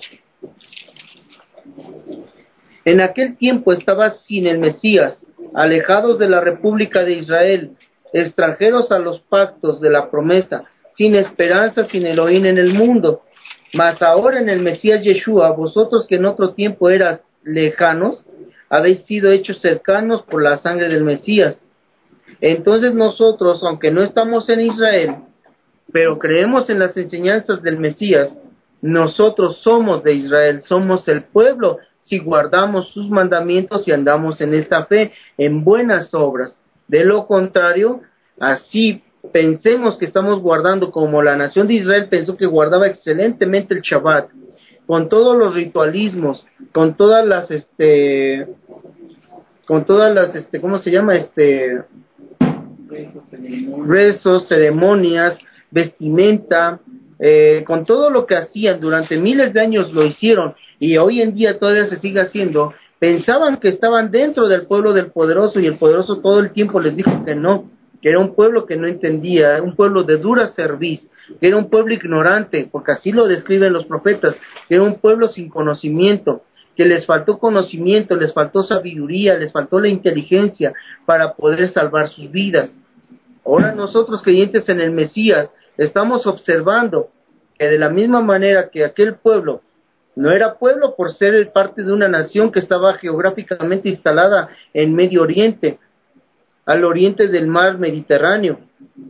En aquel tiempo estaba sin el Mesías, alejados de la República de Israel, extranjeros a los pactos de la promesa, sin esperanza, sin Elohim en el mundo. Mas ahora en el Mesías Yeshua, vosotros que en otro tiempo eras lejanos, habéis sido hechos cercanos por la sangre del Mesías. Entonces nosotros, aunque no estamos en Israel, pero creemos en las enseñanzas del Mesías, nosotros somos de Israel, somos el pueblo, si guardamos sus mandamientos y andamos en esta fe, en buenas obras. De lo contrario, así pensemos que estamos guardando como la nación de Israel pensó que guardaba excelentemente el Shabbat, con todos los ritualismos, con todas las, este, con todas las, este, ¿cómo se llama? Este, rezos, ceremonias, vestimenta, eh, con todo lo que hacían durante miles de años lo hicieron y hoy en día todavía se sigue haciendo. Pensaban que estaban dentro del pueblo del poderoso y el poderoso todo el tiempo les dijo que no, que era un pueblo que no entendía, un pueblo de dura cerviz, que era un pueblo ignorante, porque así lo describen los profetas, que era un pueblo sin conocimiento, que les faltó conocimiento, les faltó sabiduría, les faltó la inteligencia para poder salvar sus vidas. Ahora nosotros creyentes en el Mesías estamos observando que de la misma manera que aquel pueblo no era pueblo por ser parte de una nación que estaba geográficamente instalada en Medio Oriente, al oriente del mar Mediterráneo.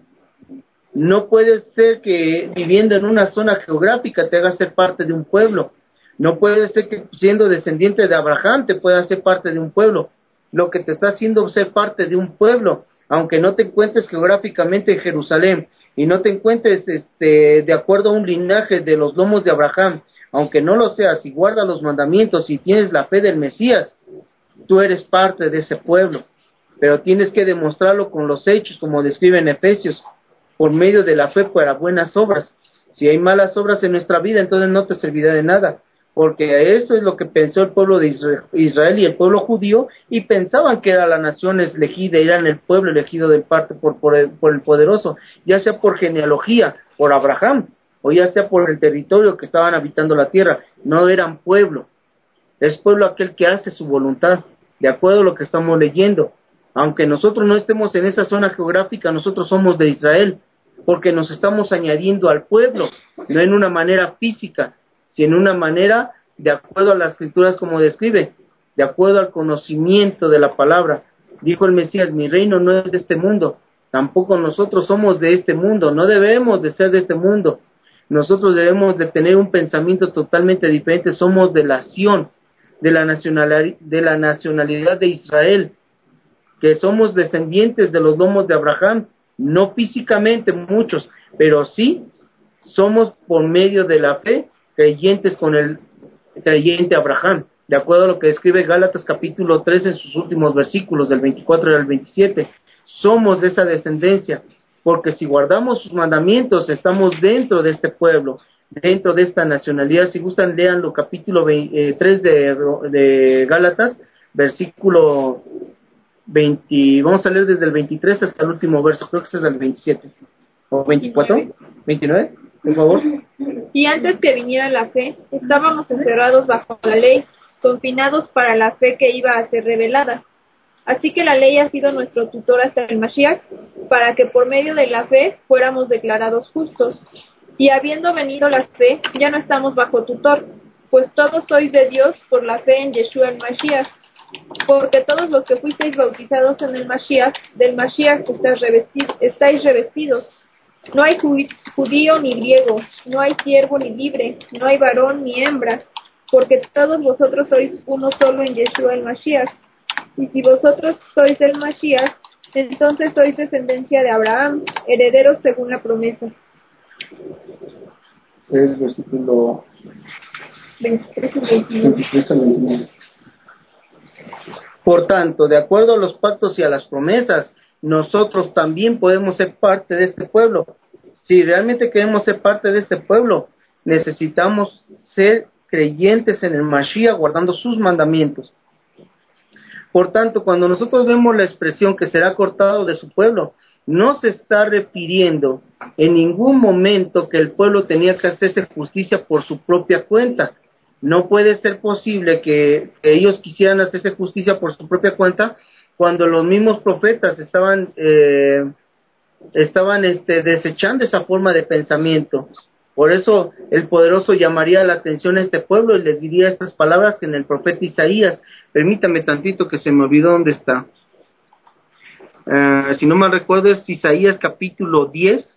No puede ser que viviendo en una zona geográfica te hagas ser parte de un pueblo. No puede ser que siendo descendiente de Abraham te puedas ser parte de un pueblo. Lo que te está haciendo ser parte de un pueblo, aunque no te encuentres geográficamente en Jerusalén y no te encuentres este, de acuerdo a un linaje de los lomos de Abraham, aunque no lo seas y guardas los mandamientos y tienes la fe del Mesías, tú eres parte de ese pueblo. Pero tienes que demostrarlo con los hechos, como describe en Efesios, por medio de la fe para buenas obras. Si hay malas obras en nuestra vida, entonces no te servirá de nada, porque eso es lo que pensó el pueblo de Israel y el pueblo judío, y pensaban que era la nación elegida, eran el pueblo elegido de parte por, por, el, por el poderoso, ya sea por genealogía, por Abraham, o ya sea por el territorio que estaban habitando la tierra. No eran pueblo, es pueblo aquel que hace su voluntad, de acuerdo a lo que estamos leyendo. Aunque nosotros no estemos en esa zona geográfica, nosotros somos de Israel, porque nos estamos añadiendo al pueblo, no en una manera física, sino en una manera de acuerdo a las escrituras como describe, de acuerdo al conocimiento de la palabra. Dijo el Mesías, mi reino no es de este mundo, tampoco nosotros somos de este mundo, no debemos de ser de este mundo. Nosotros debemos de tener un pensamiento totalmente diferente, somos de la Sión, de la nacionalidad, de la nacionalidad de Israel, que somos descendientes de los lomos de Abraham, no físicamente muchos, pero sí somos por medio de la fe creyentes con el creyente Abraham, de acuerdo a lo que describe Gálatas capítulo tres en sus últimos versículos, del veinticuatro al veintisiete. Somos de esa descendencia, porque si guardamos sus mandamientos, estamos dentro de este pueblo, dentro de esta nacionalidad. Si gustan, leanlo, capítulo tres de, de Gálatas, versículo veinte, vamos a leer desde el veintitrés hasta el último verso, creo que es el veintisiete, o veinticuatro, veintinueve, por favor. Y antes que viniera la fe, estábamos encerrados bajo la ley, confinados para la fe que iba a ser revelada. Así que la ley ha sido nuestro tutor hasta el Mashiach, para que por medio de la fe fuéramos declarados justos. Y habiendo venido la fe, ya no estamos bajo tutor, pues todos sois de Dios por la fe en Yeshua el Mashiach. Porque todos los que fuisteis bautizados en el Mashiach, del Mashiach estáis revestidos, estáis revestidos. No hay judío ni griego, no hay siervo ni libre, no hay varón ni hembra, porque todos vosotros sois uno solo en Yeshua el Mashiach. Y si vosotros sois del Mashiach, entonces sois descendencia de Abraham, herederos según la promesa. El versículo veintitrés y veintinueve. Por tanto, de acuerdo a los pactos y a las promesas, nosotros también podemos ser parte de este pueblo. Si realmente queremos ser parte de este pueblo, necesitamos ser creyentes en el Mashiach, guardando sus mandamientos. Por tanto, cuando nosotros vemos la expresión que será cortado de su pueblo, no se está refiriendo en ningún momento que el pueblo tenía que hacerse justicia por su propia cuenta. No puede ser posible que ellos quisieran hacerse justicia por su propia cuenta cuando los mismos profetas estaban eh, estaban este, desechando esa forma de pensamiento. Por eso el poderoso llamaría la atención a este pueblo y les diría estas palabras que en el profeta Isaías, permítame tantito que se me olvidó dónde está. Uh, si no me recuerdo es Isaías capítulo diez.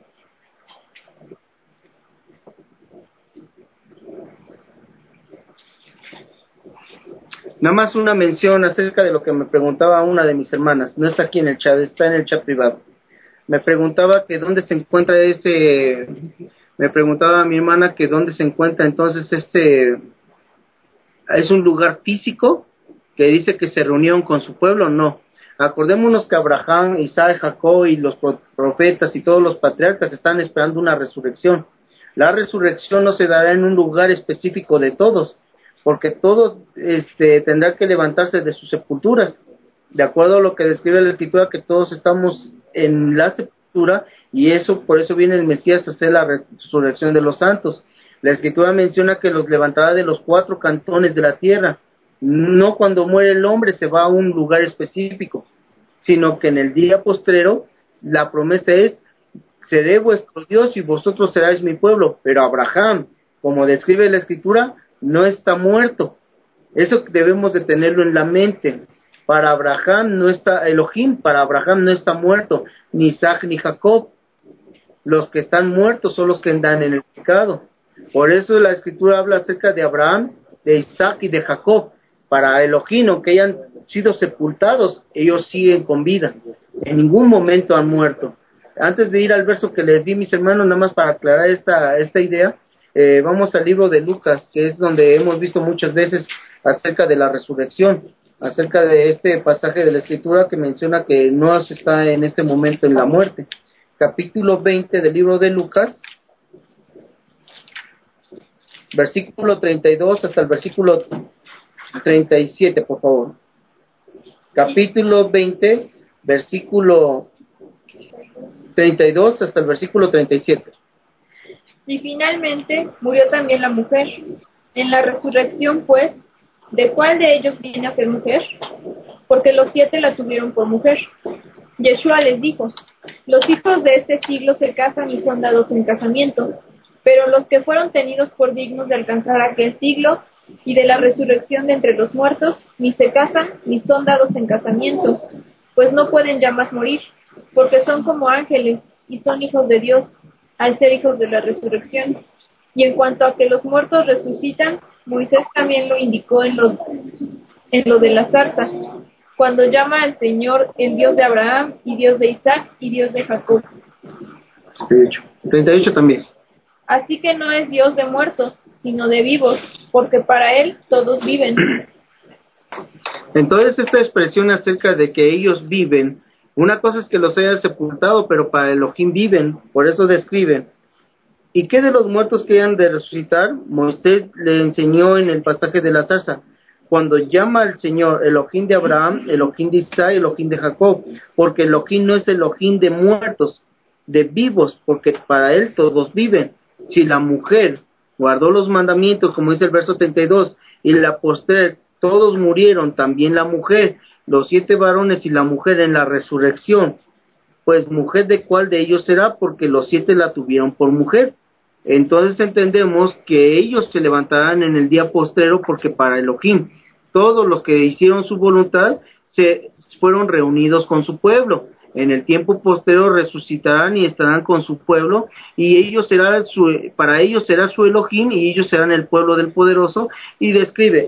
Nada más una mención acerca de lo que me preguntaba una de mis hermanas. No está aquí en el chat, está en el chat privado. Me preguntaba que dónde se encuentra ese... Me preguntaba a mi hermana que dónde se encuentra entonces este... ¿Es un lugar físico que dice que se reunieron con su pueblo? No. Acordémonos que Abraham, Isaac, Jacob y los profetas y todos los patriarcas están esperando una resurrección. La resurrección no se dará en un lugar específico de todos, porque todos este, tendrán que levantarse de sus sepulturas, de acuerdo a lo que describe la Escritura, que todos estamos en la sepultura, y eso por eso viene el Mesías a hacer la resurrección de los santos. La Escritura menciona que los levantará de los cuatro cantones de la tierra. No cuando muere el hombre se va a un lugar específico, sino que en el día postrero la promesa es: seré vuestro Dios y vosotros seráis mi pueblo. Pero Abraham, como describe la Escritura, no está muerto. Eso debemos de tenerlo en la mente. Para Abraham no está, Elohim, para Abraham no está muerto, ni Isaac ni Jacob. Los que están muertos son los que andan en el pecado. Por eso la Escritura habla acerca de Abraham, de Isaac y de Jacob. Para Elohim, aunque hayan sido sepultados, ellos siguen con vida. En ningún momento han muerto. Antes de ir al verso que les di, mis hermanos, nada más para aclarar esta, esta idea, eh, vamos al libro de Lucas, que es donde hemos visto muchas veces acerca de la resurrección, acerca de este pasaje de la Escritura que menciona que no se está en este momento en la muerte. Capítulo veinte del libro de Lucas, versículo treinta y dos hasta el versículo treinta y siete, por favor. Capítulo veinte, versículo treinta y dos hasta el versículo treinta y siete. Y finalmente murió también la mujer. En la resurrección, pues, ¿de cuál de ellos viene a ser mujer? Porque los siete la tuvieron por mujer. Yeshua les dijo: los hijos de este siglo se casan y son dados en casamiento, pero los que fueron tenidos por dignos de alcanzar aquel siglo y de la resurrección de entre los muertos, ni se casan ni son dados en casamiento, pues no pueden ya más morir, porque son como ángeles y son hijos de Dios, al ser hijos de la resurrección. Y en cuanto a que los muertos resucitan, Moisés también lo indicó en lo, en lo de la zarza, cuando llama al Señor el Dios de Abraham y Dios de Isaac y Dios de Jacob. treinta y ocho también. Así que no es Dios de muertos, sino de vivos, porque para Él todos viven. Entonces esta expresión acerca de que ellos viven Una cosa es que los haya sepultado, pero para Elohim viven, por eso describen. ¿Y qué de los muertos que hayan de resucitar? Moisés le enseñó en el pasaje de la zarza, cuando llama al Señor Elohim de Abraham, Elohim de Isaac, Elohim de Jacob, porque Elohim no es Elohim de muertos, de vivos, porque para él todos viven. Si la mujer guardó los mandamientos, como dice el verso treinta y dos, y la postrer todos murieron, también la mujer, los siete varones y la mujer en la resurrección, pues mujer de cuál de ellos será, porque los siete la tuvieron por mujer. Entonces entendemos que ellos se levantarán en el día postrero, porque para Elohim todos los que hicieron su voluntad se fueron reunidos con su pueblo. En el tiempo posterior resucitarán y estarán con su pueblo, y ellos serán su, para ellos será su Elohim, y ellos serán el pueblo del poderoso. Y describe,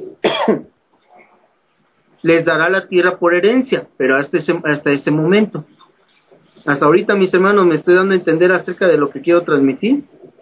les dará la tierra por herencia, pero hasta ese, hasta ese momento. Hasta ahorita, mis hermanos, me estoy dando a entender acerca de lo que quiero transmitir.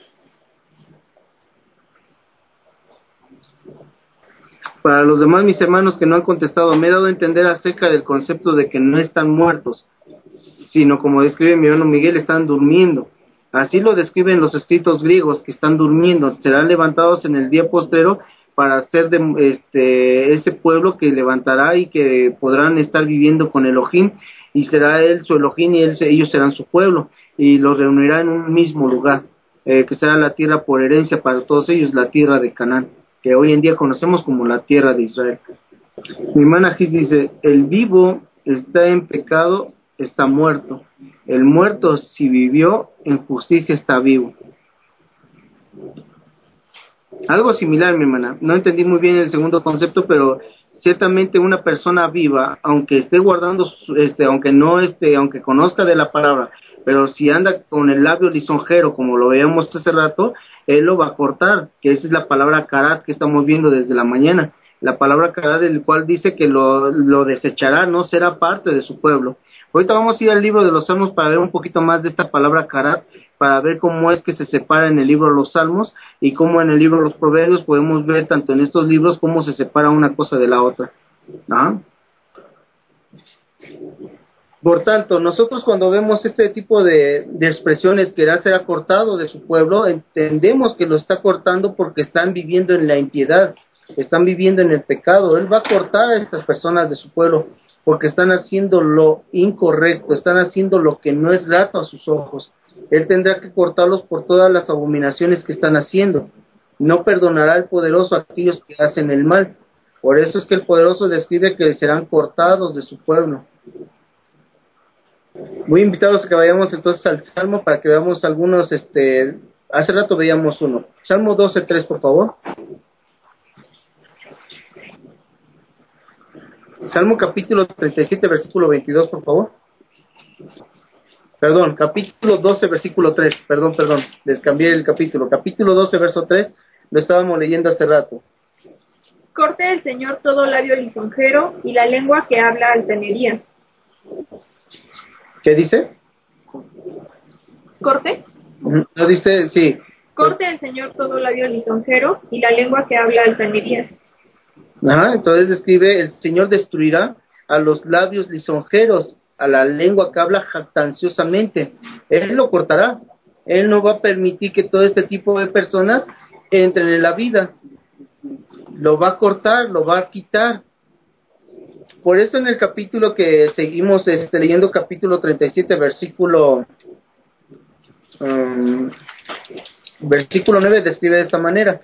Para los demás, mis hermanos que no han contestado, me he dado a entender acerca del concepto de que no están muertos, sino, como describe mi hermano Miguel, están durmiendo. Así lo describen los escritos griegos, que están durmiendo, serán levantados en el día postrero para ser de este ese pueblo que levantará y que podrán estar viviendo con Elohim, y será él su Elohim y él, ellos serán su pueblo, y los reunirá en un mismo lugar, eh, que será la tierra por herencia para todos ellos, la tierra de Canaán, que hoy en día conocemos como la tierra de Israel. Mi hermana Gis dice, el vivo está en pecado, está muerto. El muerto, si vivió, en justicia está vivo. Algo similar, mi hermana. No entendí muy bien el segundo concepto, pero ciertamente una persona viva, aunque esté guardando, este, aunque no esté, aunque conozca de la palabra, pero si anda con el labio lisonjero, como lo veíamos hace rato, él lo va a cortar, que esa es la palabra karat que estamos viendo desde la mañana. La palabra karat, el cual dice que lo, lo desechará, no será parte de su pueblo. Ahorita vamos a ir al libro de los Salmos para ver un poquito más de esta palabra karat, para ver cómo es que se separa en el libro de los Salmos y cómo en el libro de los Proverbios podemos ver tanto en estos libros cómo se separa una cosa de la otra. ¿Ah? Por tanto, nosotros cuando vemos este tipo de, de expresiones que ya será cortado de su pueblo, entendemos que lo está cortando porque están viviendo en la impiedad, están viviendo en el pecado. Él va a cortar a estas personas de su pueblo porque están haciendo lo incorrecto, están haciendo lo que no es grato a sus ojos. Él tendrá que cortarlos por todas las abominaciones que están haciendo. No perdonará el poderoso a aquellos que hacen el mal. Por eso es que el poderoso describe que serán cortados de su pueblo. Voy a invitarlos a que vayamos entonces al Salmo para que veamos algunos, este, hace rato veíamos uno. Salmo doce tres, por favor. Salmo capítulo treinta y siete, versículo veintidós, por favor. Perdón, capítulo doce, versículo tres, perdón, perdón, les cambié el capítulo. Capítulo doce, verso tres, lo estábamos leyendo hace rato. Corte el Señor todo labio lisonjero y la lengua que habla altanería. ¿Qué dice? ¿Corte? No dice, sí. Corte el Señor todo labio lisonjero y la lengua que habla altanería. Ajá, entonces describe, el Señor destruirá a los labios lisonjeros, a la lengua que habla jactanciosamente. Él lo cortará. Él no va a permitir que todo este tipo de personas entren en la vida. Lo va a cortar, lo va a quitar. Por eso en el capítulo que seguimos este, leyendo, capítulo treinta y siete, versículo um, versículo nueve, describe de esta manera.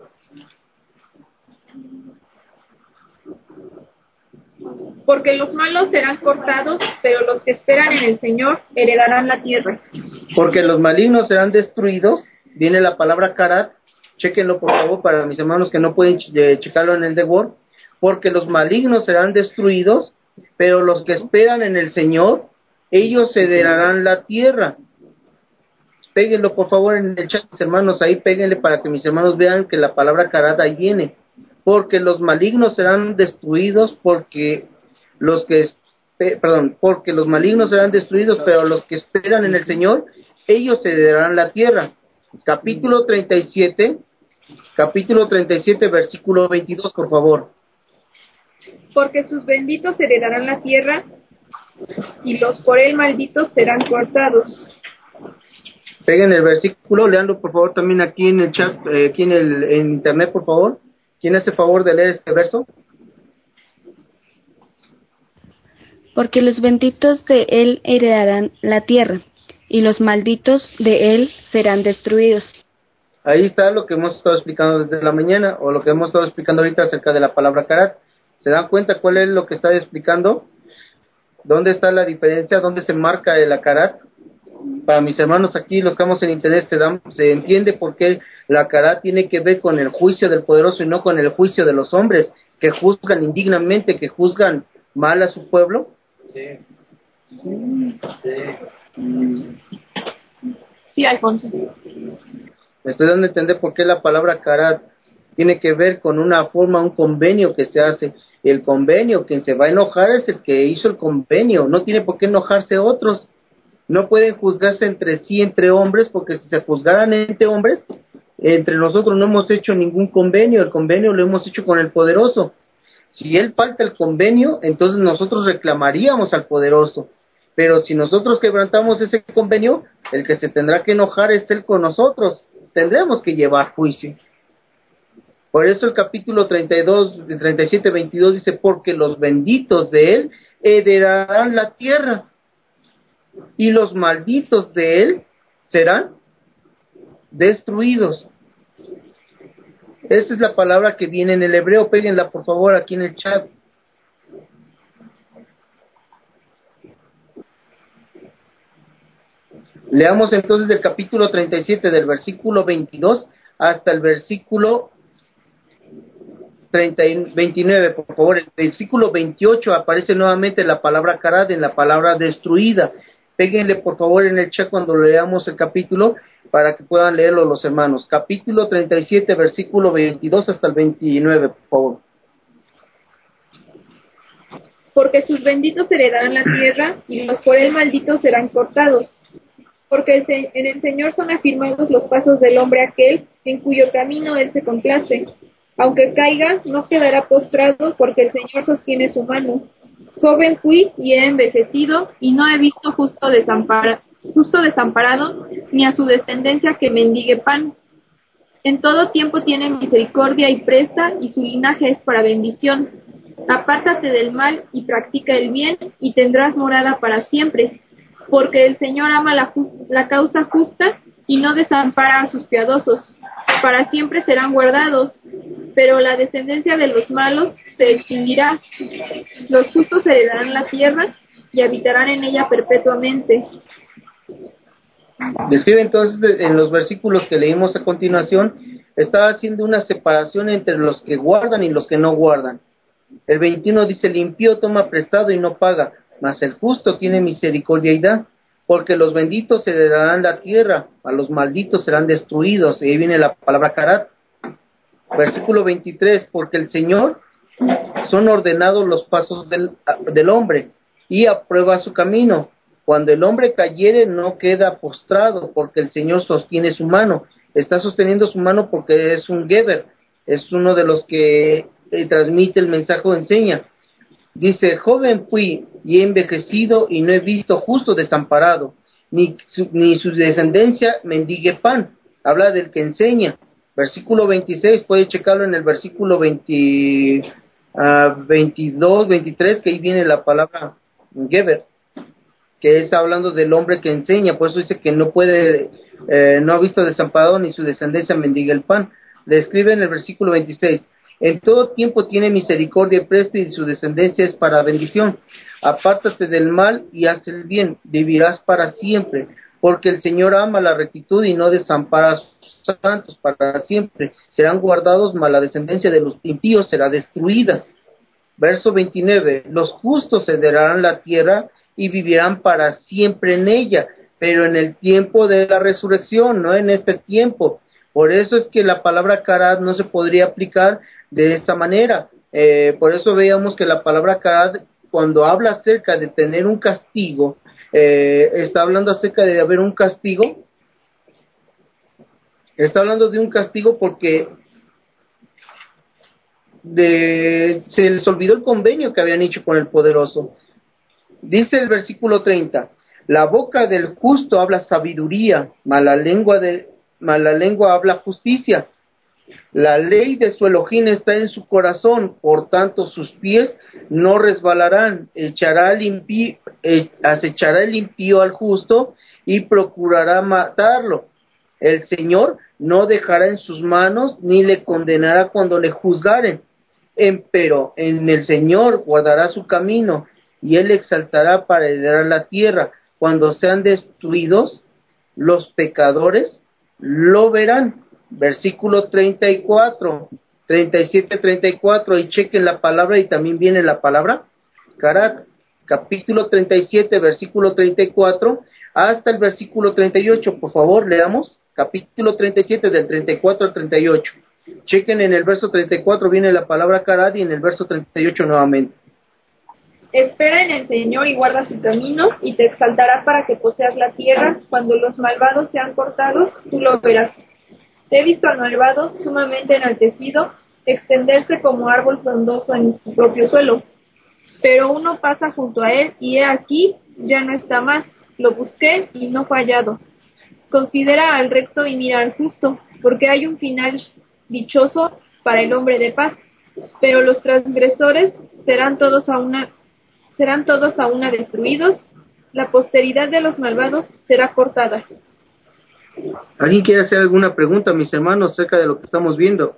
Porque los malos serán cortados, pero los que esperan en el Señor heredarán la tierra. Porque los malignos serán destruidos, viene la palabra karat, chéquenlo por favor para mis hermanos que no pueden ch- checarlo en el The Word. Porque los malignos serán destruidos, pero los que esperan en el Señor, ellos heredarán la tierra. Péguenlo por favor en el chat, mis hermanos, ahí péguenle para que mis hermanos vean que la palabra karat ahí viene. Porque los malignos serán destruidos, porque los que, perdón, porque los malignos serán destruidos, pero los que esperan en el Señor, ellos heredarán la tierra. Capítulo treinta y siete, capítulo treinta y siete, versículo veintidós, por favor. Porque sus benditos heredarán la tierra y los por él malditos serán cortados. Peguen el versículo, leanlo por favor también aquí en el chat, eh, aquí en el en internet, por favor. ¿Quién hace favor de leer este verso? Porque los benditos de él heredarán la tierra, y los malditos de él serán destruidos. Ahí está lo que hemos estado explicando desde la mañana, o lo que hemos estado explicando ahorita acerca de la palabra karat. ¿Se dan cuenta cuál es lo que está explicando? ¿Dónde está la diferencia? ¿Dónde se marca el karat? Para mis hermanos aquí, los que estamos en internet, se, dan, se entiende por qué la karat tiene que ver con el juicio del poderoso y no con el juicio de los hombres que juzgan indignamente, que juzgan mal a su pueblo. Sí. Sí. Sí, Alfonso. Me estoy dando a entender por qué la palabra karat tiene que ver con una forma, un convenio que se hace. El convenio, quien se va a enojar es el que hizo el convenio, no tiene por qué enojarse otros. No pueden juzgarse entre sí, entre hombres, porque si se juzgaran entre hombres, entre nosotros no hemos hecho ningún convenio, el convenio lo hemos hecho con el poderoso. Si él falta el convenio, entonces nosotros reclamaríamos al poderoso. Pero si nosotros quebrantamos ese convenio, el que se tendrá que enojar es él con nosotros. Tendremos que llevar juicio. Por eso el capítulo treinta y dos, treinta y siete, veintidós dice, porque los benditos de él heredarán la tierra, y los malditos de él serán destruidos. Esta es la palabra que viene en el hebreo, péguenla por favor aquí en el chat. Leamos entonces del capítulo treinta y siete, del versículo veintidós hasta el versículo treinta y veintinueve, por favor. El versículo veintiocho aparece nuevamente la palabra karat en la palabra destruida. Péguenle por favor en el chat cuando leamos el capítulo para que puedan leerlo los hermanos. Capítulo treinta y siete, versículo veintidós hasta el veintinueve, por favor. Porque sus benditos heredarán la tierra, y los por él malditos serán cortados. Porque en el Señor son afirmados los pasos del hombre aquel, en cuyo camino él se complace. Aunque caiga, no quedará postrado, porque el Señor sostiene su mano. Joven fui y he envejecido, y no he visto justo, desampara, justo desamparado, ni a su descendencia que mendigue pan. En todo tiempo tiene misericordia y presta, y su linaje es para bendición. Apártate del mal y practica el bien, y tendrás morada para siempre. Porque el Señor ama la, la causa justa, y no desampara a sus piadosos. Para siempre serán guardados, pero la descendencia de los malos se extinguirá. Los justos heredarán la tierra y habitarán en ella perpetuamente. Describe entonces en los versículos que leímos a continuación, está haciendo una separación entre los que guardan y los que no guardan. El veintiuno dice, el impío toma prestado y no paga, mas el justo tiene misericordia y da. Porque los benditos heredarán la tierra, a los malditos serán destruidos. Y ahí viene la palabra karat. Versículo veintitrés, porque el Señor son ordenados los pasos del, del hombre, y aprueba su camino. Cuando el hombre cayere, no queda postrado, porque el Señor sostiene su mano. Está sosteniendo su mano porque es un geber, es uno de los que eh, transmite el mensaje o enseña. Dice, joven fui y he envejecido y no he visto justo desamparado, ni su, ni su descendencia mendigue pan. Habla del que enseña. Versículo veintiséis, puede checarlo en el versículo veinte, uh, veintidós, veintitrés, que ahí viene la palabra geber, que está hablando del hombre que enseña. Por eso dice que no puede, eh, no ha visto desamparado ni su descendencia mendiga el pan. Le escribe en el versículo veintiséis, en todo tiempo tiene misericordia y presta, y su descendencia es para bendición. Apártate del mal y haz el bien, vivirás para siempre, porque el Señor ama la rectitud y no desampara a sus santos para siempre. Serán guardados, mas la descendencia de los impíos será destruida. Verso veintinueve, los justos heredarán la tierra y vivirán para siempre en ella, pero en el tiempo de la resurrección, no en este tiempo. Por eso es que la palabra karat no se podría aplicar de esta manera. Eh, por eso veíamos que la palabra karat, cuando habla acerca de tener un castigo, eh, está hablando acerca de haber un castigo. Está hablando de un castigo porque de, se les olvidó el convenio que habían hecho con el poderoso. Dice el versículo treinta, la boca del justo habla sabiduría, mas la lengua, de, mas la lengua habla justicia. La ley de su Elohim está en su corazón, por tanto sus pies no resbalarán. Echará el impío, eh, acechará el impío al justo y procurará matarlo. El Señor no dejará en sus manos, ni le condenará cuando le juzgaren. Empero en el Señor guardará su camino, y él exaltará para heredar la tierra. Cuando sean destruidos, los pecadores lo verán. Versículo treinta y cuatro, treinta y siete, treinta y cuatro, y chequen la palabra, y también viene la palabra Karat, capítulo treinta y siete, versículo treinta y cuatro, hasta el versículo treinta y ocho, por favor, leamos, capítulo treinta y siete, del treinta y cuatro al treinta y ocho, chequen en el verso treinta y cuatro, viene la palabra Karat, y en el verso treinta y ocho nuevamente. Espera en el Señor y guarda su camino, y te exaltará para que poseas la tierra. Cuando los malvados sean cortados, tú lo verás. He visto al malvado sumamente enaltecido, extenderse como árbol frondoso en su propio suelo. Pero uno pasa junto a él, y he aquí, ya no está más. Lo busqué y no fue hallado. Considera al recto y mira al justo, porque hay un final dichoso para el hombre de paz. Pero los transgresores serán todos a una, serán todos a una destruidos. La posteridad de los malvados será cortada. ¿Alguien quiere hacer alguna pregunta, mis hermanos, acerca de lo que estamos viendo?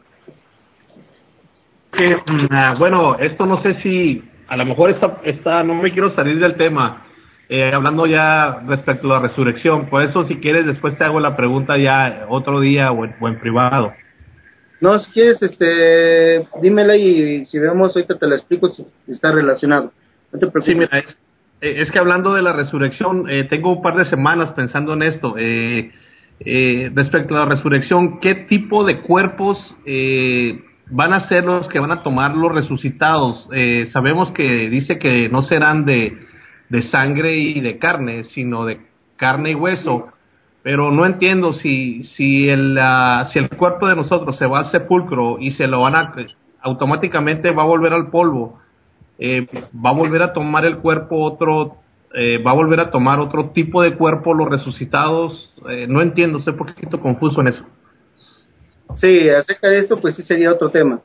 Que, uh, bueno, esto no sé si, a lo mejor está, está no me quiero salir del tema, eh, hablando ya respecto a la resurrección, por eso si quieres después te hago la pregunta ya otro día o en, o en privado. No, si quieres, este, dímela y si vemos ahorita te la explico si está relacionado. No te preocupes. Sí, mira, es, es que hablando de la resurrección, eh, tengo un par de semanas pensando en esto. Eh, eh, respecto a la resurrección, ¿qué tipo de cuerpos eh, van a ser los que van a tomar los resucitados? Eh, sabemos que dice que no serán de, de sangre y de carne, sino de carne y hueso. Pero no entiendo si si el uh, si el cuerpo de nosotros se va al sepulcro y se lo van a automáticamente va a volver al polvo, eh, va a volver a tomar el cuerpo otro eh, va a volver a tomar otro tipo de cuerpo los resucitados. Eh, no entiendo, estoy un poquito confuso en eso. Sí, acerca de esto pues sí sería otro tema.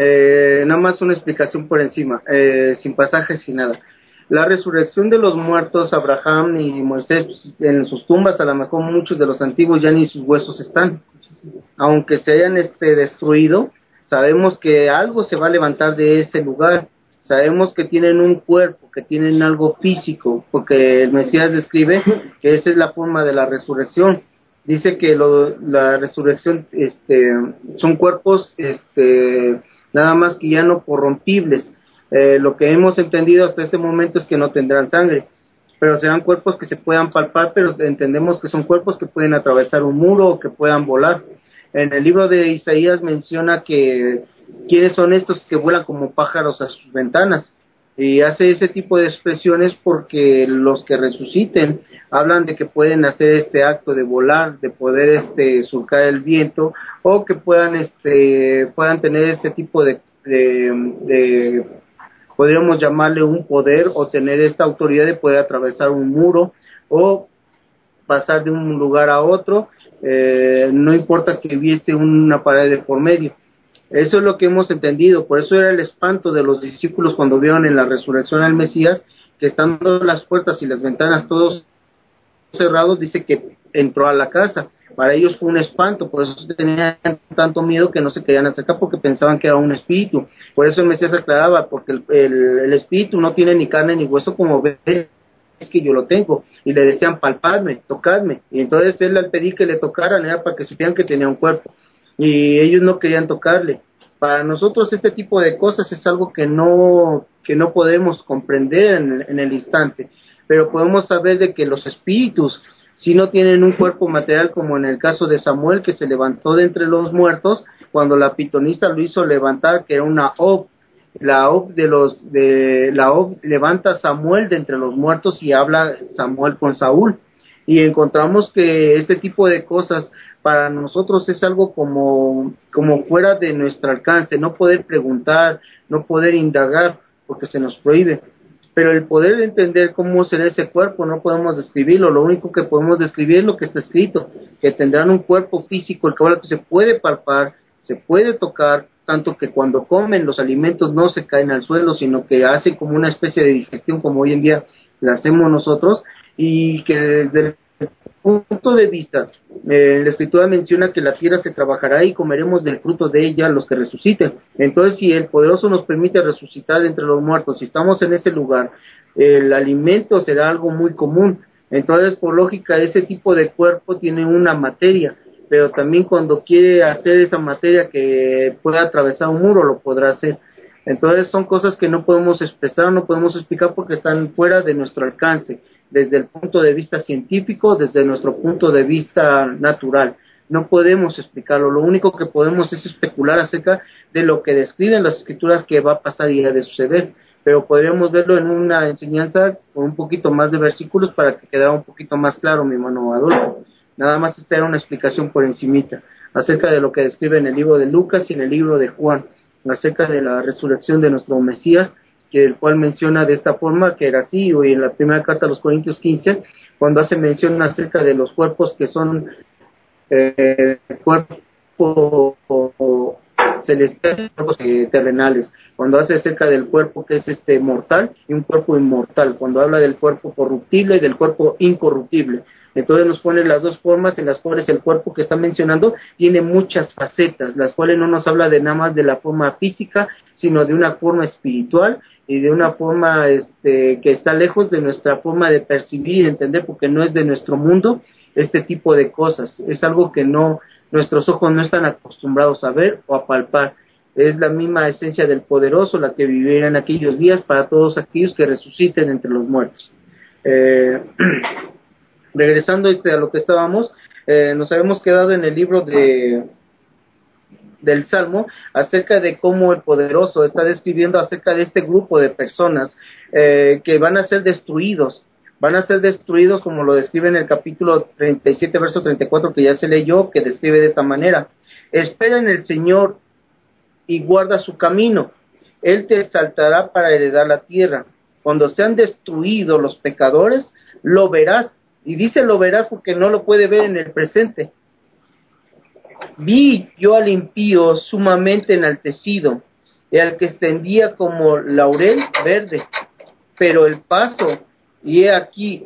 Eh, nada más una explicación por encima, eh, sin pasajes, sin nada. La resurrección de los muertos, Abraham y Moisés, en sus tumbas, a lo mejor muchos de los antiguos ya ni sus huesos están. Aunque se hayan este, destruido, sabemos que algo se va a levantar de ese lugar. Sabemos que tienen un cuerpo, que tienen algo físico, porque el Mesías describe que esa es la forma de la resurrección. Dice que lo, la resurrección este, son cuerpos este, nada más que ya no corrompibles. Eh, lo que hemos entendido hasta este momento es que no tendrán sangre, pero serán cuerpos que se puedan palpar, pero entendemos que son cuerpos que pueden atravesar un muro o que puedan volar. En el libro de Isaías menciona que quiénes son estos que vuelan como pájaros a sus ventanas, y hace ese tipo de expresiones porque los que resuciten hablan de que pueden hacer este acto de volar, de poder este surcar el viento, o que puedan este puedan tener este tipo de, de, de podríamos llamarle un poder, o tener esta autoridad de poder atravesar un muro o pasar de un lugar a otro, eh, no importa que hubiese una pared de por medio. Eso es lo que hemos entendido, por eso era el espanto de los discípulos cuando vieron en la resurrección al Mesías, que estando las puertas y las ventanas todos cerrados, dice que entró a la casa. Para ellos fue un espanto, por eso tenían tanto miedo que no se querían acercar porque pensaban que era un espíritu. Por eso el Mesías aclaraba, porque el, el, el espíritu no tiene ni carne ni hueso como ves que yo lo tengo. Y le decían, palpadme, tocadme. Y entonces él al pedir que le tocaran era para que supieran que tenía un cuerpo. Y ellos no querían tocarle. Para nosotros este tipo de cosas es algo que no, que no podemos comprender en, en el instante. Pero podemos saber de que los espíritus si no tienen un cuerpo material, como en el caso de Samuel, que se levantó de entre los muertos cuando la pitonisa lo hizo levantar, que era una ob. La ob de los de la ob levanta a Samuel de entre los muertos y habla Samuel con Saúl. Y encontramos que este tipo de cosas para nosotros es algo como como fuera de nuestro alcance, no poder preguntar, no poder indagar, porque se nos prohíbe. pero el poder entender cómo será ese cuerpo no podemos describirlo. Lo único que podemos describir es lo que está escrito, que tendrán un cuerpo físico, el cual se puede palpar, se puede tocar, tanto que cuando comen los alimentos no se caen al suelo, sino que hacen como una especie de digestión como hoy en día la hacemos nosotros, y que desde el punto de vista, eh, la escritura menciona que la tierra se trabajará y comeremos del fruto de ella los que resuciten. Entonces, si el poderoso nos permite resucitar entre los muertos, si estamos en ese lugar, el alimento será algo muy común. Entonces, por lógica, ese tipo de cuerpo tiene una materia, pero también cuando quiere hacer esa materia que pueda atravesar un muro, lo podrá hacer. Entonces, son cosas que no podemos expresar, no podemos explicar porque están fuera de nuestro alcance, desde el punto de vista científico, desde nuestro punto de vista natural. No podemos explicarlo, lo único que podemos es especular acerca de lo que describen las escrituras que va a pasar y ha de suceder, pero podríamos verlo en una enseñanza con un poquito más de versículos para que quedara un poquito más claro, mi hermano Adolfo. Nada más esta era una explicación por encimita, acerca de lo que describe en el libro de Lucas y en el libro de Juan, acerca de la resurrección de nuestro Mesías, que el cual menciona de esta forma que era así, y en la primera carta a los Corintios quince, cuando hace mención acerca de los cuerpos que son eh, cuerpos celestiales, cuerpos eh, terrenales, cuando hace acerca del cuerpo que es este mortal y un cuerpo inmortal, cuando habla del cuerpo corruptible y del cuerpo incorruptible. Entonces nos pone las dos formas en las cuales el cuerpo que está mencionando tiene muchas facetas, las cuales no nos habla de nada más de la forma física, sino de una forma espiritual y de una forma este, que está lejos de nuestra forma de percibir y entender, porque no es de nuestro mundo este tipo de cosas, es algo que no nuestros ojos no están acostumbrados a ver o a palpar. Es la misma esencia del poderoso la que vivirá en aquellos días para todos aquellos que resuciten entre los muertos. Eh, regresando este, a lo que estábamos, eh, nos habíamos quedado en el libro de del Salmo, acerca de cómo el poderoso está describiendo acerca de este grupo de personas eh, que van a ser destruidos, van a ser destruidos como lo describe en el capítulo treinta y siete, verso treinta y cuatro, que ya se leyó, que describe de esta manera: espera en el Señor y guarda su camino, Él te exaltará para heredar la tierra. Cuando sean destruidos los pecadores, lo verás, y dice lo verás porque no lo puede ver en el presente. Vi yo al impío sumamente enaltecido, y al que extendía como laurel verde, pero el paso, y he aquí,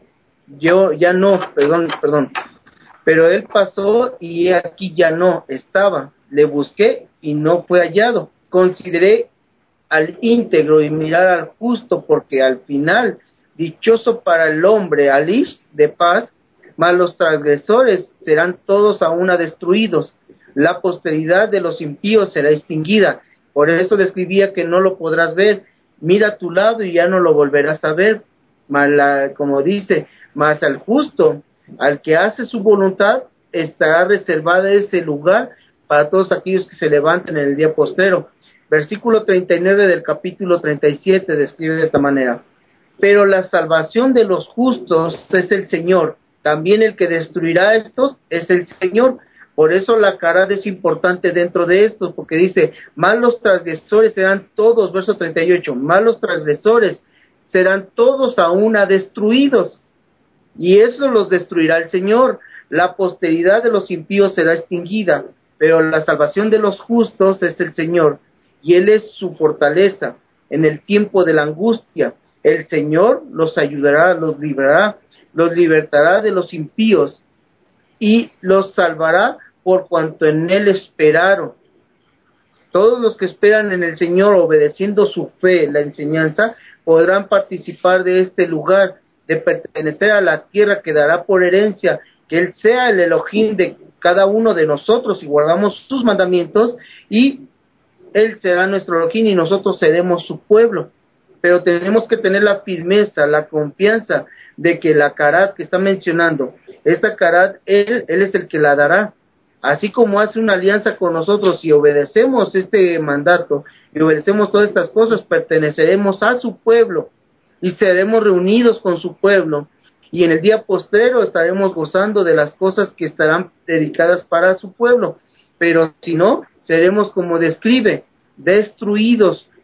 yo ya no, perdón, perdón, pero él pasó y he aquí ya no estaba, le busqué y no fue hallado, consideré al íntegro y mirar al justo, porque al final, dichoso para el hombre, alish de paz, mas los transgresores serán todos a una destruidos, la posteridad de los impíos será extinguida. Por eso describía que no lo podrás ver, mira a tu lado y ya no lo volverás a ver, mas la, como dice, mas al justo, al que hace su voluntad, estará reservada ese lugar para todos aquellos que se levanten en el día postrero. Versículo treinta y nueve del capítulo treinta y siete describe de esta manera: pero la salvación de los justos es el Señor, también el que destruirá a estos es el Señor. Por eso la carad es importante dentro de esto, porque dice, más los transgresores serán todos, verso treinta y ocho, más los transgresores serán todos a una destruidos, y eso los destruirá el Señor. La posteridad de los impíos será extinguida, pero la salvación de los justos es el Señor, y Él es su fortaleza en el tiempo de la angustia. El Señor los ayudará, los librará, los libertará de los impíos y los salvará por cuanto en Él esperaron. Todos los que esperan en el Señor, obedeciendo su fe, la enseñanza, podrán participar de este lugar, de pertenecer a la tierra que dará por herencia, que Él sea el Elohim de cada uno de nosotros y guardamos sus mandamientos, y Él será nuestro Elohim y nosotros seremos su pueblo. Pero tenemos que tener la firmeza, la confianza de que la carad que está mencionando, esta carad, Él, Él es el que la dará. Así como hace una alianza con nosotros y obedecemos este mandato y obedecemos todas estas cosas, perteneceremos a su pueblo y seremos reunidos con su pueblo, y en el día postrero estaremos gozando de las cosas que estarán dedicadas para su pueblo. Pero si no, seremos como describe, destruidos,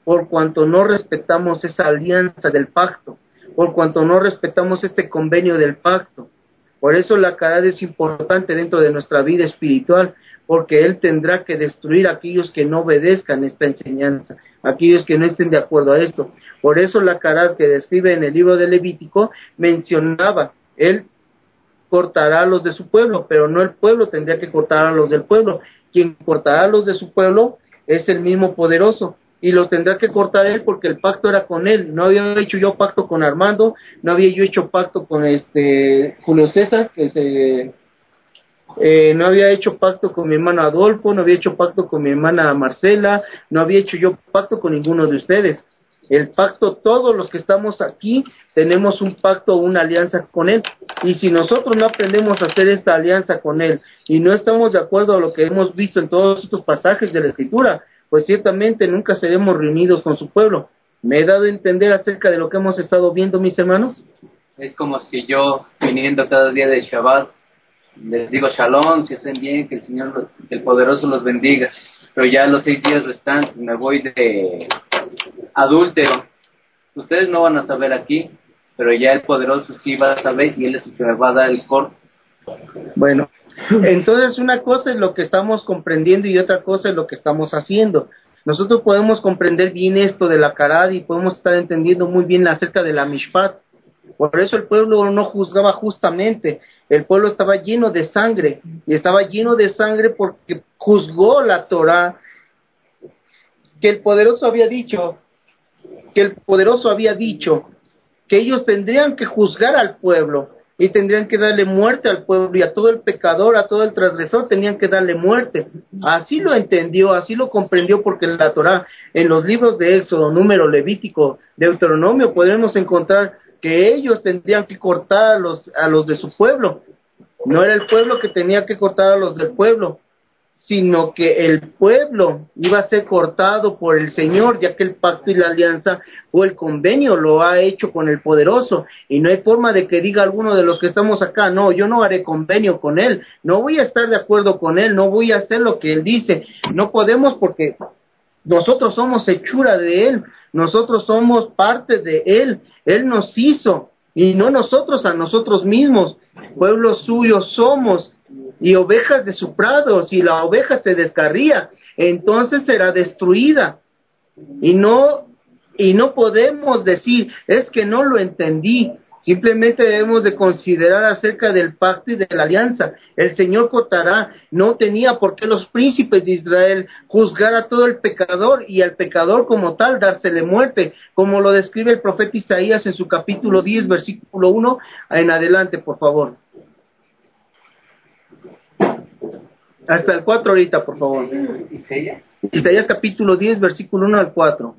por cuanto no respetamos esa alianza del pacto, por cuanto no respetamos este convenio del pacto. Por eso la caridad es importante dentro de nuestra vida espiritual, porque Él tendrá que destruir a aquellos que no obedezcan esta enseñanza, aquellos que no estén de acuerdo a esto. Por eso la caridad que describe en el libro de Levítico mencionaba, Él cortará a los de su pueblo, pero no el pueblo tendría que cortar a los del pueblo. Quien cortará a los de su pueblo es el mismo poderoso, y los tendrá que cortar Él porque el pacto era con Él. No había hecho yo pacto con Armando, no había yo hecho pacto con este Julio César, que se... Eh, no había hecho pacto con mi hermano Adolfo, no había hecho pacto con mi hermana Marcela, no había hecho yo pacto con ninguno de ustedes. El pacto, todos los que estamos aquí, tenemos un pacto o una alianza con Él. Y si nosotros no aprendemos a hacer esta alianza con Él y no estamos de acuerdo a lo que hemos visto en todos estos pasajes de la Escritura, pues ciertamente nunca seremos reunidos con su pueblo. ¿Me he dado a entender acerca de lo que hemos estado viendo, mis hermanos? Es como si yo, viniendo cada día de Shabbat, les digo shalom, que estén bien, que el Señor, el Poderoso los bendiga, pero ya los seis días restantes me voy de adúltero. Ustedes no van a saber aquí, pero ya el Poderoso sí va a saber, y Él es el que me va a dar el corte. Bueno, entonces una cosa es lo que estamos comprendiendo y otra cosa es lo que estamos haciendo. Nosotros podemos comprender bien esto de la caridad y podemos estar entendiendo muy bien acerca de la mishpat. Por eso el pueblo no juzgaba justamente, el pueblo estaba lleno de sangre, y estaba lleno de sangre porque juzgó la Torah, que el poderoso había dicho, que el poderoso había dicho, que ellos tendrían que juzgar al pueblo, y tendrían que darle muerte al pueblo, y a todo el pecador, a todo el transgresor, tenían que darle muerte. Así lo entendió, así lo comprendió, porque la Torah, en los libros de Éxodo, Número, Levítico, Deuteronomio, podremos encontrar que ellos tendrían que cortar a los, a los de su pueblo. No era el pueblo que tenía que cortar a los del pueblo, sino que el pueblo iba a ser cortado por el Señor, ya que el pacto y la alianza o el convenio lo ha hecho con el poderoso, y no hay forma de que diga alguno de los que estamos acá, no, yo no haré convenio con él, no voy a estar de acuerdo con él, no voy a hacer lo que él dice. No podemos, porque nosotros somos hechura de él, nosotros somos parte de él, él nos hizo, y no nosotros a nosotros mismos. Pueblo suyo somos, y ovejas de su prado. Si la oveja se descarría, entonces será destruida. Y no, y no podemos decir, es que no lo entendí. Simplemente debemos de considerar acerca del pacto y de la alianza. El Señor cortará. No tenía por qué los príncipes de Israel juzgar a todo el pecador y al pecador como tal dársele muerte, como lo describe el profeta Isaías en su capítulo diez, versículo uno en adelante, por favor. Hasta el cuatro ahorita, por favor. ¿Isaías? Isaías capítulo diez, versículo uno al cuatro.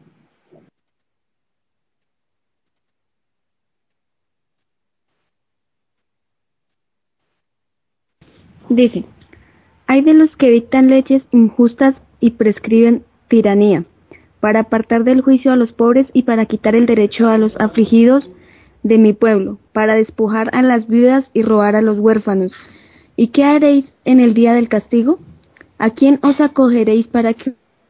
Dice: hay de los que dictan leyes injustas y prescriben tiranía, para apartar del juicio a los pobres y para quitar el derecho a los afligidos de mi pueblo, para despojar a las viudas y robar a los huérfanos. ¿Y qué haréis en el día del castigo? ¿A quién os acogeréis para que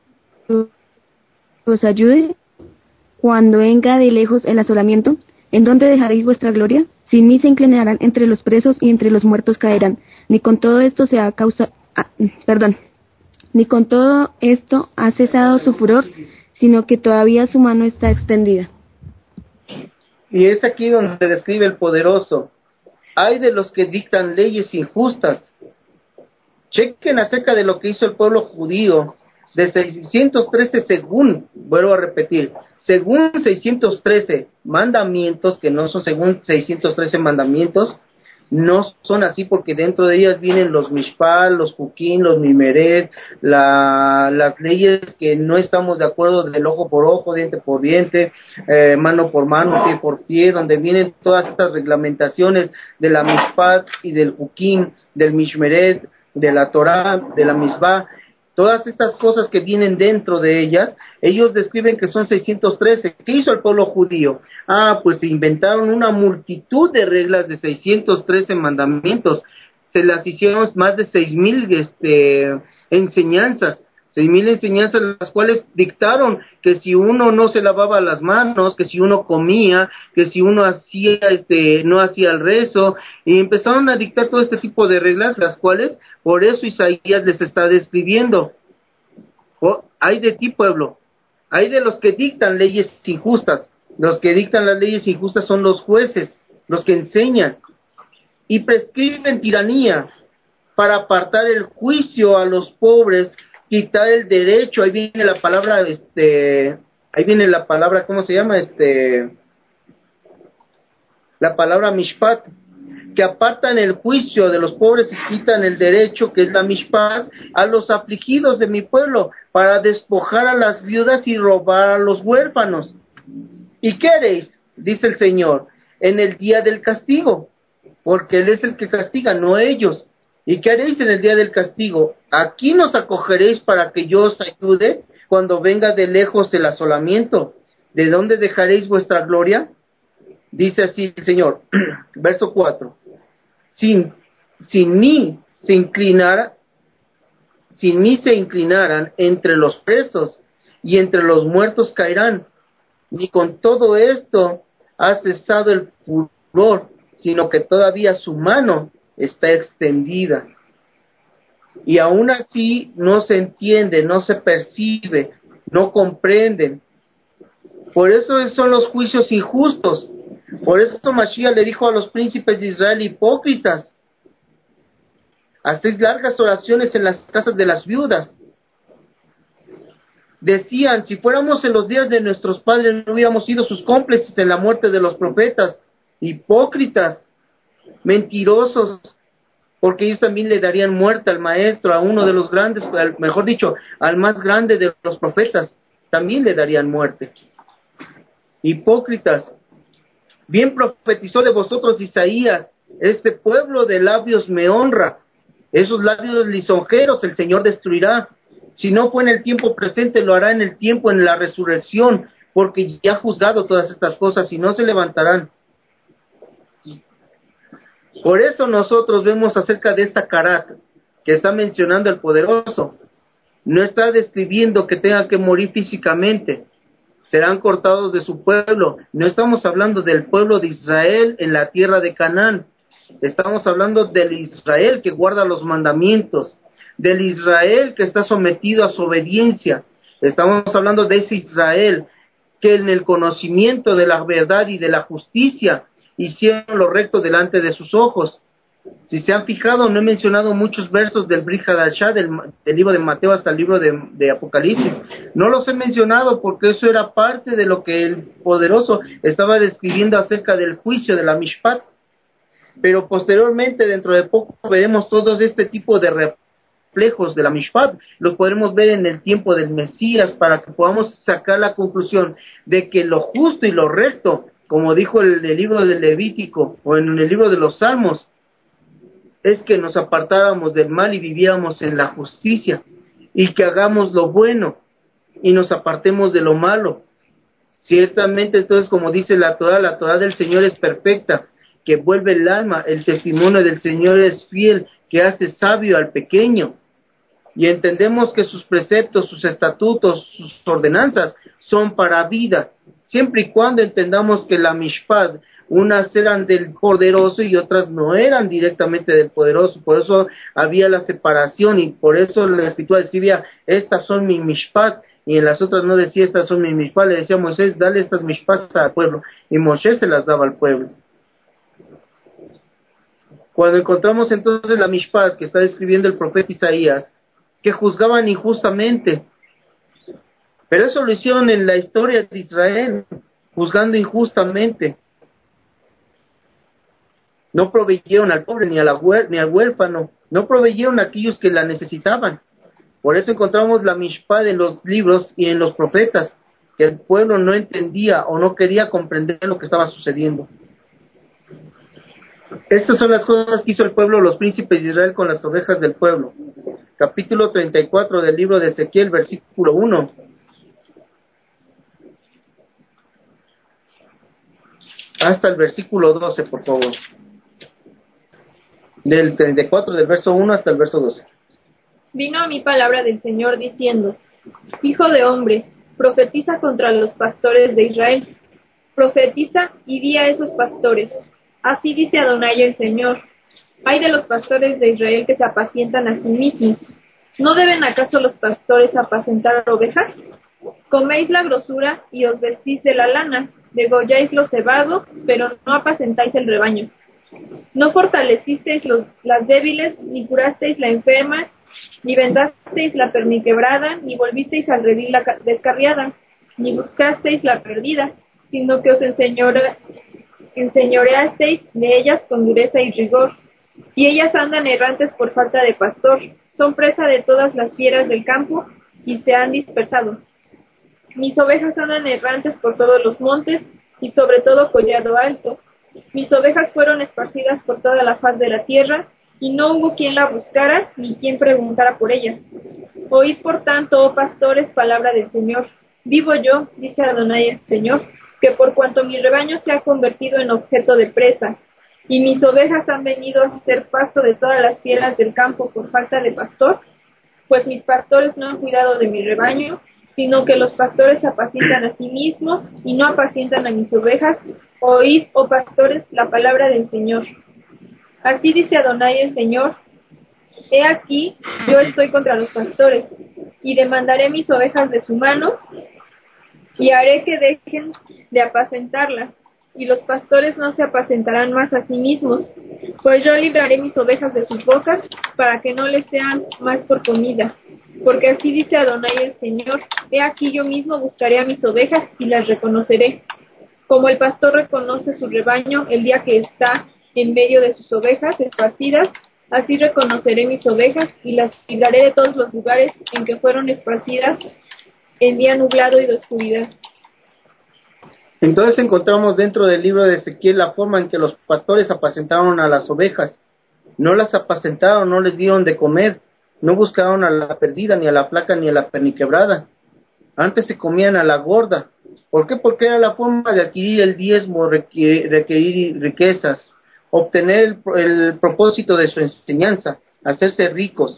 os ayude cuando venga de lejos el asolamiento? ¿En dónde dejaréis vuestra gloria? Sin mí se inclinarán entre los presos y entre los muertos caerán. Ni con todo esto se ha causa, ah, perdón, ni con todo esto ha cesado su furor, sino que todavía su mano está extendida. Y es aquí donde describe el poderoso. Hay de los que dictan leyes injustas. Chequen acerca de lo que hizo el pueblo judío de seiscientos trece según, vuelvo a repetir, según seiscientos trece mandamientos, que no son según seiscientos trece mandamientos, no son así, porque dentro de ellas vienen los mishpat, los hukim, los mimeret, la, las leyes que no estamos de acuerdo, del ojo por ojo, diente por diente, eh, mano por mano, pie por pie, donde vienen todas estas reglamentaciones de la mishpat y del hukim, del mishmeret, de la Torah, de la misbah. Todas estas cosas que vienen dentro de ellas, ellos describen que son seiscientos trece. ¿Qué hizo el pueblo judío? Ah, pues se inventaron una multitud de reglas de seiscientos trece mandamientos. Se las hicieron más de seis mil este, enseñanzas. seis mil enseñanzas las cuales dictaron que si uno no se lavaba las manos, que si uno comía, que si uno hacía este no hacía el rezo, y empezaron a dictar todo este tipo de reglas, las cuales por eso Isaías les está describiendo. Oh, hay de ti, pueblo, hay de los que dictan leyes injustas. Los que dictan las leyes injustas son los jueces, los que enseñan y prescriben tiranía para apartar el juicio a los pobres, quitar el derecho. Ahí viene la palabra, este, ahí viene la palabra, ¿cómo se llama? Este, la palabra mishpat, que apartan el juicio de los pobres y quitan el derecho, que es la mishpat, a los afligidos de mi pueblo, para despojar a las viudas y robar a los huérfanos. ¿Y qué haréis? Dice el Señor, en el día del castigo, porque Él es el que castiga, no ellos. ¿Y qué haréis en el día del castigo? Aquí nos acogeréis para que yo os ayude cuando venga de lejos el asolamiento. ¿De dónde dejaréis vuestra gloria? Dice así el Señor, verso cuatro. Sin, sin mí se inclinara, sin mí se inclinaran, entre los presos y entre los muertos caerán. Ni con todo esto ha cesado el furor, sino que todavía su mano está extendida. Y aún así no se entiende, no se percibe, no comprenden. Por eso son los juicios injustos. Por eso Mashiach le dijo a los príncipes de Israel, hipócritas, hacéis largas oraciones en las casas de las viudas. Decían, si fuéramos en los días de nuestros padres, no hubiéramos sido sus cómplices en la muerte de los profetas. Hipócritas, mentirosos, porque ellos también le darían muerte al maestro, a uno de los grandes, mejor dicho, al más grande de los profetas, también le darían muerte. Hipócritas, bien profetizó de vosotros Isaías, este pueblo de labios me honra, esos labios lisonjeros el Señor destruirá. Si no fue en el tiempo presente, lo hará en el tiempo, en la resurrección, porque ya ha juzgado todas estas cosas y no se levantarán. Por eso nosotros vemos acerca de esta carat que está mencionando el poderoso. No está describiendo que tengan que morir físicamente, serán cortados de su pueblo. No estamos hablando del pueblo de Israel en la tierra de Canaán. Estamos hablando del Israel que guarda los mandamientos, del Israel que está sometido a su obediencia. Estamos hablando de ese Israel que en el conocimiento de la verdad y de la justicia hicieron lo recto delante de sus ojos. Si se han fijado, no he mencionado muchos versos del Brit Hadashah, del, del libro de Mateo hasta el libro de, de Apocalipsis. No los he mencionado porque eso era parte de lo que el poderoso estaba describiendo acerca del juicio de la Mishpat. Pero posteriormente, dentro de poco, veremos todos este tipo de reflejos de la Mishpat. Los podremos ver en el tiempo del Mesías para que podamos sacar la conclusión de que lo justo y lo recto, como dijo el, el libro del Levítico o en el libro de los Salmos, es que nos apartáramos del mal y viviéramos en la justicia, y que hagamos lo bueno y nos apartemos de lo malo. Ciertamente, entonces, como dice la Torah, la Torah del Señor es perfecta, que vuelve el alma, el testimonio del Señor es fiel, que hace sabio al pequeño. Y entendemos que sus preceptos, sus estatutos, sus ordenanzas son para vida, siempre y cuando entendamos que la Mishpat, unas eran del poderoso y otras no eran directamente del poderoso. Por eso había la separación, y por eso la Escritura escribía, estas son mi Mishpat, y en las otras no decía, estas son mi Mishpat. Le decía a Moisés, dale estas Mishpat al pueblo, y Moisés se las daba al pueblo. Cuando encontramos entonces la Mishpat que está describiendo el profeta Isaías, que juzgaban injustamente, pero eso lo hicieron en la historia de Israel, juzgando injustamente. No proveyeron al pobre ni, a la huer- ni al huérfano, no proveyeron a aquellos que la necesitaban. Por eso encontramos la Mishpat en los libros y en los profetas, que el pueblo no entendía o no quería comprender lo que estaba sucediendo. Estas son las cosas que hizo el pueblo, los príncipes de Israel con las ovejas del pueblo. Capítulo treinta y cuatro del libro de Ezequiel, versículo uno. Hasta el versículo doce, por favor. Del treinta y cuatro, del verso uno hasta el verso doce. vino a mí palabra del Señor diciendo: Hijo de hombre, profetiza contra los pastores de Israel. Profetiza y di a esos pastores: así dice Adonai el Señor: Ay de los pastores de Israel que se apacientan a sí mismos. ¿No deben acaso los pastores apacentar ovejas? Coméis la grosura y os vestís de la lana, degolláis lo cebado, pero no apacentáis el rebaño. No fortalecisteis los, las débiles, ni curasteis la enferma, ni vendasteis la perniquebrada, ni volvisteis al redil la descarriada, ni buscasteis la perdida, sino que os enseñore, enseñoreasteis de ellas con dureza y rigor. Y ellas andan errantes por falta de pastor, son presa de todas las fieras del campo, y se han dispersado. Mis ovejas andan errantes por todos los montes, y sobre todo collado alto. Mis ovejas fueron esparcidas por toda la faz de la tierra, y no hubo quien la buscara, ni quien preguntara por ellas. Oíd por tanto, oh pastores, palabra del Señor. Vivo yo, dice Adonai el Señor, que por cuanto mi rebaño se ha convertido en objeto de presa, y mis ovejas han venido a ser pasto de todas las fieras del campo por falta de pastor, pues mis pastores no han cuidado de mi rebaño, sino que los pastores se apacientan a sí mismos y no apacientan a mis ovejas. Oíd, oh pastores, la palabra del Señor. Así dice Adonai el Señor: He aquí, yo estoy contra los pastores, y demandaré mis ovejas de su mano, y haré que dejen de apacentarlas, y los pastores no se apacentarán más a sí mismos, pues yo libraré mis ovejas de sus bocas, para que no les sean más por comida. Porque así dice Adonai el Señor: He aquí yo mismo buscaré a mis ovejas y las reconoceré. Como el pastor reconoce su rebaño el día que está en medio de sus ovejas esparcidas, así reconoceré mis ovejas y las libraré de todos los lugares en que fueron esparcidas en día nublado y de oscuridad. Entonces encontramos dentro del libro de Ezequiel la forma en que los pastores apacentaron a las ovejas. No las apacentaron, no les dieron de comer, no buscaron a la perdida, ni a la flaca, ni a la perniquebrada. Antes se comían a la gorda. ¿Por qué? Porque era la forma de adquirir el diezmo, requerir riquezas, obtener el, el propósito de su enseñanza, hacerse ricos.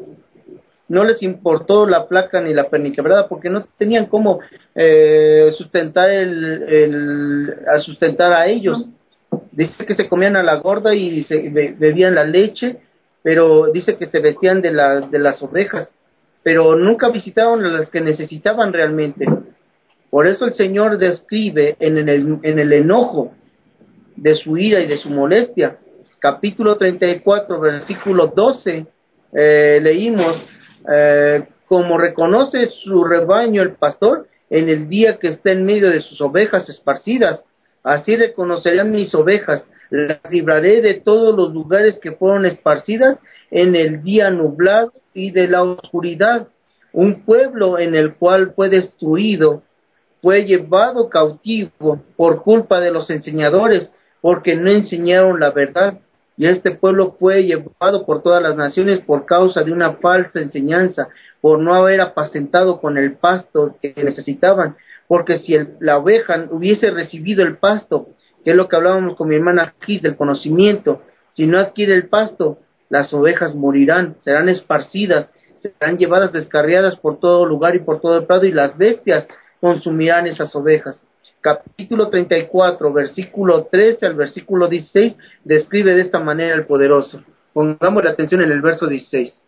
No les importó la placa ni la perniquebrada porque no tenían cómo eh, sustentar el, el, a sustentar a ellos. Dice que se comían a la gorda y se be, bebían la leche, pero dice que se vestían de, la, de las ovejas, pero nunca visitaron a las que necesitaban realmente. Por eso el Señor describe en el, en el enojo de su ira y de su molestia, capítulo treinta y cuatro, versículo doce, eh, leímos, eh, como reconoce su rebaño el pastor en el día que está en medio de sus ovejas esparcidas, así reconocerán mis ovejas, las libraré de todos los lugares que fueron esparcidas en el día nublado y de la oscuridad. Un pueblo en el cual fue destruido, fue llevado cautivo por culpa de los enseñadores, porque no enseñaron la verdad, y este pueblo fue llevado por todas las naciones por causa de una falsa enseñanza, por no haber apacentado con el pasto que necesitaban, porque si el, la oveja hubiese recibido el pasto, que es lo que hablábamos con mi hermana Kiss del conocimiento, si no adquiere el pasto, las ovejas morirán, serán esparcidas, serán llevadas descarriadas por todo lugar y por todo el prado, y las bestias consumirán esas ovejas. Capítulo treinta y cuatro, versículo trece al versículo dieciséis, describe de esta manera el poderoso. Pongamos la atención en el verso dieciséis.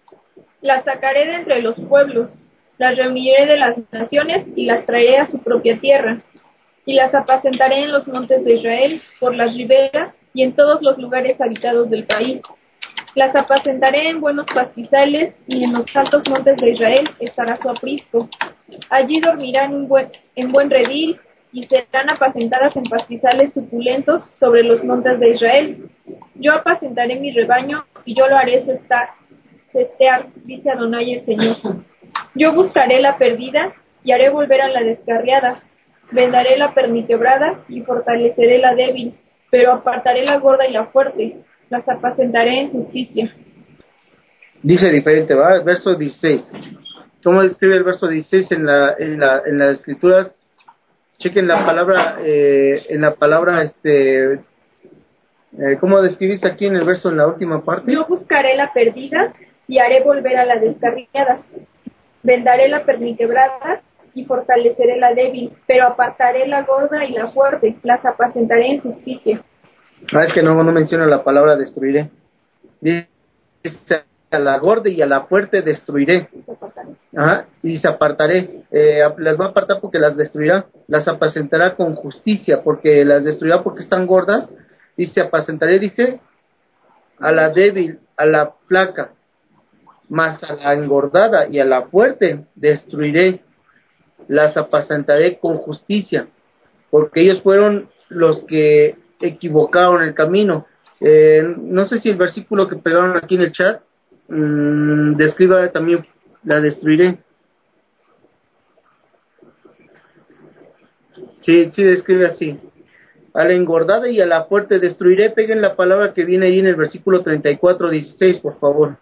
Las sacaré de entre los pueblos, las reuniré de las naciones y las traeré a su propia tierra, y las apacentaré en los montes de Israel, por las riberas y en todos los lugares habitados del país. Las apacentaré en buenos pastizales, y en los altos montes de Israel estará su aprisco. Allí dormirán en buen, en buen redil, y serán apacentadas en pastizales suculentos sobre los montes de Israel. Yo apacentaré mi rebaño, y yo lo haré cestar, cestear, dice Adonai el Señor. Yo buscaré la perdida, y haré volver a la descarriada. Vendaré la perniquebrada, y fortaleceré la débil, pero apartaré la gorda y la fuerte. Las apacentaré en justicia. Dice diferente, ¿va? El verso dieciséis. ¿Cómo describe el verso dieciséis en la, en la, en las escrituras? Chequen la palabra, eh, en la palabra, este, eh, ¿cómo describís aquí en el verso en la última parte? Yo buscaré la perdida, y haré volver a la descarriada. Vendaré la perniquebrada y fortaleceré la débil, pero apartaré la gorda y la fuerte, las apacentaré en justicia. Ah, es que no, no menciona la palabra destruiré. Dice a la gorda y a la fuerte destruiré. Ajá, y se apartaré. Eh, las va a apartar porque las destruirá. Las apacentará con justicia, porque las destruirá porque están gordas. Dice apacentaré, dice a la débil, a la flaca, mas a la engordada y a la fuerte destruiré. Las apacentaré con justicia, porque ellos fueron los que equivocaron el camino. Eh, no sé si el versículo que pegaron aquí en el chat mmm, describa también la destruiré. Sí, sí describe así. A la engordada y a la fuerte destruiré. Peguen la palabra que viene ahí en el versículo treinta y cuatro, dieciséis, por favor.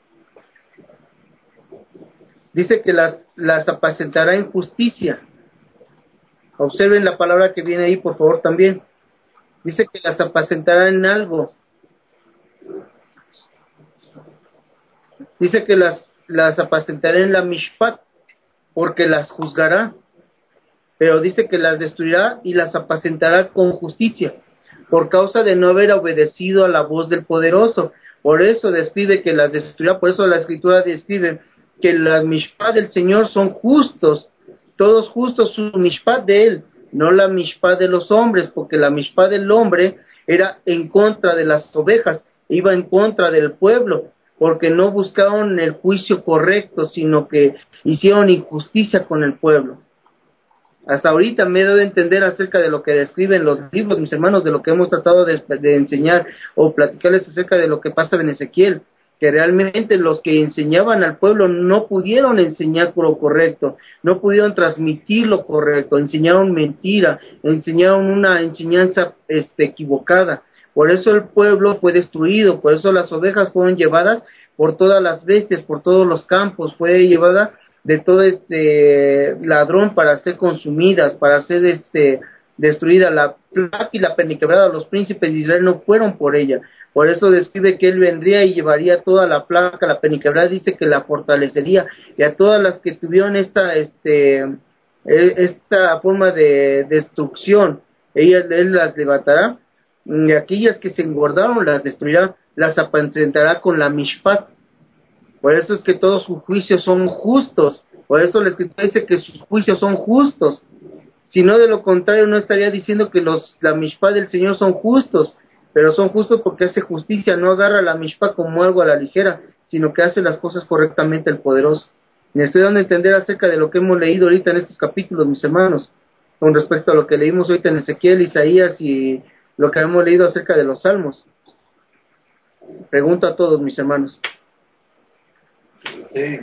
Dice que las, las apacentará en justicia. Observen la palabra que viene ahí, por favor, también. Dice que las apacentará en algo. Dice que las, las apacentará en la mishpat, porque las juzgará. Pero dice que las destruirá y las apacentará con justicia, por causa de no haber obedecido a la voz del poderoso. Por eso describe que las destruirá, por eso la escritura describe que las mishpat del Señor son justos, todos justos, su mishpat de él, no la mishpat de los hombres, porque la mishpat del hombre era en contra de las ovejas, iba en contra del pueblo, porque no buscaron el juicio correcto, sino que hicieron injusticia con el pueblo. Hasta ahorita me he dado a entender acerca de lo que describen los libros, mis hermanos, de lo que hemos tratado de, de enseñar o platicarles acerca de lo que pasa en Ezequiel, que realmente los que enseñaban al pueblo no pudieron enseñar lo correcto, no pudieron transmitir lo correcto, enseñaron mentira, enseñaron una enseñanza este, equivocada. Por eso el pueblo fue destruido, por eso las ovejas fueron llevadas por todas las bestias, por todos los campos, fue llevada de todo este ladrón para ser consumidas, para ser este destruida. La placa y la perniquebrada, los príncipes de Israel no fueron por ella. Por eso describe que él vendría y llevaría toda la placa, la perniquebrada, dice que la fortalecería, y a todas las que tuvieron esta este esta forma de destrucción, ellas él las levantará, y aquellas que se engordaron las destruirá, las apacentará con la mishpat. Por eso es que todos sus juicios son justos. Por eso la escritura dice que sus juicios son justos. Si no, de lo contrario, no estaría diciendo que los la mishpah del Señor son justos. Pero son justos porque hace justicia, no agarra la mishpah como algo a la ligera, sino que hace las cosas correctamente el poderoso. Me estoy dando a entender acerca de lo que hemos leído ahorita en estos capítulos, mis hermanos, con respecto a lo que leímos ahorita en Ezequiel, Isaías y lo que hemos leído acerca de los salmos. Pregunto a todos, mis hermanos. Sí.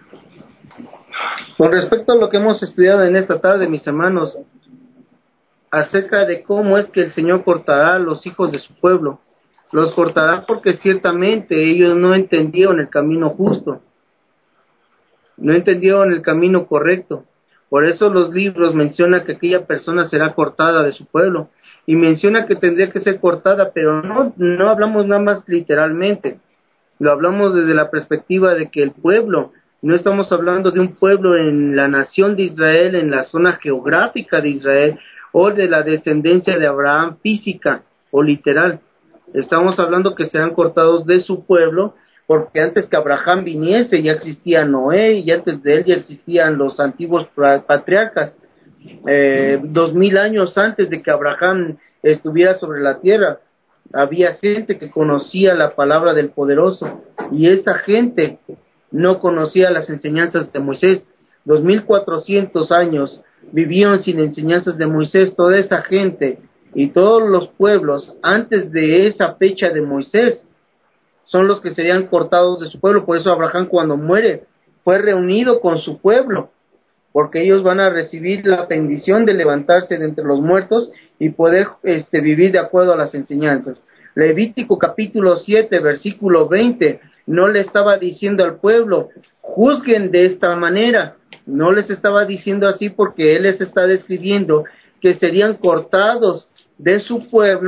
Con respecto a lo que hemos estudiado en esta tarde, mis hermanos, acerca de cómo es que el Señor cortará a los hijos de su pueblo, los cortará porque ciertamente ellos no entendieron el camino justo, no entendieron el camino correcto. Por eso los libros mencionan que aquella persona será cortada de su pueblo, y menciona que tendría que ser cortada, pero no, no hablamos nada más literalmente. Lo hablamos desde la perspectiva de que el pueblo, no estamos hablando de un pueblo en la nación de Israel, en la zona geográfica de Israel, o de la descendencia de Abraham física o literal. Estamos hablando que serán cortados de su pueblo, porque antes que Abraham viniese ya existía Noé, y antes de él ya existían los antiguos patriarcas. Eh, dos mil años antes de que Abraham estuviera sobre la tierra, había gente que conocía la palabra del poderoso, y esa gente no conocía las enseñanzas de Moisés. Dos mil cuatrocientos años vivieron sin enseñanzas de Moisés. Toda esa gente y todos los pueblos antes de esa fecha de Moisés son los que serían cortados de su pueblo. Por eso Abraham, cuando muere, fue reunido con su pueblo, porque ellos van a recibir la bendición de levantarse de entre los muertos y poder este, vivir de acuerdo a las enseñanzas. Levítico capítulo siete, versículo veinte, no le estaba diciendo al pueblo, juzguen de esta manera. No les estaba diciendo así porque él les está describiendo que serían cortados de su pueblo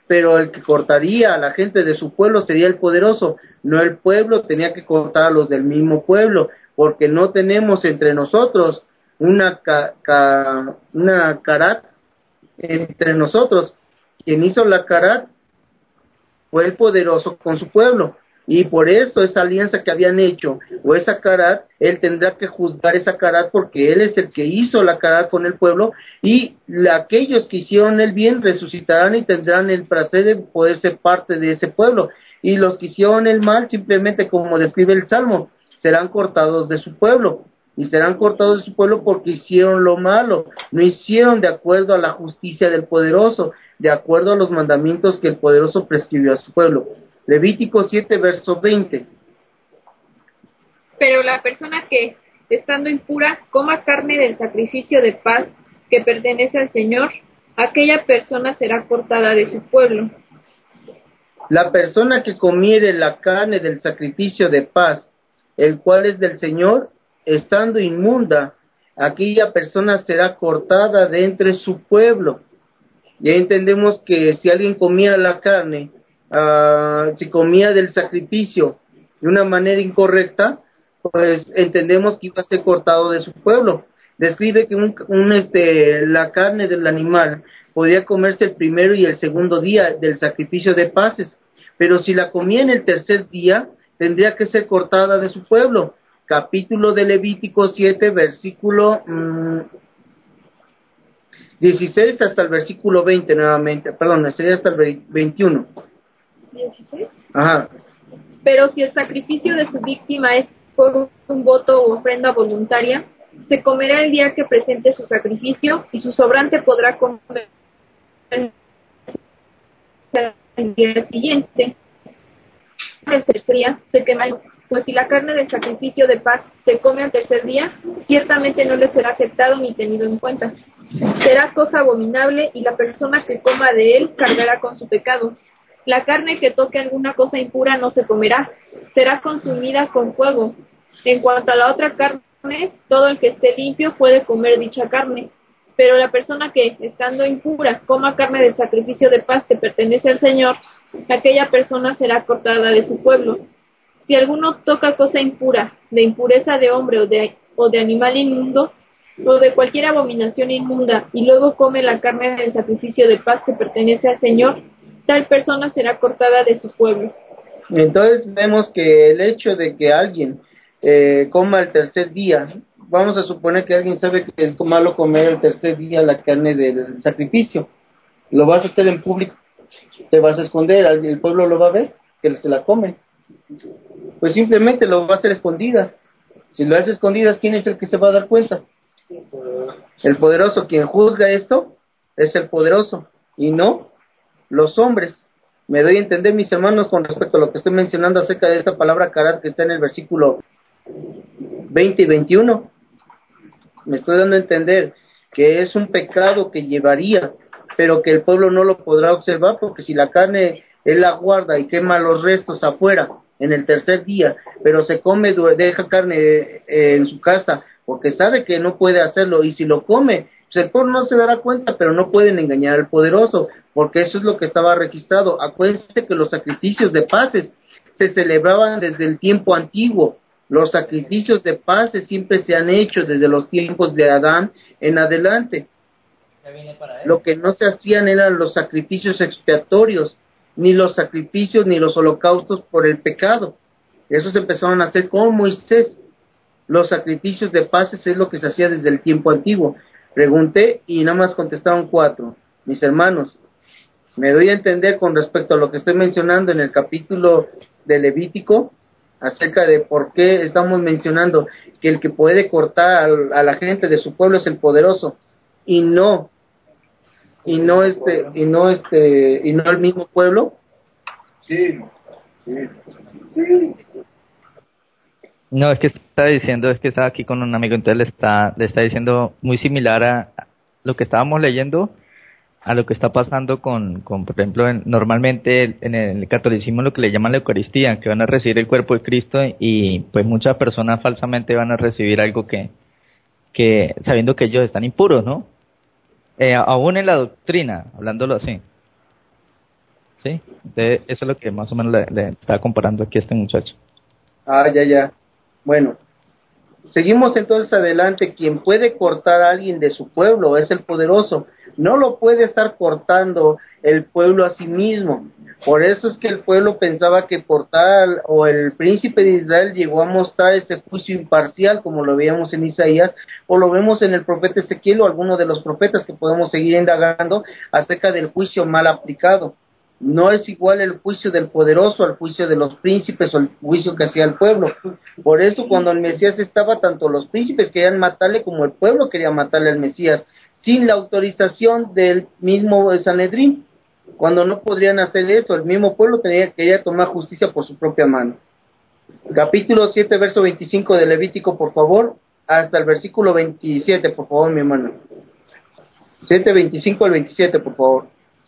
pero el que cortaría a la gente de su pueblo sería el poderoso, no el pueblo. Tenía que cortar a los del mismo pueblo, porque no tenemos entre nosotros una ca, ca, una carat entre nosotros. Quien hizo la carat fue el poderoso con su pueblo, y por eso esa alianza que habían hecho, o esa carat, él tendrá que juzgar esa carat, porque él es el que hizo la carat con el pueblo, y la, aquellos que hicieron el bien resucitarán y tendrán el placer de poder ser parte de ese pueblo, y los que hicieron el mal, simplemente como describe el Salmo, serán cortados de su pueblo, y serán cortados de su pueblo porque hicieron lo malo, no hicieron de acuerdo a la justicia del poderoso, de acuerdo a los mandamientos que el poderoso prescribió a su pueblo. Levítico siete, verso veinte. Pero la persona que, estando impura, coma carne del sacrificio de paz que pertenece al Señor, aquella persona será cortada de su pueblo. La persona que comiere la carne del sacrificio de paz, el cual es del Señor, estando inmunda, aquella persona será cortada de entre su pueblo. Ya entendemos que si alguien comía la carne, uh, si comía del sacrificio de una manera incorrecta, pues entendemos que iba a ser cortado de su pueblo. Describe que un, un, este, la carne del animal podía comerse el primero y el segundo día del sacrificio de paces, pero si la comía en el tercer día, tendría que ser cortada de su pueblo. Capítulo de Levítico siete, versículo mmm, dieciséis hasta el versículo veinte nuevamente, perdón, sería hasta el veintiuno. ¿dieciséis? Ajá. Pero si el sacrificio de su víctima es por un voto o ofrenda voluntaria, se comerá el día que presente su sacrificio, y su sobrante podrá comer el día siguiente. El tercer día se quema, pues si la carne del sacrificio de paz se come al tercer día, ciertamente no le será aceptado ni tenido en cuenta. Será cosa abominable, y la persona que coma de él cargará con su pecado. La carne que toque alguna cosa impura no se comerá, será consumida con fuego. En cuanto a la otra carne, todo el que esté limpio puede comer dicha carne, pero la persona que, estando impura, coma carne del sacrificio de paz que pertenece al Señor, aquella persona será cortada de su pueblo. Si alguno toca cosa impura, de impureza de hombre o de, o de animal inmundo, o de cualquier abominación inmunda, y luego come la carne del sacrificio de paz que pertenece al Señor, tal persona será cortada de su pueblo. Entonces vemos que el hecho de que alguien eh, coma el tercer día, vamos a suponer que alguien sabe que es malo comer el tercer día la carne del sacrificio, lo vas a hacer en público, te vas a esconder, el pueblo lo va a ver, que se la come, pues simplemente lo va a hacer escondidas. Si lo hace escondidas, ¿quién es el que se va a dar cuenta? El poderoso. Quien juzga esto es el poderoso y no los hombres. Me doy a entender, mis hermanos, con respecto a lo que estoy mencionando acerca de esta palabra carat que está en el versículo veinte y veintiuno. Me estoy dando a entender que es un pecado que llevaría, pero que el pueblo no lo podrá observar, porque si la carne él la guarda y quema los restos afuera en el tercer día, pero se come, deja carne eh, en su casa, porque sabe que no puede hacerlo, y si lo come, pues el pueblo no se dará cuenta, pero no pueden engañar al poderoso, porque eso es lo que estaba registrado. Acuérdense que los sacrificios de paces se celebraban desde el tiempo antiguo. Los sacrificios de paces siempre se han hecho desde los tiempos de Adán en adelante. Lo que no se hacían eran los sacrificios expiatorios, ni los sacrificios ni los holocaustos por el pecado. Esos empezaron a hacer con Moisés. Los sacrificios de paces es lo que se hacía desde el tiempo antiguo. Pregunté y nada más contestaron cuatro. Mis hermanos, me doy a entender con respecto a lo que estoy mencionando en el capítulo de Levítico, acerca de por qué estamos mencionando que el que puede cortar a la gente de su pueblo es el poderoso, y no y no este y no este y no el mismo pueblo. Sí, sí, sí. No, es que está diciendo, es que estaba aquí con un amigo, entonces le está, le está diciendo muy similar a lo que estábamos leyendo, a lo que está pasando con, con por ejemplo, en, normalmente en el catolicismo lo que le llaman la Eucaristía, que van a recibir el cuerpo de Cristo, y pues muchas personas falsamente van a recibir algo que, que sabiendo que ellos están impuros, ¿no? Eh, aún en la doctrina, hablándolo así. Sí, de, eso es lo que más o menos le, le está comparando aquí a este muchacho. Ah, ya, ya. Bueno, seguimos entonces adelante. Quien puede cortar a alguien de su pueblo es el poderoso. No lo puede estar cortando el pueblo a sí mismo. Por eso es que el pueblo pensaba que por tal, o el príncipe de Israel llegó a mostrar este juicio imparcial, como lo veíamos en Isaías, o lo vemos en el profeta Ezequiel o alguno de los profetas que podemos seguir indagando acerca del juicio mal aplicado. No es igual el juicio del poderoso al juicio de los príncipes o el juicio que hacía el pueblo. Por eso cuando el Mesías estaba, tanto los príncipes querían matarle como el pueblo quería matarle al Mesías, sin la autorización del mismo Sanedrín. Cuando no podrían hacer eso, el mismo pueblo tenía, quería tomar justicia por su propia mano. Capítulo siete, verso veinticinco de Levítico, por favor, hasta el versículo veintisiete, por favor, mi hermano. siete, veinticinco al veintisiete, por favor.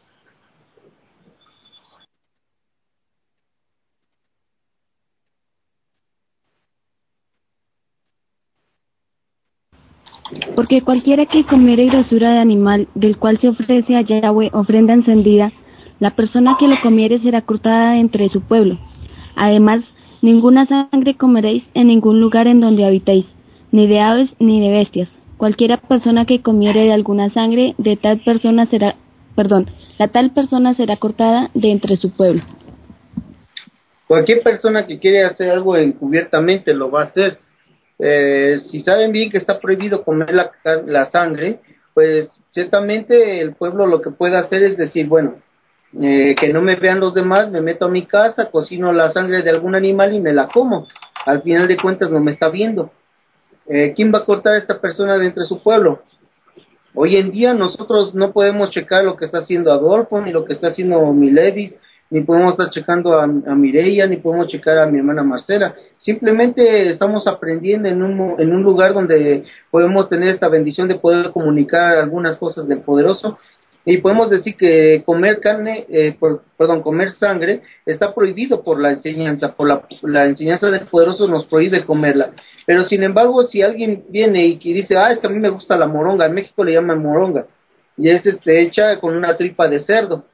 Porque cualquiera que comiere grosura de animal del cual se ofrece a Yahweh ofrenda encendida, la persona que lo comiere será cortada entre su pueblo. Además, ninguna sangre comeréis en ningún lugar en donde habitéis, ni de aves ni de bestias. Cualquiera persona que comiere de alguna sangre de tal persona será, perdón, la tal persona será cortada de entre su pueblo. Cualquier persona que quiere hacer algo encubiertamente lo va a hacer. Eh, si saben bien que está prohibido comer la, la sangre, pues ciertamente el pueblo lo que puede hacer es decir, bueno, eh, que no me vean los demás, me meto a mi casa, cocino la sangre de algún animal y me la como. Al final de cuentas no me está viendo. Eh, ¿Quién va a cortar a esta persona de entre su pueblo? Hoy en día nosotros no podemos checar lo que está haciendo Adolfo, ni lo que está haciendo Miledis, ni podemos estar checando a, a Mireia, ni podemos checar a mi hermana Marcela. Simplemente estamos aprendiendo en un, en un lugar donde podemos tener esta bendición de poder comunicar algunas cosas del poderoso, y podemos decir que comer carne, eh, por, perdón, comer sangre está prohibido por la enseñanza, por la, la enseñanza del poderoso nos prohíbe comerla. Pero sin embargo, si alguien viene y que dice, ah, es que a mí me gusta la moronga, en México le llaman moronga, y es este, hecha con una tripa de cerdo,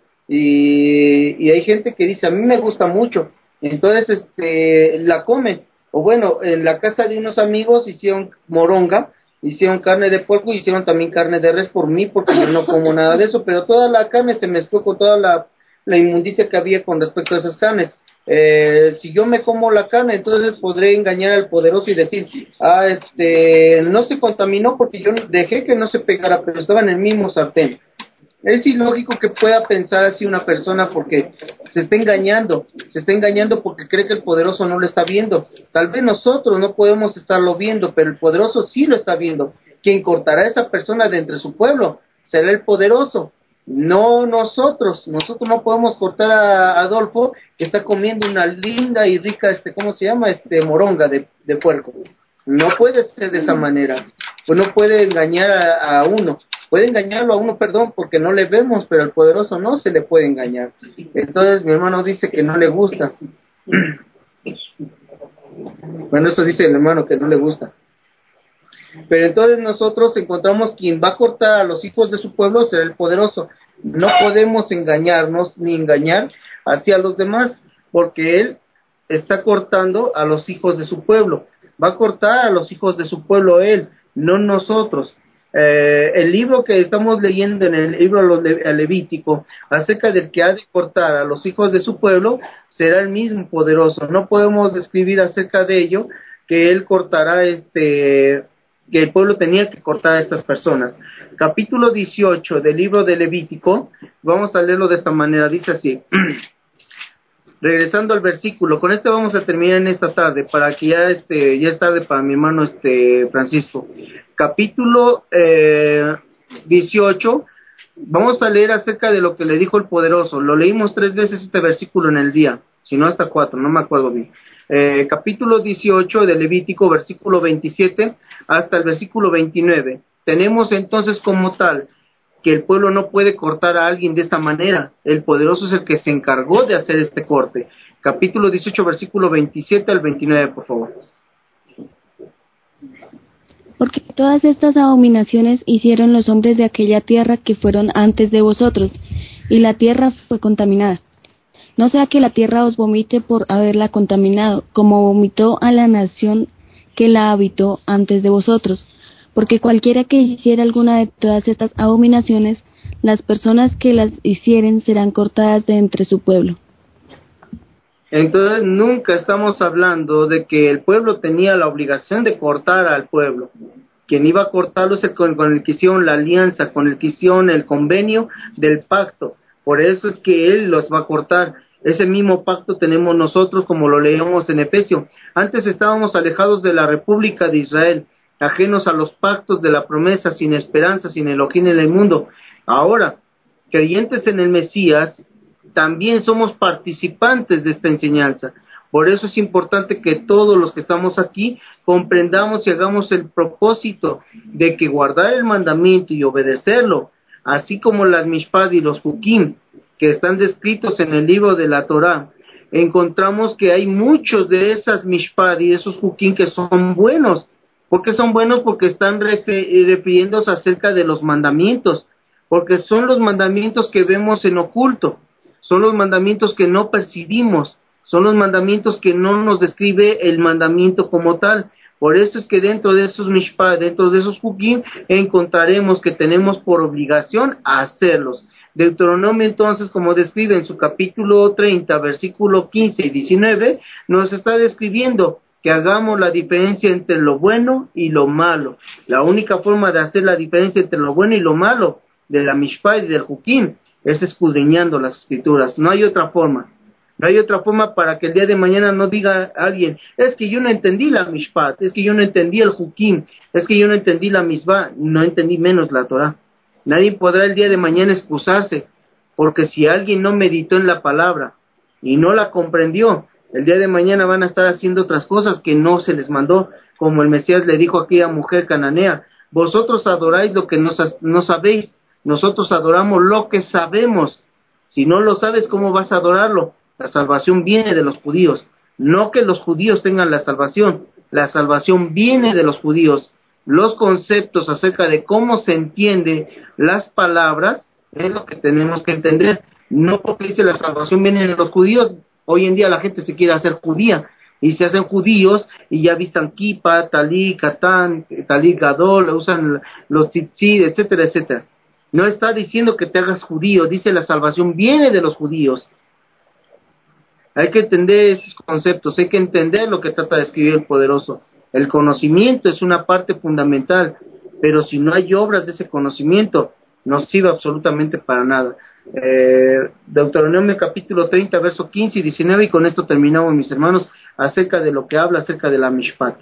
y, y hay gente que dice, a mí me gusta mucho, entonces este la comen. O bueno, en la casa de unos amigos hicieron moronga, hicieron carne de puerco y hicieron también carne de res por mí, porque yo no como nada de eso, pero toda la carne se mezcló con toda la, la inmundicia que había con respecto a esas carnes. Eh, si yo me como la carne, entonces podré engañar al poderoso y decir, ah, este, no se contaminó porque yo dejé que no se pegara, pero estaba en el mismo sartén. Es ilógico que pueda pensar así una persona, porque se está engañando, se está engañando porque cree que el poderoso no lo está viendo. Tal vez nosotros no podemos estarlo viendo, pero el poderoso sí lo está viendo. Quien cortará a esa persona de entre su pueblo será el poderoso, no nosotros. Nosotros no podemos cortar a Adolfo, que está comiendo una linda y rica, este, ¿cómo se llama? Este, moronga de, de puerco. No puede ser de esa manera. Pues no puede engañar a, a uno. Puede engañarlo a uno, perdón, porque no le vemos, pero al poderoso no se le puede engañar. Entonces mi hermano dice que no le gusta. Bueno, eso dice el hermano, que no le gusta. Pero entonces nosotros encontramos quien va a cortar a los hijos de su pueblo será el poderoso. No podemos engañarnos ni engañar hacia los demás, porque él está cortando a los hijos de su pueblo. Va a cortar a los hijos de su pueblo él, no nosotros. Eh, el libro que estamos leyendo en el libro Levítico acerca del que ha de cortar a los hijos de su pueblo será el mismo poderoso. No podemos describir acerca de ello que él cortará, este, que el pueblo tenía que cortar a estas personas. Capítulo dieciocho del libro de Levítico, vamos a leerlo de esta manera, dice así. Regresando al versículo, con este vamos a terminar en esta tarde, para que ya este ya es tarde para mi hermano este Francisco. Capítulo eh, dieciocho, vamos a leer acerca de lo que le dijo el poderoso. Lo leímos tres veces este versículo en el día, si no hasta cuatro, no me acuerdo bien. Eh, capítulo dieciocho de Levítico, versículo veintisiete hasta el versículo veintinueve. Tenemos entonces como tal que el pueblo no puede cortar a alguien de esta manera. El poderoso es el que se encargó de hacer este corte. Capítulo dieciocho, versículo veintisiete al veintinueve, por favor. Porque todas estas abominaciones hicieron los hombres de aquella tierra que fueron antes de vosotros, y la tierra fue contaminada. No sea que la tierra os vomite por haberla contaminado, como vomitó a la nación que la habitó antes de vosotros. Porque cualquiera que hiciera alguna de todas estas abominaciones, las personas que las hicieren serán cortadas de entre su pueblo. Entonces nunca estamos hablando de que el pueblo tenía la obligación de cortar al pueblo. Quien iba a cortarlo es el con, con el que hicieron la alianza, con el que hicieron el convenio del pacto. Por eso es que Él los va a cortar. Ese mismo pacto tenemos nosotros, como lo leemos en Efesios. Antes estábamos alejados de la República de Israel, ajenos a los pactos de la promesa, sin esperanza, sin Elohim en el mundo. Ahora, creyentes en el Mesías, también somos participantes de esta enseñanza. Por eso es importante que todos los que estamos aquí comprendamos y hagamos el propósito de que guardar el mandamiento y obedecerlo, así como las mishpat y los hukim que están descritos en el libro de la Torá, encontramos que hay muchos de esas mishpat y esos hukim que son buenos. ¿Por qué son buenos? Porque están refiriéndose acerca de los mandamientos, porque son los mandamientos que vemos en oculto, son los mandamientos que no percibimos, son los mandamientos que no nos describe el mandamiento como tal. Por eso es que dentro de esos mishpat, dentro de esos hukim, encontraremos que tenemos por obligación hacerlos. Deuteronomio entonces, como describe en su capítulo treinta, versículo quince y diecinueve, nos está describiendo que hagamos la diferencia entre lo bueno y lo malo. La única forma de hacer la diferencia entre lo bueno y lo malo de la mishpat y del hukim es escudriñando las escrituras. No hay otra forma. No hay otra forma para que el día de mañana no diga alguien, es que yo no entendí la mishpat, es que yo no entendí el hukim, es que yo no entendí la misbah, no entendí menos la Torah. Nadie podrá el día de mañana excusarse, porque si alguien no meditó en la palabra y no la comprendió, el día de mañana van a estar haciendo otras cosas que no se les mandó, como el Mesías le dijo a aquella mujer cananea, vosotros adoráis lo que no, no sabéis, nosotros adoramos lo que sabemos. Si no lo sabes, ¿cómo vas a adorarlo? La salvación viene de los judíos, no que los judíos tengan la salvación, la salvación viene de los judíos. Los conceptos acerca de cómo se entiende las palabras es lo que tenemos que entender. No porque dice la salvación viene de los judíos, hoy en día la gente se quiere hacer judía y se hacen judíos y ya vistan kipa, talí, katán, talí gadol, usan los tzitzit, etcétera, etcétera. No está diciendo que te hagas judío, dice la salvación viene de los judíos. Hay que entender esos conceptos, hay que entender lo que trata de escribir el poderoso. El conocimiento es una parte fundamental, pero si no hay obras de ese conocimiento, no sirve absolutamente para nada. Eh, Deuteronomio capítulo treinta, verso quince y diecinueve, y con esto terminamos, mis hermanos, acerca de lo que habla acerca de la mishpat.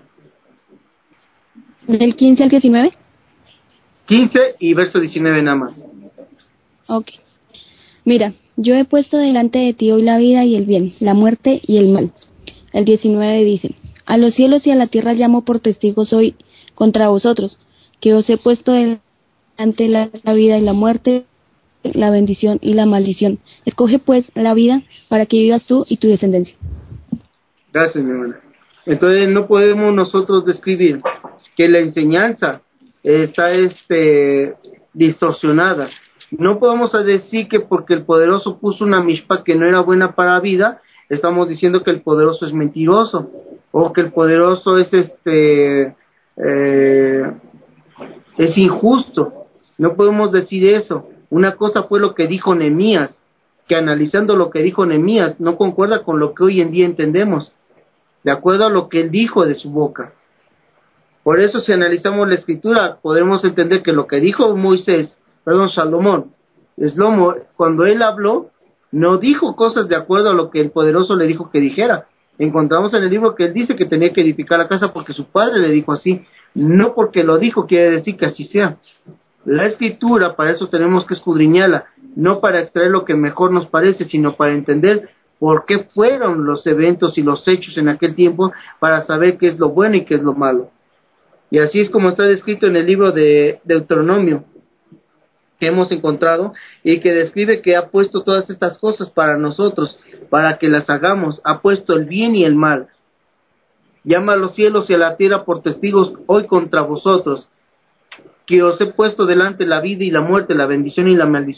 ¿Del quince al diecinueve? quince y verso diecinueve nada más. Ok. Mira, yo he puesto delante de ti hoy la vida y el bien, la muerte y el mal. El diecinueve dice, a los cielos y a la tierra llamo por testigos hoy contra vosotros, que os he puesto delante la, la vida y la muerte, la bendición y la maldición. Escoge pues la vida para que vivas tú y tu descendencia. Gracias, mi hermana. Entonces no podemos nosotros describir que la enseñanza está este distorsionada. No podemos decir que porque el poderoso puso una mishpat que no era buena para la vida, estamos diciendo que el poderoso es mentiroso, o que el poderoso es este eh, es injusto. No podemos decir eso. Una cosa fue lo que dijo Nehemías, que analizando lo que dijo Nehemías no concuerda con lo que hoy en día entendemos, de acuerdo a lo que él dijo de su boca. Por eso, si analizamos la escritura, podremos entender que lo que dijo Moisés, perdón, Salomón, Shlomo, cuando él habló, no dijo cosas de acuerdo a lo que el poderoso le dijo que dijera. Encontramos en el libro que él dice que tenía que edificar la casa porque su padre le dijo así, no porque lo dijo quiere decir que así sea. La escritura, para eso tenemos que escudriñarla, no para extraer lo que mejor nos parece, sino para entender por qué fueron los eventos y los hechos en aquel tiempo, para saber qué es lo bueno y qué es lo malo. Y así es como está descrito en el libro de Deuteronomio, que hemos encontrado, y que describe que ha puesto todas estas cosas para nosotros, para que las hagamos, ha puesto el bien y el mal. Llama a los cielos y a la tierra por testigos hoy contra vosotros, que os he puesto delante la vida y la muerte, la bendición y la maldición.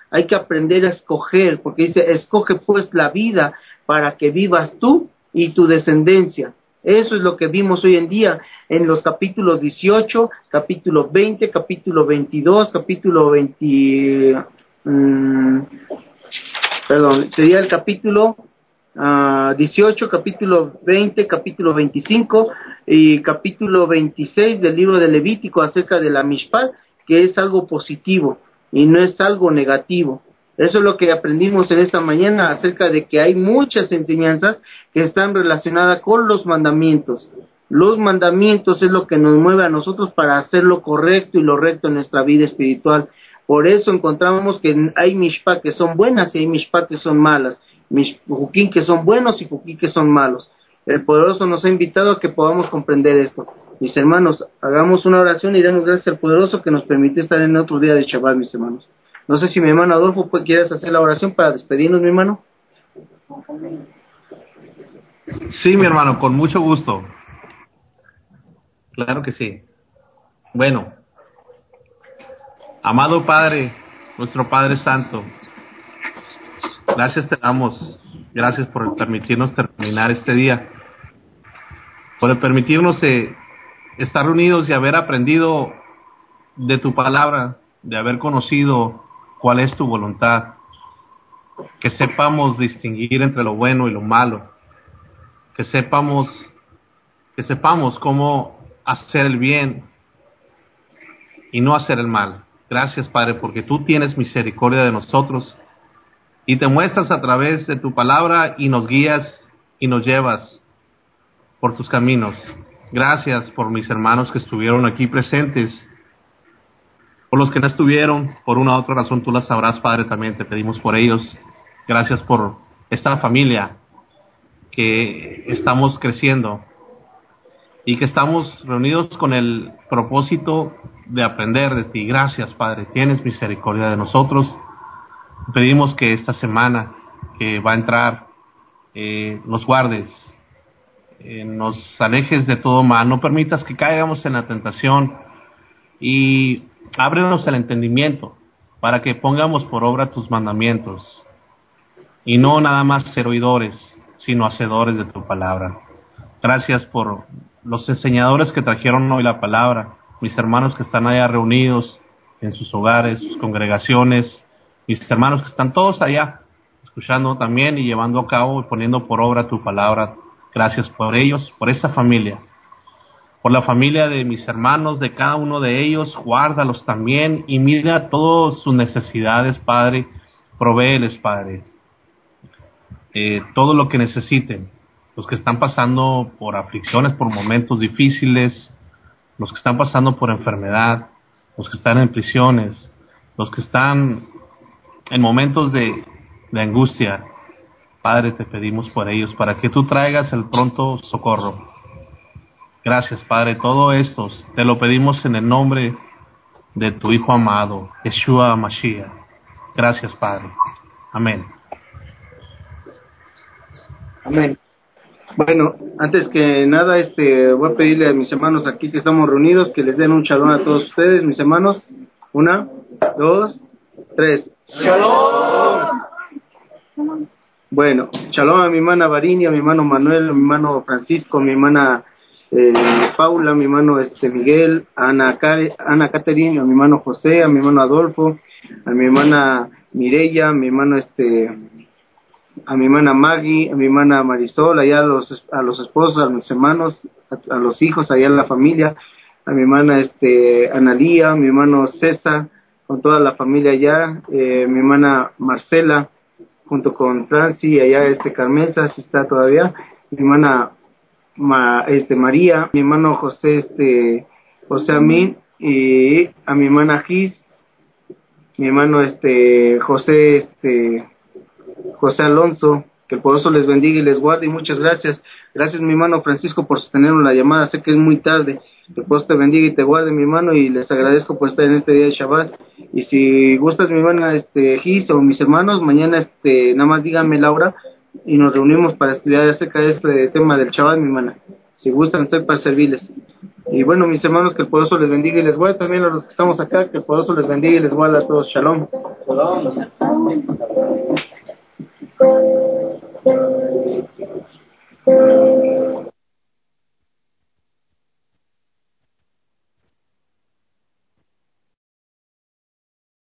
hay que aprender a escoger, porque dice, escoge pues la vida para que vivas tú y tu descendencia. Eso es lo que vimos hoy en día en los capítulos dieciocho, capítulo veinte, capítulo veintidós, capítulo veinte, um, perdón, sería el capítulo uh, dieciocho, capítulo veinte, capítulo veinticinco y capítulo veintiséis del libro de Levítico acerca de la Mishpat, que es algo positivo y no es algo negativo. Eso es lo que aprendimos en esta mañana acerca de que hay muchas enseñanzas que están relacionadas con los mandamientos. Los mandamientos es lo que nos mueve a nosotros para hacer lo correcto y lo recto en nuestra vida espiritual. Por eso encontramos que hay mishpat que son buenas y hay mishpat que son malas. Juquín que son buenos y juquín que son malos. El Poderoso nos ha invitado a que podamos comprender esto. Mis hermanos, hagamos una oración y demos gracias al Poderoso que nos permite estar en otro día de Shabbat, mis hermanos. No sé si mi hermano Adolfo, pues, ¿quieres hacer la oración para despedirnos, mi hermano? Sí, mi hermano, con mucho gusto. Claro que sí. Bueno, amado Padre, nuestro Padre Santo, gracias te damos. Gracias por permitirnos terminar este día. Por permitirnos eh, estar reunidos y haber aprendido de tu palabra, de haber conocido cuál es tu voluntad, que sepamos distinguir entre lo bueno y lo malo, que sepamos, que sepamos cómo hacer el bien y no hacer el mal. Gracias, Padre, porque tú tienes misericordia de nosotros y te muestras a través de tu palabra y nos guías y nos llevas por tus caminos. Gracias por mis hermanos que estuvieron aquí presentes. Por los que no estuvieron, por una u otra razón, tú las sabrás, Padre, también te pedimos por ellos. Gracias por esta familia que estamos creciendo y que estamos reunidos con el propósito de aprender de ti. Gracias, Padre, tienes misericordia de nosotros. Pedimos que esta semana que va a entrar, eh, nos guardes, eh, nos alejes de todo mal, no permitas que caigamos en la tentación y ábrenos el entendimiento para que pongamos por obra tus mandamientos y no nada más ser oidores, sino hacedores de tu palabra. Gracias por los enseñadores que trajeron hoy la palabra, mis hermanos que están allá reunidos en sus hogares, sus congregaciones, mis hermanos que están todos allá escuchando también y llevando a cabo y poniendo por obra tu palabra. Gracias por ellos, por esta familia. Por la familia de mis hermanos, de cada uno de ellos, guárdalos también y mira todas sus necesidades, Padre, provéeles, Padre, eh, todo lo que necesiten, los que están pasando por aflicciones, por momentos difíciles, los que están pasando por enfermedad, los que están en prisiones, los que están en momentos de, de angustia. Padre, te pedimos por ellos, para que tú traigas el pronto socorro. Gracias, Padre, todo esto te lo pedimos en el nombre de tu Hijo amado, Yeshua Mashiach. Gracias, Padre. Amén. Amén. Bueno, antes que nada, este, voy a pedirle a mis hermanos aquí que estamos reunidos que les den un shalom a todos ustedes, mis hermanos. Una, dos, tres. ¡Shalom! Bueno, shalom a mi hermana Varini, a mi hermano Manuel, a mi hermano Francisco, a mi hermana eh, Paula, a mi hermano este Miguel, a Ana, Care, Ana Caterina, a mi hermano José, a mi hermano Adolfo, a mi hermana Mireya, a mi hermano este, a mi hermana Maggie, a mi hermana Marisol, allá a los a los esposos, a mis hermanos, a, a los hijos, allá a la familia, a mi hermana este Analía, a mi hermano César, con toda la familia allá, eh, mi hermana Marcela, junto con Franci, allá este Carmen, si está todavía, mi hermana Ma, este María, mi hermano José, este José Amin, y a mi hermana Gis, mi hermano este José, este José Alonso, que el Poderoso les bendiga y les guarde, y muchas gracias. Gracias, mi hermano Francisco, por sostenernos la llamada. Sé que es muy tarde. Que el Poderoso te bendiga y te guarde, mi hermano, y les agradezco por estar en este día de Shabbat. Y si gustas, mi hermana este Gis o mis hermanos, mañana este nada más díganme la hora y nos reunimos para estudiar acerca de este tema del Shabbat, mi hermana. Si gustan, estoy para servirles. Y bueno, mis hermanos, que el poderoso les bendiga y les guarde. También a los que estamos acá, que el poderoso les bendiga y les guarde a todos. Shalom. Shalom.